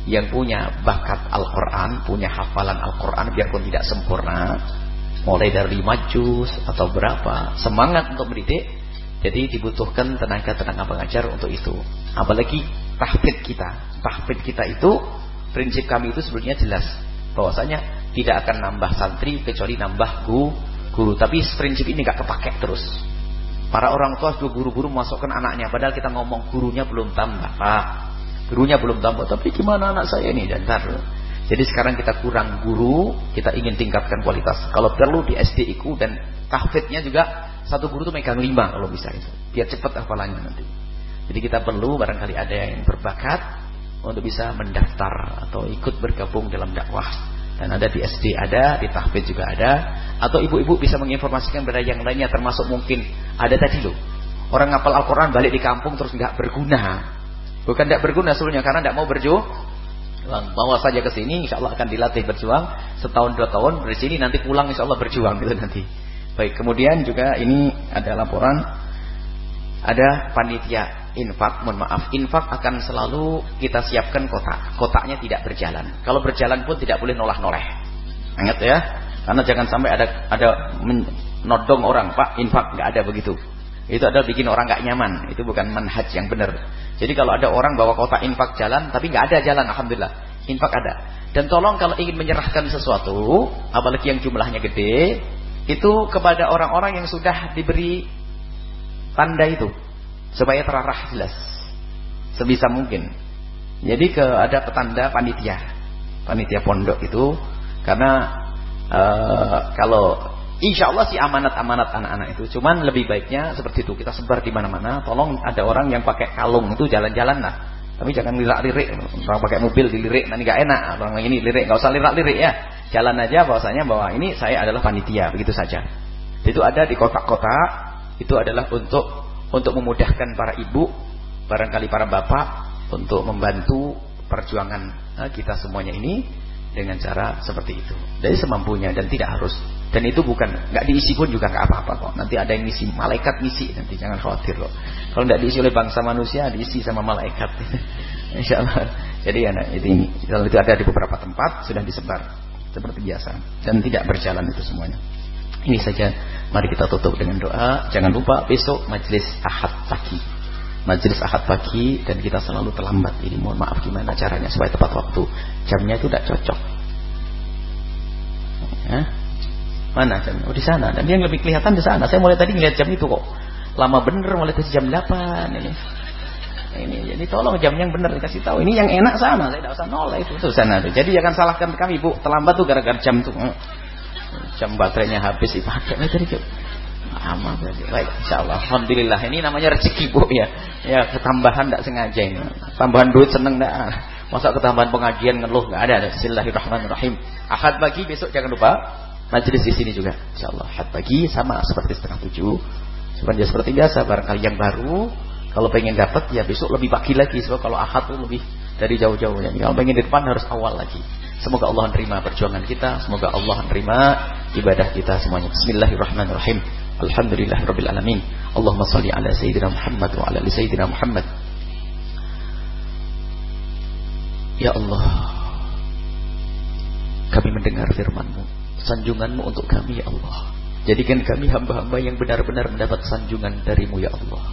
yang punya bakat Al-Quran, punya hafalan Al-Quran biarpun tidak sempurna, mulai dari 5 juz atau berapa, semangat untuk mendidik. Jadi dibutuhkan tenaga-tenaga pengajar untuk itu. Apalagi tahfidz kita itu, prinsip kami itu sebenarnya jelas bahwasanya tidak akan nambah santri kecuali nambah guru. Tapi prinsip ini gak kepake terus. Para orang tua juga guru-guru masukkan anaknya, padahal kita ngomong gurunya belum tambah, Pak. Gurunya belum tambah, tapi gimana anak saya ini? Dan jadi sekarang kita kurang guru, kita ingin tingkatkan kualitas. Kalau perlu di SDIku dan tahfidznya juga satu guru tuh megang 5 kalau bisa itu, biar cepat hafalannya nanti. Jadi kita perlu barangkali ada yang berbakat untuk bisa mendaftar atau ikut bergabung dalam dakwah. Dan ada di SD ada, di tahfidz juga ada. Atau ibu-ibu bisa menginformasikan kepada yang lainnya, termasuk mungkin ada tadi loh, orang ngapal Al-Quran balik di kampung terus nggak berguna. Bukan tidak berguna sebenarnya, karena tidak mau berjuang. Bawa saja ke sini, insya Allah akan dilatih berjuang setahun 2 tahun dari sini, nanti pulang insya Allah berjuang gitu nanti. Baik, kemudian juga ini ada laporan, ada panitia infak. Mohon maaf, infak akan selalu kita siapkan kotaknya tidak berjalan. Kalau berjalan pun tidak boleh noleh-noleh. Ingat ya, karena jangan sampai ada menodong orang, Pak infak, nggak ada begitu. Itu adalah bikin orang nggak nyaman. Itu bukan manhaj yang benar. Jadi kalau ada orang bawa kotak infak jalan, tapi nggak ada jalan, alhamdulillah, infak ada. Dan tolong kalau ingin menyerahkan sesuatu, apalagi yang jumlahnya gede, itu kepada orang-orang yang sudah diberi tanda itu, supaya terarah jelas, sebisa mungkin. Jadi ada petanda panitia pondok itu, karena kalau insya Allah sih amanat anak-anak itu. Cuman lebih baiknya seperti itu, kita sebar di mana-mana. Tolong ada orang yang pakai kalung itu jalan-jalan lah. Tapi jangan lirik-lirik. Orang pakai mobil dilirik, nanti gak enak. Orang ini lirik, gak usah lirik-lirik ya. Jalan aja bahwasanya bahwa ini saya adalah panitia, begitu saja. Itu ada di kotak-kotak. Itu adalah untuk memudahkan para ibu, barangkali para bapak, untuk membantu perjuangan kita semuanya ini dengan cara seperti itu. Jadi semampunya dan tidak harus. Dan itu bukan, nggak diisi pun juga nggak apa-apa kok. Nanti ada yang ngisi, malaikat ngisi nanti, jangan khawatir loh. Kalau nggak diisi oleh bangsa manusia, diisi sama malaikat. Insya Allah. Jadi ya, ini kalau itu ada di beberapa tempat sudah disebar seperti biasa dan tidak berjalan itu semuanya. Ini saja. Mari kita tutup dengan doa. Jangan lupa besok majelis Ahad pagi. Majelis Ahad pagi dan kita selalu terlambat. Ini mohon maaf gimana caranya supaya tepat waktu. Jamnya itu tidak cocok. Ya? Mana jamnya? Oh di sana. Dan yang lebih kelihatan di sana. Saya mulai tadi ngeliat jam itu kok lama bener, mulai tadi jam 8 ini. Jadi tolong jam yang bener dikasih tahu. Ini yang enak sana. Saya tidak usah noleh itu sana. Jadi jangan salahkan kami, Bu. Terlambat tuh gara-gara jam tuh. Jam baterainya habis dipakai. Tadi aman berarti. Baik, insyaallah. Alhamdulillah. Ini namanya rezeki, Bu ya. Ya, ketambahan tidak sengaja ini. Tambahan duit seneng enggak? Masa ketambahan pengajian ngeluh enggak ada. Bismillahirrahmanirrahim. Ahad pagi besok jangan lupa majelis di sini juga. Insyaallah Ahad pagi sama seperti 6:30. Sebenarnya seperti biasa, barangkali yang baru kalau pengen dapat ya besok lebih pagi lagi. Sebab kalau Ahad itu lebih dari jauh-jauh ya. Kalau pengen di depan harus awal lagi. Semoga Allah menerima perjuangan kita, semoga Allah menerima ibadah kita semuanya. Bismillahirrahmanirrahim. Alhamdulillahirabbil alamin. Allahumma shalli ala sayyidina Muhammad wa ala ali sayyidina Muhammad. Ya Allah, kami mendengar firman-Mu, sanjungan-Mu untuk kami ya Allah. Jadikan kami hamba-hamba yang benar-benar mendapat sanjungan dari-Mu ya Allah.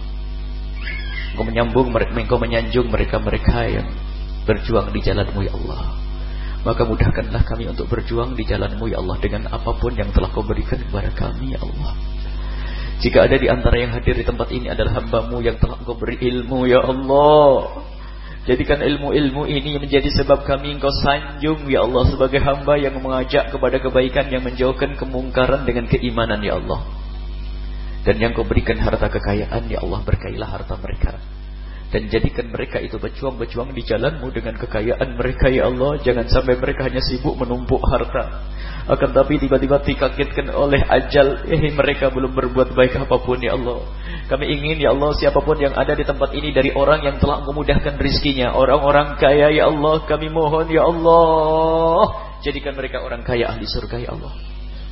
Engkau menyanjung mereka-mereka yang berjuang di jalan-Mu ya Allah. Maka mudahkanlah kami untuk berjuang di jalan-Mu ya Allah, dengan apapun yang telah Kau berikan kepada kami ya Allah. Jika ada di antara yang hadir di tempat ini adalah hamba-Mu yang telah Engkau beri ilmu ya Allah, jadikan ilmu-ilmu ini menjadi sebab kami Engkau sanjung ya Allah, sebagai hamba yang mengajak kepada kebaikan, yang menjauhkan kemungkaran dengan keimanan ya Allah. Dan yang Kau berikan harta kekayaan ya Allah, berkailah harta mereka. Dan jadikan mereka itu berjuang-berjuang di jalan-Mu dengan kekayaan mereka ya Allah. Jangan sampai mereka hanya sibuk menumpuk harta, akan tapi tiba-tiba dikagetkan oleh ajal, mereka belum berbuat baik apapun ya Allah. Kami ingin ya Allah, siapapun yang ada di tempat ini dari orang yang telah memudahkan rizkinya, orang-orang kaya ya Allah, kami mohon ya Allah, jadikan mereka orang kaya ahli surga ya Allah.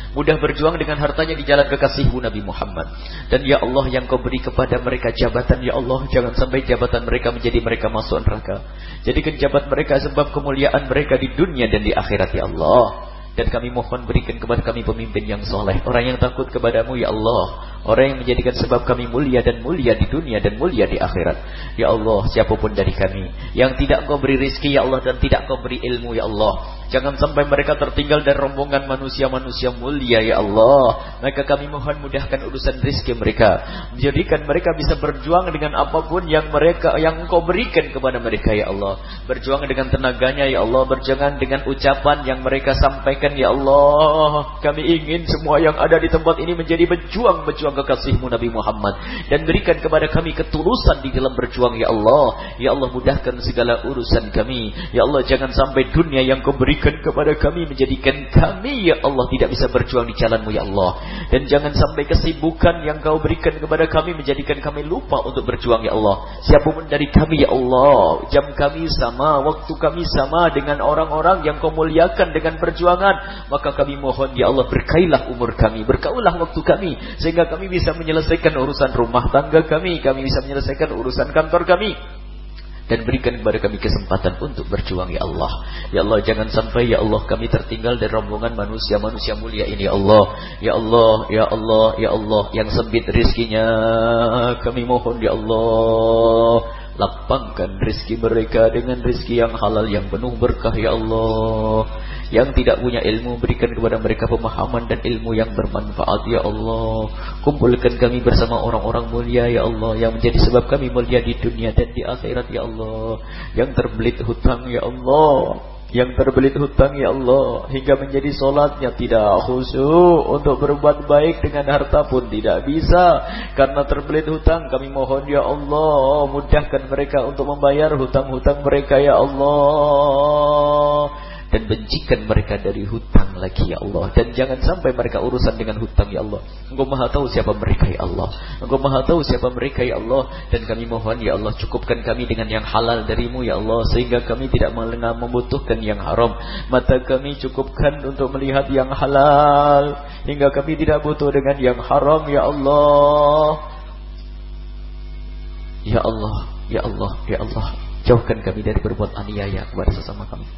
mudah berjuang dengan hartanya di jalan kekasihmu Nabi Muhammad. Dan ya Allah, yang kau beri kepada mereka jabatan, ya Allah, jangan sampai jabatan mereka menjadi mereka masuk neraka. Jadikan jabat mereka sebab kemuliaan mereka di dunia dan di akhirat, ya Allah. Dan kami mohon berikan kepada kami pemimpin yang soleh, orang yang takut kepadamu, ya Allah, orang yang menjadikan sebab kami mulia dan mulia di dunia dan mulia di akhirat. Ya Allah, siapapun dari kami yang tidak kau beri rezeki, ya Allah, dan tidak kau beri ilmu, ya Allah, jangan sampai mereka tertinggal dari rombongan manusia-manusia mulia, ya Allah. Maka kami mohon mudahkan urusan rezeki mereka, menjadikan mereka bisa berjuang dengan apapun yang kau berikan kepada mereka, ya Allah. Berjuang dengan tenaganya, ya Allah, berjuang dengan ucapan yang mereka sampaikan, ya Allah. Kami ingin semua yang ada di tempat ini menjadi berjuang kekasihmu Nabi Muhammad, dan berikan kepada kami ketulusan di dalam berjuang, ya Allah. Ya Allah, mudahkan segala urusan kami, ya Allah. Jangan sampai dunia yang kau berikan kepada kami menjadikan kami, ya Allah, tidak bisa berjuang di jalanmu, ya Allah. Dan jangan sampai kesibukan yang kau berikan kepada kami menjadikan kami lupa untuk berjuang, ya Allah. Siapapun dari kami, ya Allah, jam kami sama, waktu kami sama dengan orang-orang yang kau muliakan dengan perjuangan, maka kami mohon, ya Allah, berkailah umur kami, berkaulah waktu kami, sehingga kami bisa menyelesaikan urusan rumah tangga kami bisa menyelesaikan urusan kantor kami, dan berikan kepada kami kesempatan untuk berjuang, ya Allah. Ya Allah, jangan sampai, ya Allah, kami tertinggal dari rombongan manusia-manusia mulia ini, ya Allah. Ya Allah, ya Allah, ya Allah, yang sempit rezekinya kami mohon, ya Allah, lapangkan rezeki mereka dengan rezeki yang halal, yang penuh berkah, ya Allah. Yang tidak punya ilmu, berikan kepada mereka pemahaman dan ilmu yang bermanfaat, ya Allah. Kumpulkan kami bersama orang-orang mulia, ya Allah, yang menjadi sebab kami mulia di dunia dan di akhirat, ya Allah. Yang terbelit hutang, ya Allah, yang terbelit hutang, ya Allah, hingga menjadi solatnya tidak khusyuk, untuk berbuat baik dengan harta pun tidak bisa karena terbelit hutang. Kami mohon, ya Allah, mudahkan mereka untuk membayar hutang-hutang mereka, ya Allah. Dan bencikan mereka dari hutang lagi, ya Allah. Dan jangan sampai mereka urusan dengan hutang, ya Allah. Engkau maha tahu siapa mereka, ya Allah. Engkau maha tahu siapa mereka, ya Allah. Dan kami mohon, ya Allah, cukupkan kami dengan yang halal darimu, ya Allah, sehingga kami tidak membutuhkan yang haram. Mata kami cukupkan untuk melihat yang halal, hingga kami tidak butuh dengan yang haram, ya Allah. Ya Allah, ya Allah, ya Allah, jauhkan kami dari berbuat aniaya kepada sesama kami.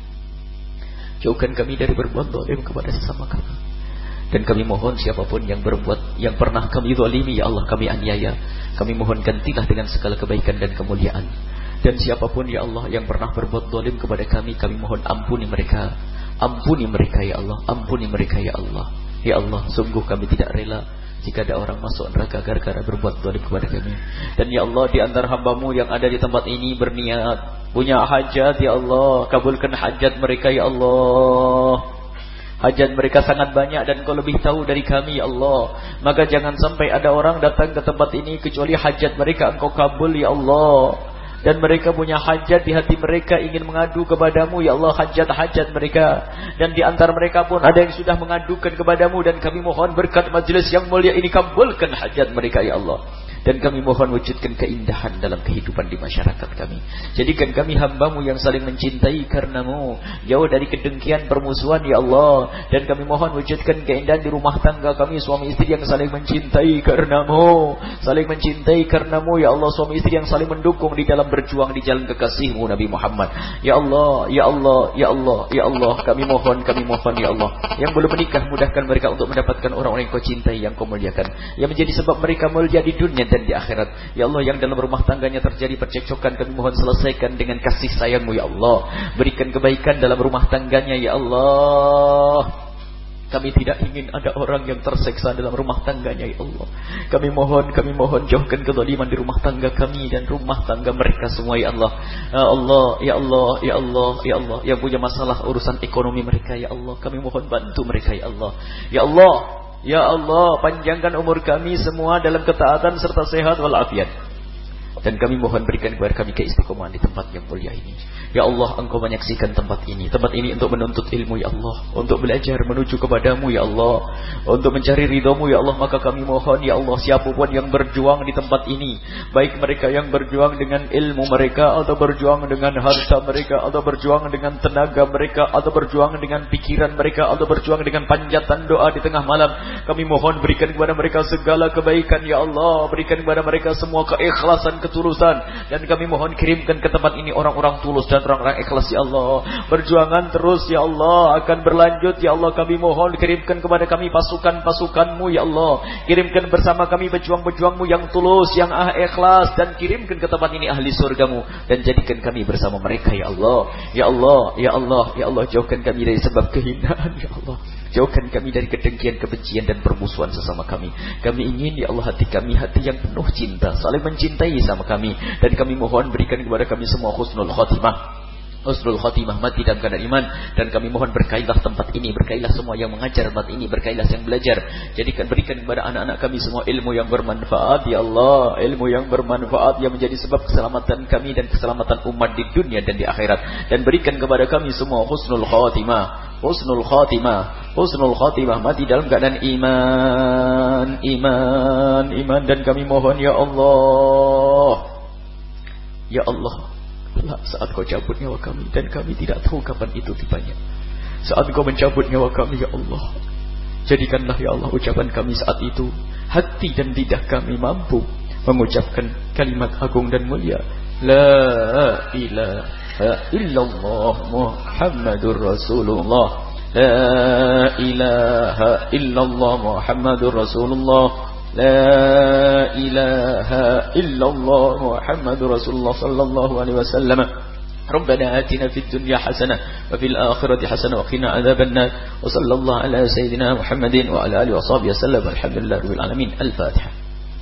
Jauhkan kami dari berbuat zalim kepada sesama kami. Dan kami mohon, siapapun yang pernah kami zalimi, ya Allah, kami aniaya, kami mohon gantilah dengan segala kebaikan dan kemuliaan. Dan siapapun, ya Allah, yang pernah berbuat zalim kepada kami mohon ampuni mereka. Ampuni mereka, ya Allah. Ampuni mereka, ya Allah. Ya Allah, sungguh kami tidak rela jika ada orang masuk neraka gara-gara berbuat zalim kepada kami. Dan ya Allah, di antara hamba-Mu yang ada di tempat ini berniat punya hajat, ya Allah, kabulkan hajat mereka, ya Allah. Hajat mereka sangat banyak dan Kau lebih tahu dari kami, ya Allah. Maka jangan sampai ada orang datang ke tempat ini kecuali hajat mereka Engkau kabul, ya Allah. Dan mereka punya hajat di hati mereka, ingin mengadu kepadamu, ya Allah, hajat-hajat mereka. Dan di antara mereka pun ada yang sudah mengadukan kepadamu. Dan kami mohon berkat majelis yang mulia ini, kabulkan hajat mereka, ya Allah. Dan kami mohon wujudkan keindahan dalam kehidupan di masyarakat kami. Jadikan kami hamba-Mu yang saling mencintai karena-Mu, jauh dari kedengkian permusuhan, ya Allah. Dan kami mohon wujudkan keindahan di rumah tangga kami, suami istri yang saling mencintai karena-Mu, saling mencintai karena-Mu, ya Allah. Suami istri yang saling mendukung di dalam berjuang di jalan kekasih-Mu Nabi Muhammad. Ya Allah, ya Allah, ya Allah, ya Allah. Kami mohon, ya Allah. Yang belum menikah, mudahkan mereka untuk mendapatkan orang-orang yang Kau cintai, yang Kau muliakan, yang menjadi sebab mereka mulia di dunia dan di akhirat. Ya Allah, yang dalam rumah tangganya terjadi percekcokan, kami mohon selesaikan dengan kasih sayang-Mu, ya Allah. Berikan kebaikan dalam rumah tangganya, ya Allah. Kami tidak ingin ada orang yang terseksa dalam rumah tangganya, ya Allah. Kami mohon jauhkan kezaliman di rumah tangga kami dan rumah tangga mereka semua, ya Allah. Ya Allah, ya Allah, ya Allah, ya Allah. Yang punya masalah urusan ekonomi mereka, ya Allah, kami mohon bantu mereka, ya Allah. Ya Allah, ya Allah, panjangkan umur kami semua dalam ketaatan serta sehat walafiat. Dan kami mohon berikan kepada kami keistiqomahan di tempat yang mulia ini. Ya Allah, Engkau menyaksikan tempat ini. Tempat ini untuk menuntut ilmu, ya Allah. Untuk belajar menuju kepadamu, ya Allah. Untuk mencari ridhamu, ya Allah. Maka kami mohon, ya Allah, siapapun yang berjuang di tempat ini, baik mereka yang berjuang dengan ilmu mereka, atau berjuang dengan harta mereka, atau berjuang dengan tenaga mereka, atau berjuang dengan pikiran mereka, atau berjuang dengan panjatan doa di tengah malam, kami mohon berikan kepada mereka segala kebaikan, ya Allah. Berikan kepada mereka semua keikhlasan, ketulusan. Dan kami mohon kirimkan ke tempat ini orang-orang tulus dan orang-orang ikhlas, ya Allah. Perjuangan terus, ya Allah, akan berlanjut, ya Allah. Kami mohon kirimkan kepada kami pasukan-pasukanmu, ya Allah. Kirimkan bersama kami pejuang-pejuangmu yang tulus, yang ikhlas. Dan kirimkan ke tempat ini ahli surgamu. Dan jadikan kami bersama mereka, ya Allah. Ya Allah, ya Allah, ya Allah. Jauhkan kami dari sebab kehinaan, ya Allah. Jauhkan kami dari kedengkian, kebencian dan permusuhan sesama kami. Kami ingin, ya Allah, hati kami hati yang penuh cinta, saling mencintai sama kami. Dan kami mohon berikan kepada kami semua husnul khotimah. Husnul khotimah, mati dalam keadaan iman. Dan kami mohon berkailah tempat ini, berkailah semua yang mengajar tempat ini, berkailah yang belajar. Jadikan berikan kepada anak-anak kami semua ilmu yang bermanfaat, ya Allah. Ilmu yang bermanfaat yang menjadi sebab keselamatan kami dan keselamatan umat di dunia dan di akhirat. Dan berikan kepada kami semua husnul khotimah. Husnul khotimah, husnul khotimah, mati dalam keadaan iman. Dan kami mohon, ya Allah, ya Allah, saat kau cabut nyawa kami, dan kami tidak tahu kapan itu tibanya. Saat kau mencabut nyawa kami, ya Allah, jadikanlah, ya Allah, ucapan kami saat itu, hati dan lidah kami mampu mengucapkan kalimat agung dan mulia, La ilaha illallah Muhammadur Rasulullah. La ilaha illallah Muhammadur Rasulullah. La ilaha illallah Muhammadur Rasulullah sallallahu alaihi wasallam. ربنا آتنا في الدنيا حسنة وفي الآخرة حسنة وقنا عذاب النار وصلى الله على سيدنا محمد وعلى آله وصحبه وسلم والحمد لله رب العالمين. الفاتحة.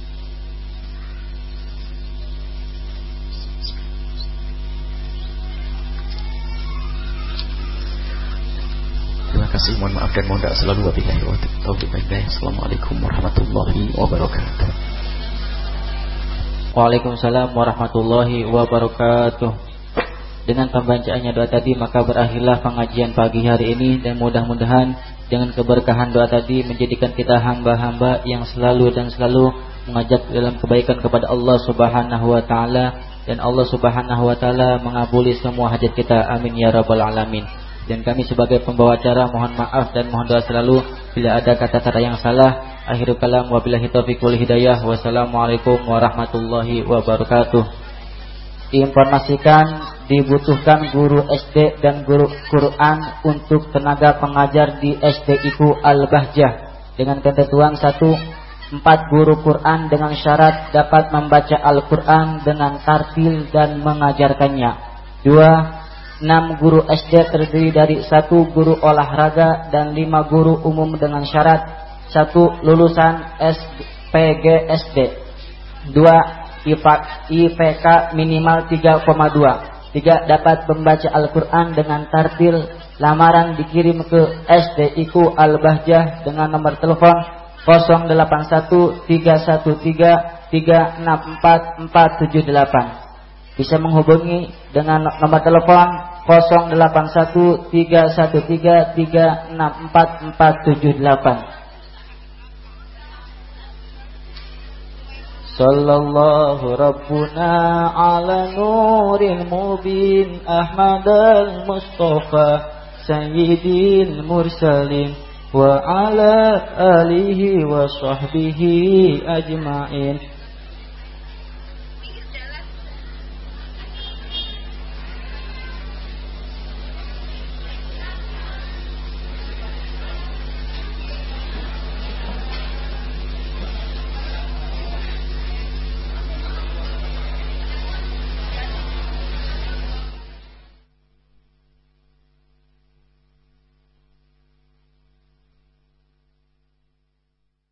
Terima kasih, mohon maaf dan mohon doa selalu. Wabillahi taufiq wal hidayah. Assalamualaikum warahmatullahi wabarakatuh. Waalaikumsalam warahmatullahi wabarakatuh. Dengan pembacaannya doa tadi, maka berakhirlah pengajian pagi hari ini. Dan mudah-mudahan dengan keberkahan doa tadi menjadikan kita hamba-hamba yang selalu mengajak dalam kebaikan kepada Allah Subhanahu wa taala, dan Allah Subhanahu wa taala mengabuli semua hajat kita. Amin ya rabbal alamin. Dan kami sebagai pembawa acara mohon maaf dan mohon doa selalu bila ada kata-kata yang salah. Akhirul kalam, wabillahi taufiq wal hidayah. Wassalamualaikum warahmatullahi wabarakatuh. Diinformasikan dibutuhkan guru SD dan guru Quran untuk tenaga pengajar di SDIku Al-Bahjah dengan ketentuan 1. 4 guru Quran dengan syarat dapat membaca Al-Quran dengan tartil dan mengajarkannya. 2. 6 guru SD terdiri dari 1 guru olahraga dan 5 guru umum dengan syarat 1. Lulusan SPGSD. 2. IPK minimal 3,2. 3. Dapat membaca Al-Quran dengan tartil. Lamaran dikirim ke SDIku Al-Bahjah dengan nomor telepon 081364464478. Bisa menghubungi dengan nomor telepon 081313364478. Sallallahu Rabbuna ala nuril mubin Ahmadal Mustafa Sayyidil Mursalin wa ala alihi wa sahbihi ajma'in.